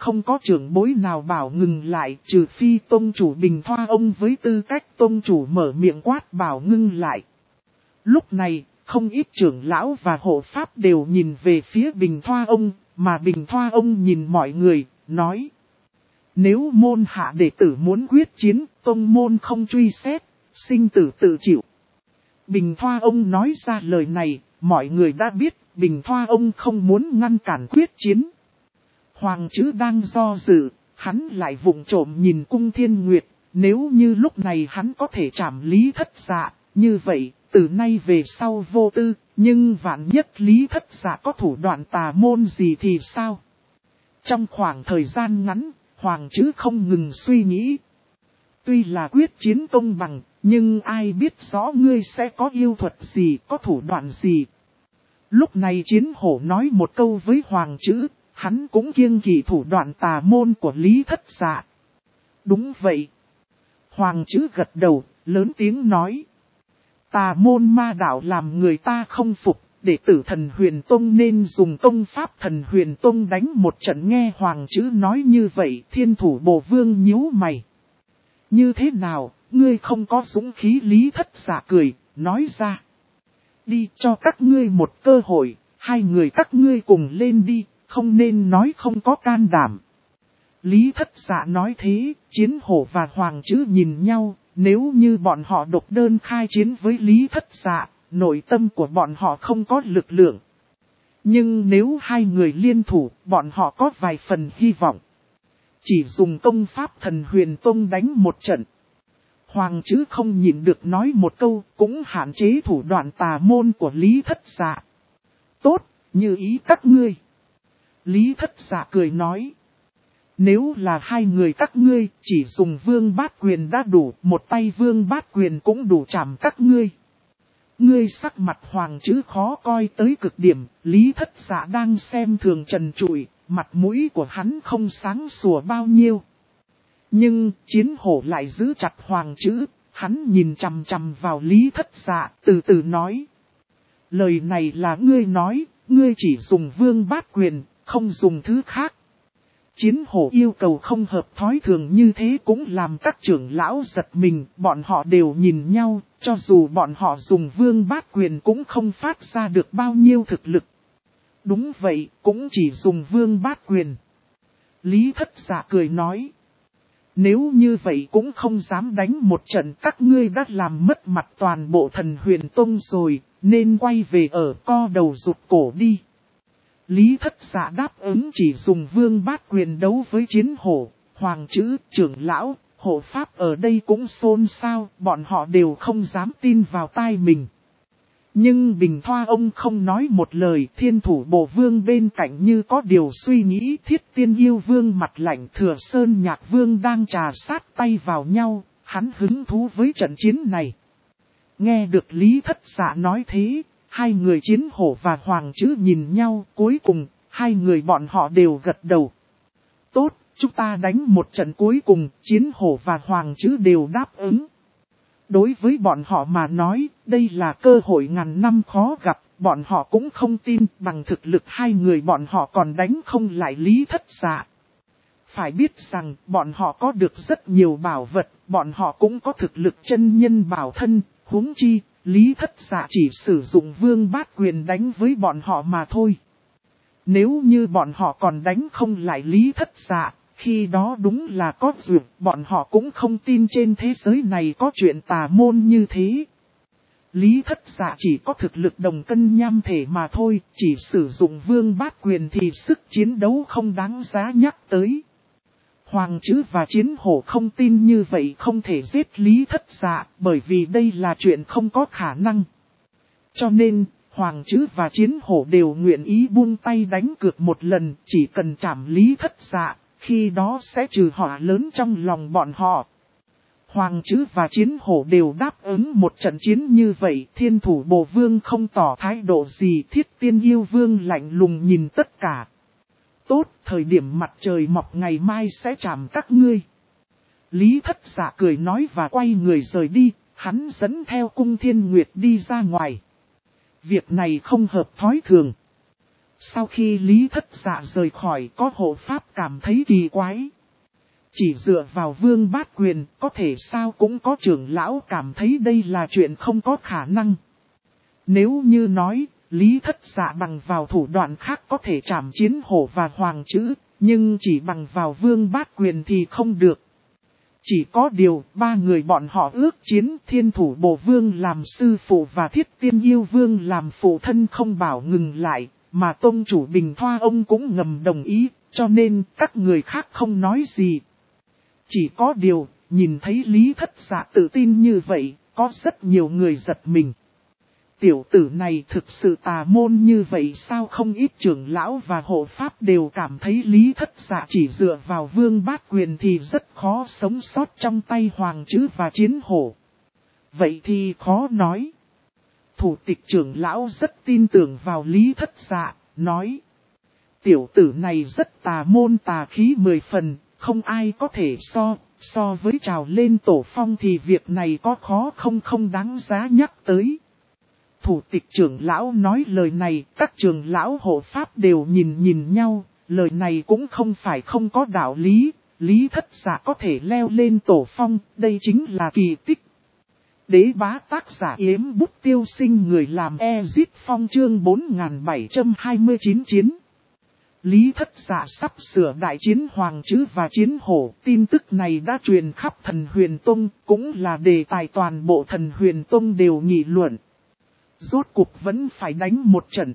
không có trưởng bối nào bảo ngừng lại, trừ phi tông chủ Bình Thoa ông với tư cách tông chủ mở miệng quát bảo ngưng lại. Lúc này, không ít trưởng lão và hộ pháp đều nhìn về phía Bình Thoa ông, mà Bình Thoa ông nhìn mọi người, nói. Nếu môn hạ đệ tử muốn quyết chiến, tông môn không truy xét, sinh tử tự chịu. Bình Thoa ông nói ra lời này, mọi người đã biết, Bình Thoa ông không muốn ngăn cản quyết chiến. Hoàng Trữ đang do dự, hắn lại vụng trộm nhìn Cung Thiên Nguyệt, nếu như lúc này hắn có thể trảm Lý Thất Dạ, như vậy, từ nay về sau vô tư, nhưng vạn nhất Lý Thất Dạ có thủ đoạn tà môn gì thì sao? Trong khoảng thời gian ngắn, Hoàng Trữ không ngừng suy nghĩ. Tuy là quyết chiến công bằng, nhưng ai biết rõ ngươi sẽ có yêu thuật gì, có thủ đoạn gì. Lúc này Chiến Hổ nói một câu với Hoàng Trữ, hắn cũng kiêng kỵ thủ đoạn tà môn của Lý Thất Dạ. Đúng vậy. Hoàng Trữ gật đầu, lớn tiếng nói. Tà môn ma đạo làm người ta không phục, đệ tử Thần Huyền Tông nên dùng công pháp Thần Huyền Tông đánh một trận. Nghe Hoàng Trữ nói như vậy, Thiên Thủ Bồ Vương nhíu mày. Như thế nào, ngươi không có dũng khí? Lý Thất Dạ cười, nói ra. Đi cho các ngươi một cơ hội, hai người các ngươi cùng lên đi, không nên nói không có can đảm. Lý Thất Dạ nói thế, Chiến Hổ và Hoàng Trữ nhìn nhau, nếu như bọn họ độc đơn khai chiến với Lý Thất Dạ, nội tâm của bọn họ không có lực lượng. Nhưng nếu hai người liên thủ, bọn họ có vài phần hy vọng. Chỉ dùng công pháp Thần Huyền Tông đánh một trận. Hoàng Trữ không nhịn được nói một câu, cũng hạn chế thủ đoạn tà môn của Lý Thất Dạ. Tốt, như ý các ngươi. Lý Thất Dạ cười nói. Nếu là hai người các ngươi, chỉ dùng Vương Bát Quyền đã đủ, một tay Vương Bát Quyền cũng đủ chạm các ngươi. Ngươi sắc mặt Hoàng Trữ khó coi tới cực điểm, Lý Thất Dạ đang xem thường trần trụi, mặt mũi của hắn không sáng sủa bao nhiêu. Nhưng Chiến Hổ lại giữ chặt Hoàng Trữ, hắn nhìn chằm chằm vào Lý Thất Dạ, từ từ nói. Lời này là ngươi nói, ngươi chỉ dùng Vương Bát Quyền, không dùng thứ khác. Chiến Hổ yêu cầu không hợp thói thường như thế cũng làm các trưởng lão giật mình, bọn họ đều nhìn nhau, cho dù bọn họ dùng Vương Bát Quyền cũng không phát ra được bao nhiêu thực lực. Đúng vậy, cũng chỉ dùng Vương Bát Quyền. Lý Thất Dạ cười nói. Nếu như vậy cũng không dám đánh một trận, các ngươi đã làm mất mặt toàn bộ Thần Huyền Tông rồi, nên quay về ở co đầu rụt cổ đi. Lý Thất Dạ đáp ứng chỉ dùng Vương Bát Quyền đấu với Chiến Hổ, Hoàng Trữ, trưởng lão, hộ pháp ở đây cũng xôn xao, bọn họ đều không dám tin vào tai mình. Nhưng Bình Thoa ông không nói một lời, Thiên Thủ Bồ Vương bên cạnh như có điều suy nghĩ. Thiết Tiên Yêu Vương mặt lạnh, Thừa Sơn Nhạc Vương đang trà sát tay vào nhau, hắn hứng thú với trận chiến này. Nghe được Lý Thất Dạ nói thế, hai người Chiến Hổ và Hoàng Trữ nhìn nhau, cuối cùng, hai người bọn họ đều gật đầu. Tốt, chúng ta đánh một trận cuối cùng, Chiến Hổ và Hoàng Trữ đều đáp ứng. Đối với bọn họ mà nói, đây là cơ hội ngàn năm khó gặp, bọn họ cũng không tin bằng thực lực hai người bọn họ còn đánh không lại Lý Thất Dạ. Phải biết rằng, bọn họ có được rất nhiều bảo vật, bọn họ cũng có thực lực chân nhân bảo thân, huống chi, Lý Thất Dạ chỉ sử dụng Vương Bát Quyền đánh với bọn họ mà thôi. Nếu như bọn họ còn đánh không lại Lý Thất Dạ, khi đó đúng là có duyệt, bọn họ cũng không tin trên thế giới này có chuyện tà môn như thế. Lý Thất Dạ chỉ có thực lực đồng cân nham thể mà thôi, chỉ sử dụng Vương Bát Quyền thì sức chiến đấu không đáng giá nhắc tới. Hoàng Trữ và Chiến Hổ không tin như vậy không thể giết Lý Thất Dạ, bởi vì đây là chuyện không có khả năng. Cho nên, Hoàng Trữ và Chiến Hổ đều nguyện ý buông tay đánh cược một lần, chỉ cần trảm Lý Thất Dạ, khi đó sẽ trừ họa lớn trong lòng bọn họ. Hoàng Trữ và Chiến Hổ đều đáp ứng một trận chiến như vậy, Thiên Thủ Bồ Vương không tỏ thái độ gì, Thiết Tiên Yêu Vương lạnh lùng nhìn tất cả. Tốt, thời điểm mặt trời mọc ngày mai sẽ trảm các ngươi. Lý Thất Dạ cười nói và quay người rời đi, hắn dẫn theo Cung Thiên Nguyệt đi ra ngoài. Việc này không hợp thói thường. Sau khi Lý Thất Dạ rời khỏi, có hộ pháp cảm thấy kỳ quái. Chỉ dựa vào Vương Bát Quyền, có thể sao cũng có trưởng lão cảm thấy đây là chuyện không có khả năng. Nếu như nói, Lý Thất Dạ bằng vào thủ đoạn khác có thể trảm Chiến Hổ và Hoàng Trữ, nhưng chỉ bằng vào Vương Bát Quyền thì không được. Chỉ có điều, ba người bọn họ ước chiến Thiên Thủ Bổ Vương làm sư phụ và Thiết Tiên Yêu Vương làm phụ thân không bảo ngừng lại, mà tông chủ Bình Thoa ông cũng ngầm đồng ý, cho nên các người khác không nói gì. Chỉ có điều, nhìn thấy Lý Thất Dạ tự tin như vậy, có rất nhiều người giật mình. Tiểu tử này thực sự tà môn như vậy sao? Không ít trưởng lão và hộ pháp đều cảm thấy Lý Thất Dạ chỉ dựa vào Vương Bát Quyền thì rất khó sống sót trong tay Hoàng Trữ và Chiến Hổ. Vậy thì khó nói. Thủ tịch trưởng lão rất tin tưởng vào Lý Thất Dạ, nói. Tiểu tử này rất tà môn tà khí 10 phần, không ai có thể so với trào lên tổ phong thì việc này có khó không đáng giá nhắc tới. Thủ tịch trưởng lão nói lời này, các trưởng lão hộ pháp đều nhìn nhau, lời này cũng không phải không có đạo lý, Lý Thất Dạ có thể leo lên tổ phong, đây chính là kỳ tích. Đế bá tác giả Yếm Bút Tiêu Sinh, người làm Ezit Phong, chương 4729 chiến. Lý Thất Dạ sắp sửa đại chiến Hoàng Trữ và Chiến Hổ, tin tức này đã truyền khắp Thần Huyền Tông, cũng là đề tài toàn bộ Thần Huyền Tông đều nghị luận. Rốt cuộc vẫn phải đánh một trận.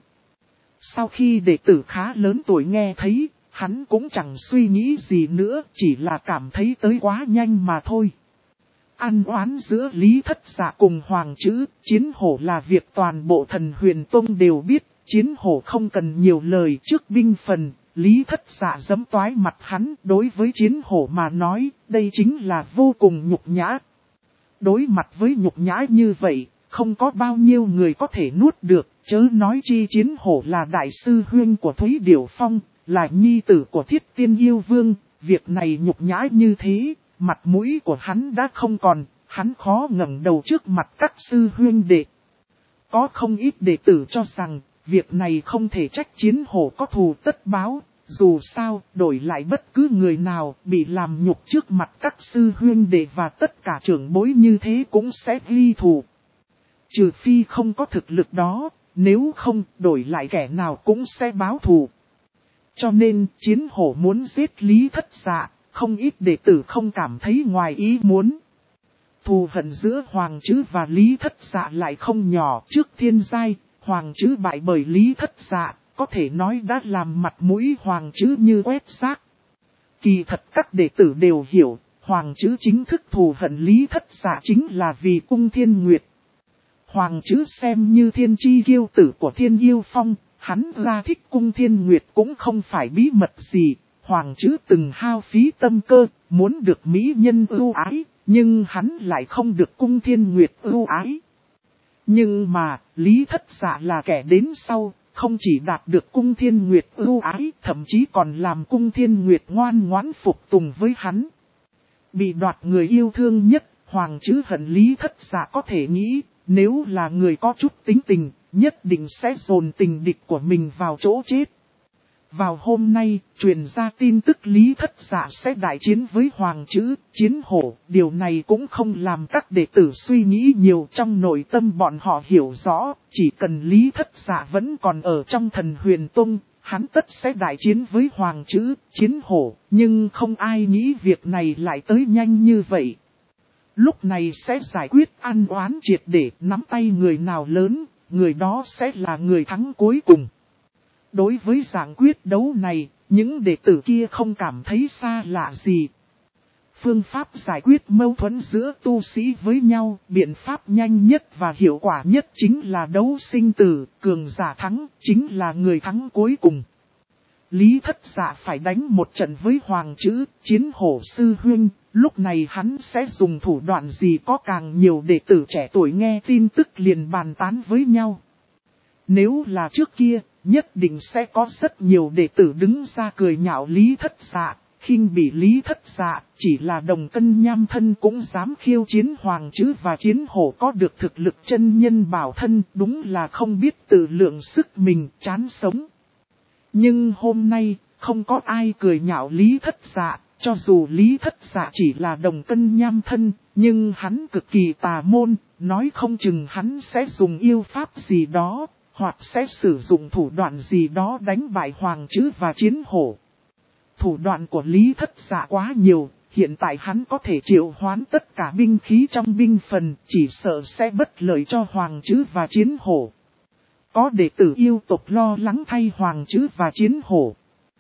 Sau khi đệ tử khá lớn tuổi nghe thấy, hắn cũng chẳng suy nghĩ gì nữa, chỉ là cảm thấy tới quá nhanh mà thôi. Ăn oán giữa Lý Thất Dạ cùng Hoàng Trữ, Chiến Hổ là việc toàn bộ Thần Huyền Tông đều biết, Chiến Hổ không cần nhiều lời trước binh phần, Lý Thất Dạ giẫm toái mặt hắn, đối với Chiến Hổ mà nói, đây chính là vô cùng nhục nhã. Đối mặt với nhục nhã như vậy, không có bao nhiêu người có thể nuốt được, chớ nói chi Chiến Hổ là đại sư huynh của Thúy Điểu Phong, là nhi tử của Thiết Tiên Yêu Vương, việc này nhục nhã như thế, mặt mũi của hắn đã không còn, hắn khó ngẩng đầu trước mặt các sư huynh đệ. Có không ít đệ tử cho rằng, việc này không thể trách Chiến Hổ có thù tất báo, dù sao, đổi lại bất cứ người nào bị làm nhục trước mặt các sư huynh đệ và tất cả trưởng bối như thế cũng sẽ ghi thù. Trừ phi không có thực lực đó, nếu không đổi lại kẻ nào cũng sẽ báo thù. Cho nên Chiến Hổ muốn giết Lý Thất Dạ, không ít đệ tử không cảm thấy ngoài ý muốn. Thù hận giữa Hoàng Trữ và Lý Thất Dạ lại không nhỏ, trước thiên giai, Hoàng Trữ bại bởi Lý Thất Dạ, có thể nói đã làm mặt mũi Hoàng Trữ như quét rác. Kỳ thật các đệ tử đều hiểu, Hoàng Trữ chính thức thù hận Lý Thất Dạ chính là vì Cung Thiên Nguyệt. Hoàng Trữ xem như thiên chi kiêu tử của Thiên Yêu Phong, hắn ra thích Cung Thiên Nguyệt cũng không phải bí mật gì. Hoàng Trữ từng hao phí tâm cơ, muốn được mỹ nhân ưu ái, nhưng hắn lại không được Cung Thiên Nguyệt ưu ái. Nhưng mà, Lý Thất Dạ là kẻ đến sau, không chỉ đạt được Cung Thiên Nguyệt ưu ái, thậm chí còn làm Cung Thiên Nguyệt ngoan ngoãn phục tùng với hắn. Bị đoạt người yêu thương nhất, Hoàng Trữ hận Lý Thất Dạ có thể nghĩ, nếu là người có chút tính tình, nhất định sẽ dồn tình địch của mình vào chỗ chết. Vào hôm nay, truyền ra tin tức Lý Thất Dạ sẽ đại chiến với Hoàng Trữ, Chiến Hổ, điều này cũng không làm các đệ tử suy nghĩ nhiều, trong nội tâm bọn họ hiểu rõ, chỉ cần Lý Thất Dạ vẫn còn ở trong Thần Huyền Tông, hắn tất sẽ đại chiến với Hoàng Trữ, Chiến Hổ, nhưng không ai nghĩ việc này lại tới nhanh như vậy. Lúc này sẽ giải quyết ăn oán triệt để, nắm tay người nào lớn, người đó sẽ là người thắng cuối cùng. Đối với dạng quyết đấu này, những đệ tử kia không cảm thấy xa lạ gì. Phương pháp giải quyết mâu thuẫn giữa tu sĩ với nhau, biện pháp nhanh nhất và hiệu quả nhất chính là đấu sinh tử, cường giả thắng, chính là người thắng cuối cùng. Lý Thất Dạ phải đánh một trận với Hoàng Trữ, Chiến Hổ sư huynh, lúc này hắn sẽ dùng thủ đoạn gì? Có càng nhiều đệ tử trẻ tuổi nghe tin tức liền bàn tán với nhau. Nếu là trước kia, nhất định sẽ có rất nhiều đệ tử đứng ra cười nhạo Lý Thất Dạ, khinh bỉ Lý Thất Dạ, chỉ là đồng cân nham thân cũng dám khiêu chiến Hoàng Trữ và Chiến Hổ có được thực lực chân nhân bảo thân, đúng là không biết tự lượng sức mình, chán sống. Nhưng hôm nay, không có ai cười nhạo Lý Thất Dạ, cho dù Lý Thất Dạ chỉ là đồng cân nham thân, nhưng hắn cực kỳ tà môn, nói không chừng hắn sẽ dùng yêu pháp gì đó, hoặc sẽ sử dụng thủ đoạn gì đó đánh bại Hoàng Trữ và Chiến Hổ. Thủ đoạn của Lý Thất Dạ quá nhiều, hiện tại hắn có thể triệu hoán tất cả binh khí trong binh phần, chỉ sợ sẽ bất lợi cho Hoàng Trữ và Chiến Hổ. Có đệ tử yêu tộc lo lắng thay Hoàng Trữ và Chiến Hổ.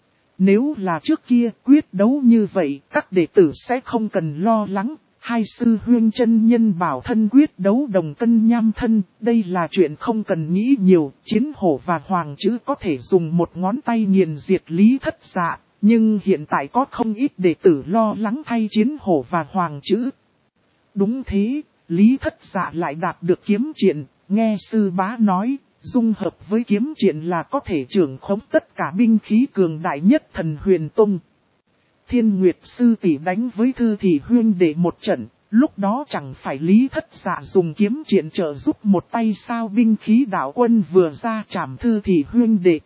Nếu là trước kia quyết đấu như vậy, các đệ tử sẽ không cần lo lắng. Hai sư huynh chân nhân bảo thân quyết đấu đồng cân nham thân, đây là chuyện không cần nghĩ nhiều. Chiến Hổ và Hoàng Trữ có thể dùng một ngón tay nghiền diệt Lý Thất Dạ, nhưng hiện tại có không ít đệ tử lo lắng thay Chiến Hổ và Hoàng Trữ. Đúng thế, Lý Thất Dạ lại đạt được kiếm triện, nghe sư bá nói, dung hợp với kiếm triện là có thể trưởng khống tất cả binh khí cường đại nhất Thần Huyền Tông. Thiên Nguyệt sư tỷ đánh với Thư Thị huyên đệ một trận, lúc đó chẳng phải Lý Thất Dạ dùng kiếm triện trợ giúp một tay sao binh khí đạo quân vừa ra chảm Thư Thị huyên đệ.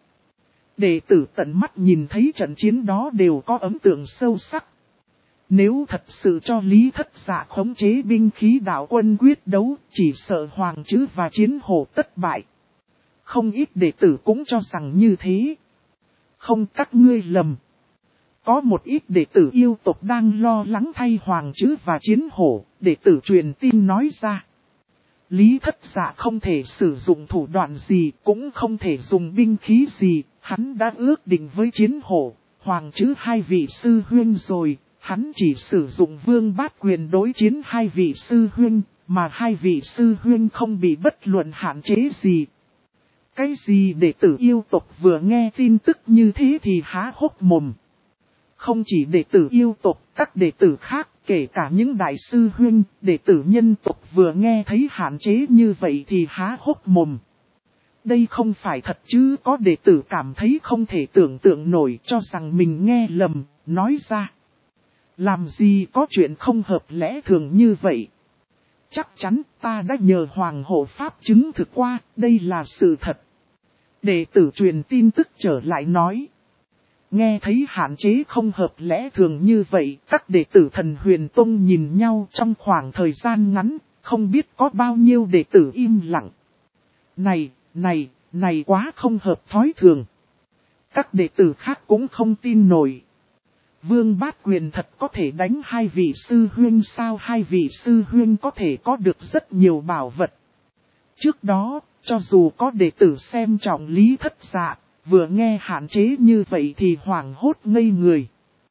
Đệ tử tận mắt nhìn thấy trận chiến đó đều có ấn tượng sâu sắc. Nếu thật sự cho Lý Thất Dạ khống chế binh khí đạo quân quyết đấu, chỉ sợ Hoàng Trữ và Chiến Hổ tất bại. Không ít đệ tử cũng cho rằng như thế. Không, các ngươi lầm. Có một ít đệ tử yêu tộc đang lo lắng thay Hoàng Trữ và Chiến Hổ, đệ tử truyền tin nói ra. Lý Thất Dạ không thể sử dụng thủ đoạn gì, cũng không thể dùng binh khí gì, hắn đã ước định với Chiến Hổ, Hoàng Trữ hai vị sư huynh rồi, hắn chỉ sử dụng vương bát quyền đối chiến hai vị sư huynh, mà hai vị sư huynh không bị bất luận hạn chế gì. Cái gì đệ tử yêu tộc vừa nghe tin tức như thế thì há hốc mồm. Không chỉ đệ tử yêu tộc, các đệ tử khác, kể cả những đại sư huynh, đệ tử nhân tộc vừa nghe thấy hạn chế như vậy thì há hốc mồm. Đây không phải thật chứ, có đệ tử cảm thấy không thể tưởng tượng nổi, cho rằng mình nghe lầm, nói ra. Làm gì có chuyện không hợp lẽ thường như vậy. Chắc chắn ta đã nhờ Hoàng Hộ Pháp chứng thực qua, đây là sự thật. Đệ tử truyền tin tức trở lại nói. Nghe thấy hạn chế không hợp lẽ thường như vậy, các đệ tử Thần Huyền Tông nhìn nhau trong khoảng thời gian ngắn, không biết có bao nhiêu đệ tử im lặng. Này quá không hợp thói thường. Các đệ tử khác cũng không tin nổi. Vương Bát Quyền thật có thể đánh hai vị sư huynh sao? Hai vị sư huynh có thể có được rất nhiều bảo vật. Trước đó, cho dù có đệ tử xem trọng Lý Thất Dạ, vừa nghe hạn chế như vậy thì hoảng hốt ngây người.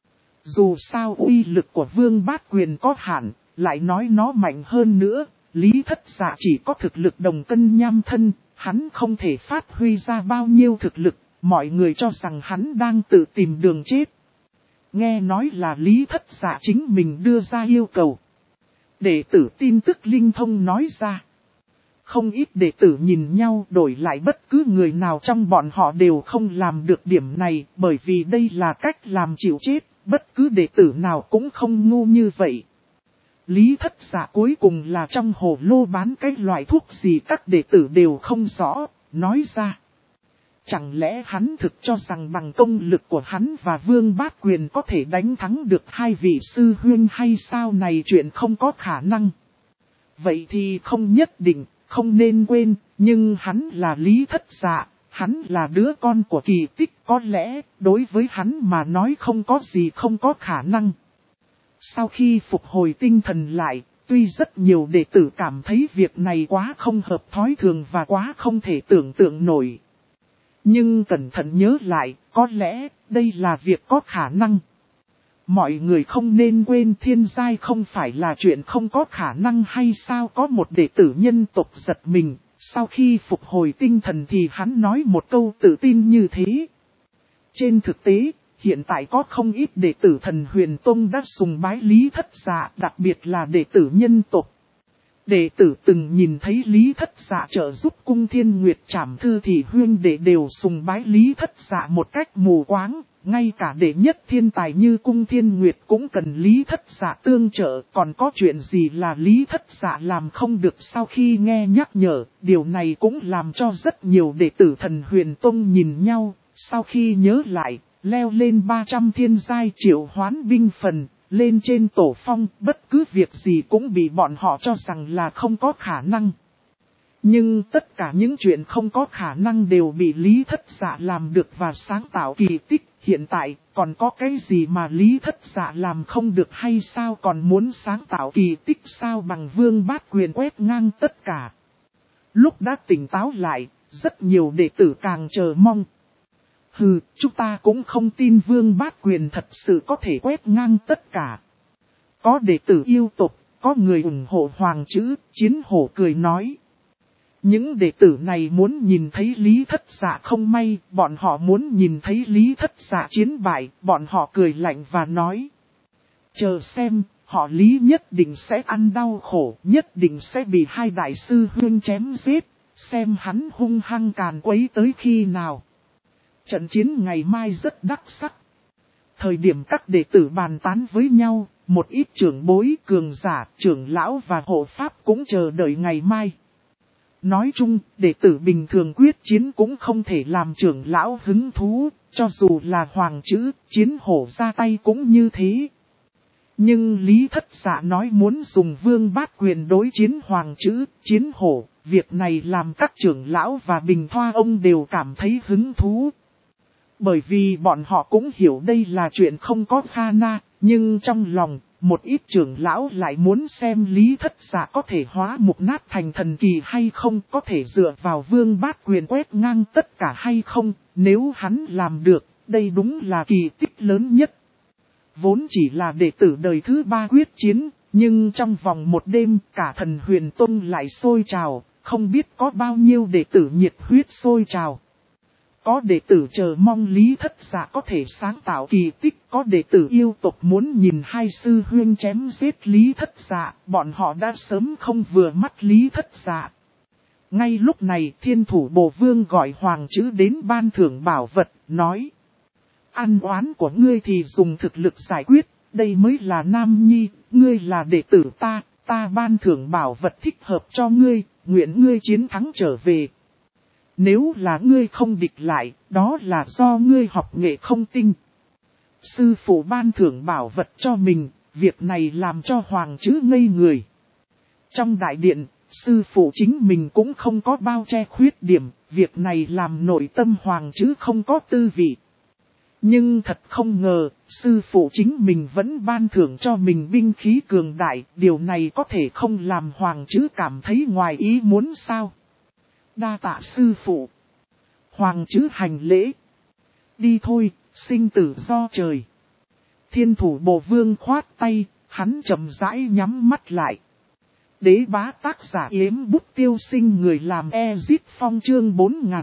Dù sao uy lực của Vương Bát Quyền có hạn, lại nói nó mạnh hơn nữa, Lý Thất Dạ chỉ có thực lực đồng cân nham thân, hắn không thể phát huy ra bao nhiêu thực lực, mọi người cho rằng hắn đang tự tìm đường chết. Nghe nói là Lý Thất Dạ chính mình đưa ra yêu cầu. Đệ tử tin tức linh thông nói ra. Không ít đệ tử nhìn nhau đổi lại bất cứ người nào trong bọn họ đều không làm được điểm này, bởi vì đây là cách làm chịu chết, bất cứ đệ tử nào cũng không ngu như vậy. Lý Thất Dạ cuối cùng là trong hồ lô bán cái loại thuốc gì các đệ tử đều không rõ, nói ra. Chẳng lẽ hắn thực cho rằng bằng công lực của hắn và Vương Bát Quyền có thể đánh thắng được hai vị sư huynh hay sao? Này chuyện không có khả năng. Vậy thì không nhất định, không nên quên, nhưng hắn là Lý Thất Dạ, hắn là đứa con của kỳ tích, có lẽ đối với hắn mà nói không có gì không có khả năng. Sau khi phục hồi tinh thần lại, tuy rất nhiều đệ tử cảm thấy việc này quá không hợp thói thường và quá không thể tưởng tượng nổi. Nhưng cẩn thận nhớ lại, có lẽ đây là việc có khả năng. Mọi người không nên quên thiên giai không phải là chuyện không có khả năng hay sao? Có một đệ tử nhân tộc giật mình, sau khi phục hồi tinh thần thì hắn nói một câu tự tin như thế. Trên thực tế, hiện tại có không ít đệ tử Thần Huyền Tông đã sùng bái Lý Thất Dạ, đặc biệt là đệ tử nhân tộc. Đệ tử từng nhìn thấy Lý Thất Dạ trợ giúp Cung Thiên Nguyệt trảm Thư Thị huyên đệ đều sùng bái Lý Thất Dạ một cách mù quáng, ngay cả đệ nhất thiên tài như Cung Thiên Nguyệt cũng cần Lý Thất Dạ tương trợ, còn có chuyện gì là Lý Thất Dạ làm không được? Sau khi nghe nhắc nhở, điều này cũng làm cho rất nhiều đệ tử Thần Huyền Tông nhìn nhau, Sau khi nhớ lại, leo lên 300 thiên giai triệu hoán binh phần, lên trên tổ phong, bất cứ việc gì cũng bị bọn họ cho rằng là không có khả năng. Nhưng tất cả những chuyện không có khả năng đều bị Lý Thất Dạ làm được và sáng tạo kỳ tích. Hiện tại, còn có cái gì mà Lý Thất Dạ làm không được hay sao, còn muốn sáng tạo kỳ tích sao? Bằng Vương Bát Quyền quét ngang tất cả. Lúc đã tỉnh táo lại, rất nhiều đệ tử càng chờ mong. Hừ, chúng ta cũng không tin Vương Bát Quyền thật sự có thể quét ngang tất cả. Có đệ tử yêu tục, có người ủng hộ Hoàng chữ, Chiến Hổ cười nói. Những đệ tử này muốn nhìn thấy Lý Thất Dạ không may, bọn họ muốn nhìn thấy Lý Thất Dạ chiến bại, bọn họ cười lạnh và nói. Chờ xem, họ Lý nhất định sẽ ăn đau khổ, nhất định sẽ bị hai đại sư huynh chém giết, xem hắn hung hăng càn quấy tới khi nào. Trận chiến ngày mai rất đắc sắc. Thời điểm các đệ tử bàn tán với nhau, một ít trưởng bối, cường giả, trưởng lão và hộ pháp cũng chờ đợi ngày mai. Nói chung, đệ tử bình thường quyết chiến cũng không thể làm trưởng lão hứng thú, cho dù là Hoàng chữ, Chiến Hổ ra tay cũng như thế. Nhưng Lý Thất Dạ nói muốn dùng Vương Bát Quyền đối chiến Hoàng chữ, Chiến Hổ, việc này làm các trưởng lão và bình thoa ông đều cảm thấy hứng thú. Bởi vì bọn họ cũng hiểu đây là chuyện không có kha na, nhưng trong lòng, một ít trưởng lão lại muốn xem Lý Thất Dạ có thể hóa mục nát thành thần kỳ hay không, có thể dựa vào Vương Bát Quyền quét ngang tất cả hay không, nếu hắn làm được, đây đúng là kỳ tích lớn nhất. Vốn chỉ là đệ tử đời thứ 3 quyết chiến, nhưng trong vòng một đêm cả Thần Huyền Tông lại sôi trào, không biết có bao nhiêu đệ tử nhiệt huyết sôi trào. Có đệ tử chờ mong Lý Thất Dạ có thể sáng tạo kỳ tích, có đệ tử yêu tộc muốn nhìn hai sư huynh chém giết Lý Thất Dạ, bọn họ đã sớm không vừa mắt Lý Thất Dạ. Ngay lúc này Thiên Thủ Bồ Vương gọi Hoàng chữ đến ban thưởng bảo vật, nói. Ăn oán của ngươi thì dùng thực lực giải quyết, đây mới là nam nhi, ngươi là đệ tử ta ban thưởng bảo vật thích hợp cho ngươi, nguyện ngươi chiến thắng trở về. Nếu là ngươi không địch lại, đó là do ngươi học nghệ không tinh. Sư phụ ban thưởng bảo vật cho mình, việc này làm cho Hoàng chữ ngây người. Trong đại điện, sư phụ chính mình cũng không có bao che khuyết điểm, việc này làm nội tâm Hoàng chữ không có tư vị. Nhưng thật không ngờ, sư phụ chính mình vẫn ban thưởng cho mình binh khí cường đại, điều này có thể không làm Hoàng chữ cảm thấy ngoài ý muốn sao. Đa tạ sư phụ. Hoàng chữ hành lễ. Đi thôi, sinh tử do trời. Thiên Thủ Bồ Vương khoát tay, hắn chậm rãi nhắm mắt lại. Đế bá tác giả Yếm Bút Tiêu Sinh, người làm Ezit Phong chương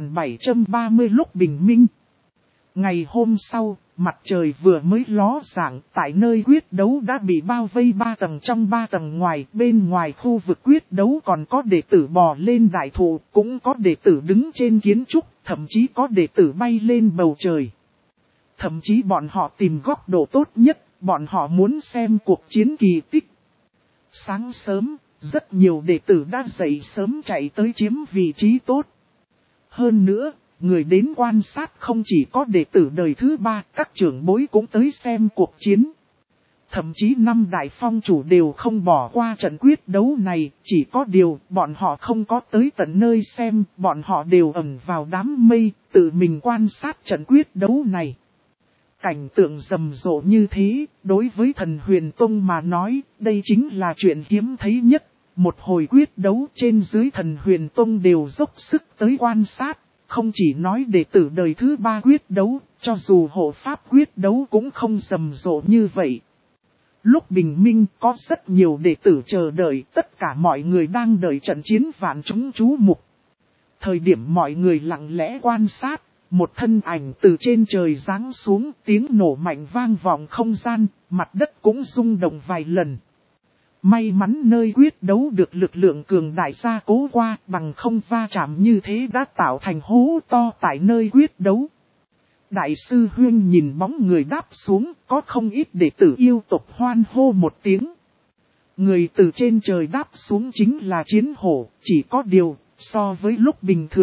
4730 lúc bình minh. Ngày hôm sau, mặt trời vừa mới ló dạng, tại nơi quyết đấu đã bị bao vây 3 tầng trong 3 tầng ngoài, bên ngoài khu vực quyết đấu còn có đệ tử bò lên đại thụ, cũng có đệ tử đứng trên kiến trúc, thậm chí có đệ tử bay lên bầu trời. Thậm chí bọn họ tìm góc độ tốt nhất, bọn họ muốn xem cuộc chiến kỳ tích. Sáng sớm, rất nhiều đệ tử đã dậy sớm chạy tới chiếm vị trí tốt. Hơn nữa, người đến quan sát không chỉ có đệ tử đời thứ 3, các trưởng bối cũng tới xem cuộc chiến. Thậm chí 5 đại phong chủ đều không bỏ qua trận quyết đấu này, chỉ có điều bọn họ không có tới tận nơi xem, bọn họ đều ẩn vào đám mây, tự mình quan sát trận quyết đấu này. Cảnh tượng rầm rộ như thế, đối với Thần Huyền Tông mà nói, đây chính là chuyện hiếm thấy nhất. Một hồi quyết đấu trên dưới Thần Huyền Tông đều dốc sức tới quan sát. Không chỉ nói đệ tử đời thứ 3 quyết đấu, cho dù hộ pháp quyết đấu cũng không rầm rộ như vậy. Lúc bình minh có rất nhiều đệ tử chờ đợi, tất cả mọi người đang đợi trận chiến vạn chúng chú mục. Thời điểm mọi người lặng lẽ quan sát, một thân ảnh từ trên trời giáng xuống, tiếng nổ mạnh vang vọng không gian, mặt đất cũng rung động vài lần. May mắn nơi quyết đấu được lực lượng cường đại gia cố qua, bằng không va chạm như thế đã tạo thành hố to tại nơi quyết đấu. Đại sư Huyên nhìn bóng người đáp xuống, có không ít đệ tử yêu tộc hoan hô một tiếng. Người từ trên trời đáp xuống chính là Chiến Hổ, chỉ có điều, so với lúc bình thường,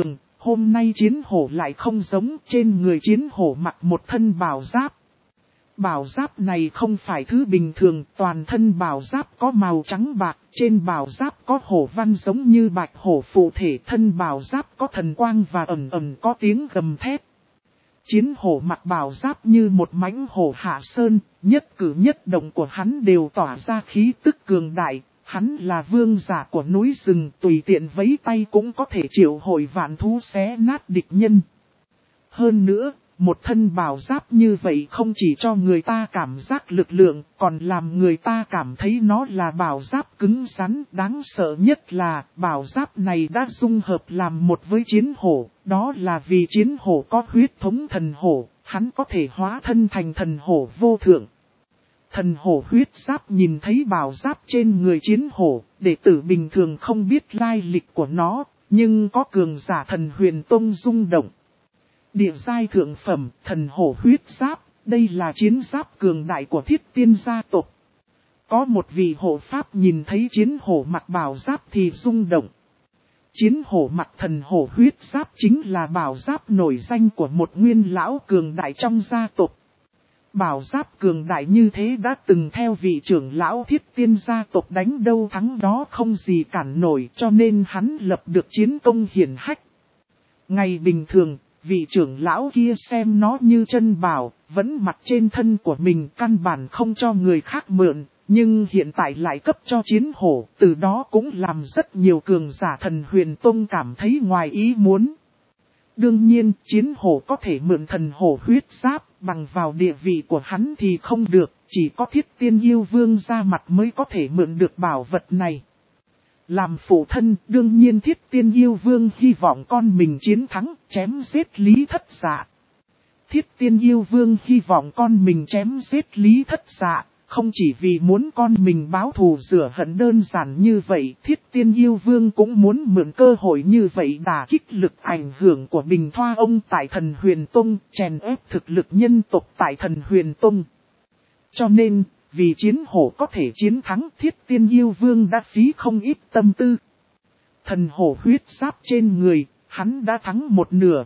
Hôm nay chiến hổ lại không giống, trên người chiến hổ mặc một thân bào giáp. Bào giáp này không phải thứ bình thường, toàn thân bào giáp có màu trắng bạc, trên bào giáp có hổ văn giống như bạch hổ phụ thể, thân bào giáp có thần quang và ầm ầm có tiếng gầm thét. Chiến hổ mặc bào giáp như một mãnh hổ hạ sơn, nhất cử nhất động của hắn đều tỏa ra khí tức cường đại, hắn là vương giả của núi rừng, tùy tiện vẫy tay cũng có thể triệu hồi vạn thú xé nát địch nhân. Hơn nữa, một thân bào giáp như vậy không chỉ cho người ta cảm giác lực lượng, còn làm người ta cảm thấy nó là bào giáp cứng rắn. Đáng sợ nhất là bào giáp này đã dung hợp làm một với chiến hổ, đó là vì chiến hổ có huyết thống thần hổ, hắn có thể hóa thân thành thần hổ vô thượng. Thần hổ huyết giáp nhìn thấy bào giáp trên người chiến hổ, đệ tử bình thường không biết lai lịch của nó, nhưng có cường giả thần huyền tông rung động. Địa giai thượng phẩm, thần hổ huyết giáp, đây là chiến giáp cường đại của Thiết Tiên gia tộc. Có một vị hộ pháp nhìn thấy chiến hổ mặc bào giáp thì rung động. Chiến hổ mặc thần hổ huyết giáp chính là bào giáp nổi danh của một nguyên lão cường đại trong gia tộc. Bào giáp cường đại như thế đã từng theo vị trưởng lão Thiết Tiên gia tộc đánh đâu thắng đó không gì cản nổi, cho nên hắn lập được chiến công hiển hách. Ngày bình thường, vị trưởng lão kia xem nó như chân bảo, vẫn mặc trên thân của mình, căn bản không cho người khác mượn, nhưng hiện tại lại cấp cho chiến hổ, từ đó cũng làm rất nhiều cường giả thần huyền tông cảm thấy ngoài ý muốn. Đương nhiên, chiến hổ có thể mượn thần hổ huyết giáp, bằng vào địa vị của hắn thì không được, chỉ có Thiết Tiên yêu vương ra mặt mới có thể mượn được bảo vật này. Làm phụ thân, đương nhiên Thiết Tiên yêu vương hy vọng con mình chiến thắng, chém giết Lý Thất Dạ. Thiết Tiên yêu vương hy vọng con mình chém giết Lý Thất Dạ, không chỉ vì muốn con mình báo thù rửa hận đơn giản như vậy, Thiết Tiên yêu vương cũng muốn mượn cơ hội như vậy đả kích lực ảnh hưởng của Bình Thoa ông tại Thần Huyền Tông, chèn ép thực lực nhân tộc tại Thần Huyền Tông. Cho nên, vì chiến hổ có thể chiến thắng, Thiết Tiên yêu vương đã phí không ít tâm tư. Thần hổ huyết giáp trên người, hắn đã thắng một nửa.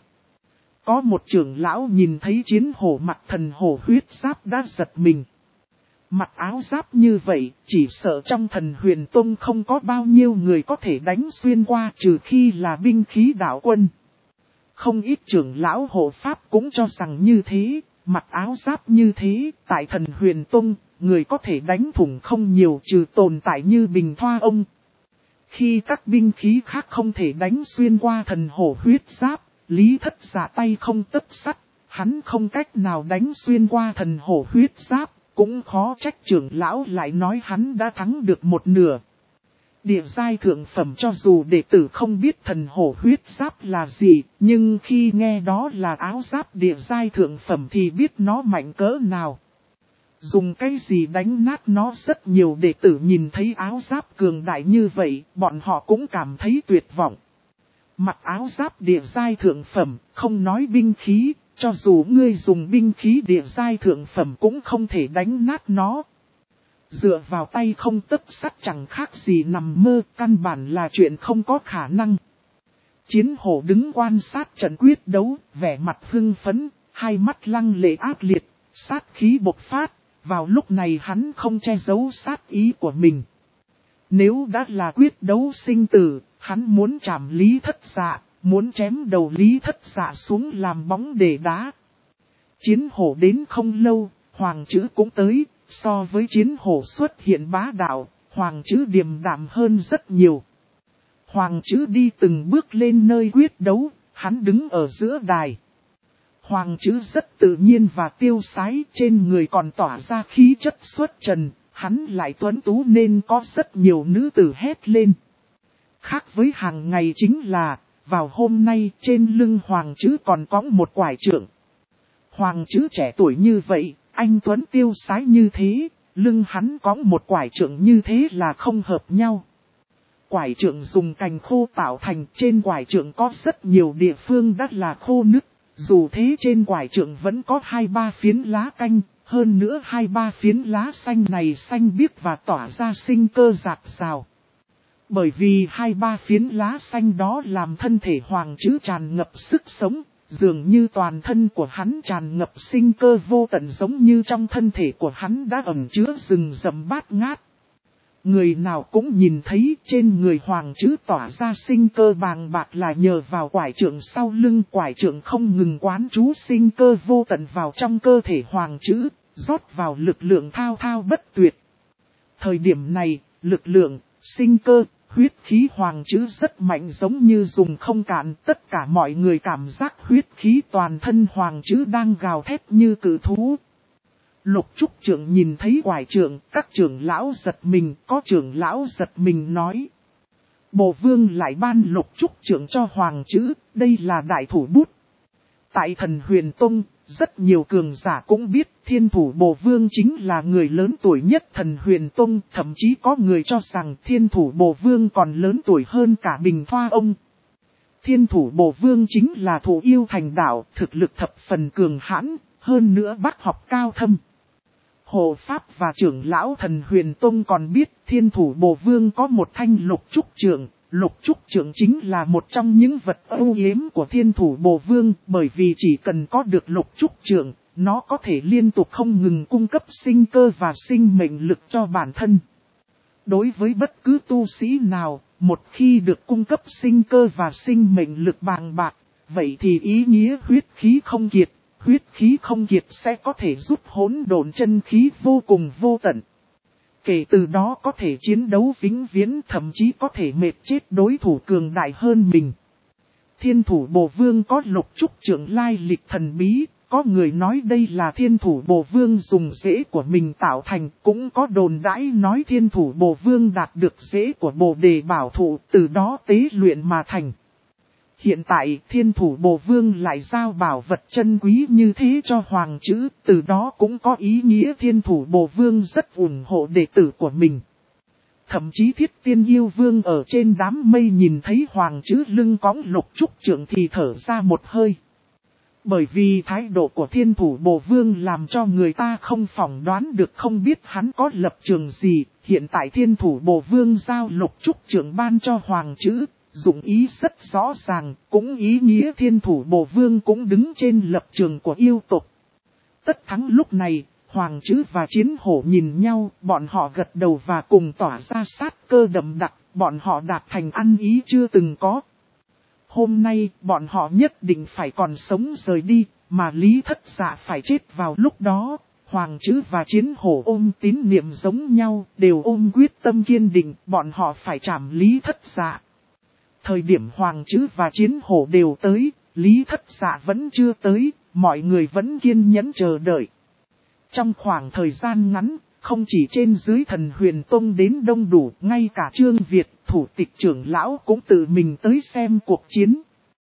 Có một trưởng lão nhìn thấy chiến hổ mặc thần hổ huyết giáp đã giật mình. Mặc áo giáp như vậy, chỉ sợ trong Thần Huyền Tông không có bao nhiêu người có thể đánh xuyên qua, trừ khi là binh khí đạo quân. Không ít trưởng lão hộ pháp cũng cho rằng như thế, mặc áo giáp như thế, tại Thần Huyền Tông, người có thể đánh thủng không nhiều, trừ tồn tại như Bình Thoa ông. Khi các binh khí khác không thể đánh xuyên qua thần hổ huyết giáp, Lý Thất Dạ tay không tấc sắt, hắn không cách nào đánh xuyên qua thần hổ huyết giáp, cũng khó trách trưởng lão lại nói hắn đã thắng được một nửa. Địa giai thượng phẩm cho dù đệ tử không biết thần hổ huyết giáp là gì, nhưng khi nghe đó là áo giáp địa giai thượng phẩm thì biết nó mạnh cỡ nào. Dùng cái gì đánh nát nó, rất nhiều đệ tử nhìn thấy áo giáp cường đại như vậy, bọn họ cũng cảm thấy tuyệt vọng. Mặc áo giáp địa giai thượng phẩm, không nói binh khí, cho dù ngươi dùng binh khí địa giai thượng phẩm cũng không thể đánh nát nó. Dựa vào tay không tấc sắt chẳng khác gì nằm mơ, căn bản là chuyện không có khả năng. Chiến hổ đứng quan sát trận quyết đấu, vẻ mặt hưng phấn, hai mắt lăng lệ ác liệt, sát khí bộc phát. Vào lúc này hắn không che giấu sát ý của mình. Nếu đã là quyết đấu sinh tử, hắn muốn chạm Lý Thất Dạ, muốn chém đầu Lý Thất Dạ xuống làm bóng để đá. Chiến hổ đến không lâu, Hoàng Chữ cũng tới, so với chiến hổ xuất hiện bá đạo, Hoàng Chữ điềm đạm hơn rất nhiều. Hoàng Chữ đi từng bước lên nơi quyết đấu, hắn đứng ở giữa đài. Hoàng Chữ rất tự nhiên và tiêu sái, trên người còn tỏa ra khí chất xuất trần, hắn lại tuấn tú nên có rất nhiều nữ tử hét lên. Khác với hàng ngày chính là, vào hôm nay trên lưng Hoàng Chữ còn có một quải trượng. Hoàng Chữ trẻ tuổi như vậy, anh tuấn tiêu sái như thế, lưng hắn có một quải trượng như thế là không hợp nhau. Quải trượng dùng cành khô tạo thành, trên quải trượng có rất nhiều địa phương đất là khô nứt. Dù thế trên quải trượng vẫn có 2-3 phiến lá canh, hơn nữa 2-3 phiến lá xanh này xanh biếc và tỏa ra sinh cơ rạc rào. Bởi vì 2-3 phiến lá xanh đó làm thân thể hoàng chữ tràn ngập sức sống, dường như toàn thân của hắn tràn ngập sinh cơ vô tận, giống như trong thân thể của hắn đã ẩn chứa rừng rậm bát ngát. Người nào cũng nhìn thấy trên người hoàng chữ tỏa ra sinh cơ bàng bạc là nhờ vào quải trượng sau lưng. Quải trượng không ngừng quán trú sinh cơ vô tận vào trong cơ thể hoàng chữ, rót vào lực lượng thao thao bất tuyệt. Thời điểm này, lực lượng, sinh cơ, huyết khí hoàng chữ rất mạnh, giống như dùng không cạn. Tất cả mọi người cảm giác huyết khí toàn thân hoàng chữ đang gào thét như cự thú. Lục trúc trưởng nhìn thấy quải trượng, các trưởng lão giật mình, có trưởng lão giật mình nói. Bồ vương lại ban lục trúc trưởng cho hoàng chữ, đây là đại thủ bút. Tại Thần Huyền Tông, rất nhiều cường giả cũng biết Thiên Thủ Bồ Vương chính là người lớn tuổi nhất Thần Huyền Tông, thậm chí có người cho rằng Thiên Thủ Bồ Vương còn lớn tuổi hơn cả Bình Thoa ông. Thiên Thủ Bồ Vương chính là thủ yêu thành đạo, thực lực thập phần cường hãn, hơn nữa bác học cao thâm. Hộ Pháp và trưởng lão Thần Huyền Tông còn biết Thiên Thủ Bồ Vương có một thanh lục trúc trượng. Lục trúc trượng chính là một trong những vật ưu yếm của Thiên Thủ Bồ Vương, bởi vì chỉ cần có được lục trúc trượng, nó có thể liên tục không ngừng cung cấp sinh cơ và sinh mệnh lực cho bản thân. Đối với bất cứ tu sĩ nào, một khi được cung cấp sinh cơ và sinh mệnh lực bàng bạc, vậy thì ý nghĩa huyết khí không kiệt. Huyết khí không kiệt sẽ có thể giúp hỗn độn chân khí vô cùng vô tận. Kể từ đó có thể chiến đấu vĩnh viễn, thậm chí có thể mệt chết đối thủ cường đại hơn mình. Thiên Thủ Bồ Vương có lục trúc trượng lai lịch thần bí, có người nói đây là Thiên Thủ Bồ Vương dùng rễ của mình tạo thành, cũng có đồn đãi nói Thiên Thủ Bồ Vương đạt được rễ của Bồ Đề bảo thụ, từ đó tế luyện mà thành. Hiện tại Thiên Thủ Bồ Vương lại giao bảo vật chân quý như thế cho hoàng chữ, từ đó cũng có ý nghĩa Thiên Thủ Bồ Vương rất ủng hộ đệ tử của mình. Thậm chí Thiết Tiên Yêu Vương ở trên đám mây nhìn thấy hoàng chữ lưng cõng lục trúc trượng thì thở ra một hơi. Bởi vì thái độ của Thiên Thủ Bồ Vương làm cho người ta không phỏng đoán được, không biết hắn có lập trường gì. Hiện tại Thiên Thủ Bồ Vương giao lục trúc trượng ban cho hoàng chữ, dụng ý rất rõ ràng, cũng ý nghĩa Thiên Thủ Bồ Vương cũng đứng trên lập trường của yêu tộc. Tất thắng lúc này, hoàng chữ và chiến hổ nhìn nhau, bọn họ gật đầu và cùng tỏa ra sát cơ đậm đặc, bọn họ đạt thành ăn ý chưa từng có. Hôm nay, bọn họ nhất định phải còn sống rời đi, mà Lý Thất Dạ phải chết vào lúc đó. Hoàng chữ và chiến hổ ôm tín niệm giống nhau, đều ôm quyết tâm kiên định, bọn họ phải trảm Lý Thất Dạ. Thời điểm hoàng chữ và chiến hổ đều tới, Lý Thất Dạ vẫn chưa tới, mọi người vẫn kiên nhẫn chờ đợi. Trong khoảng thời gian ngắn, không chỉ trên dưới Thần Huyền Tông đến đông đủ, ngay cả Trương Việt, thủ tịch trưởng lão cũng tự mình tới xem cuộc chiến.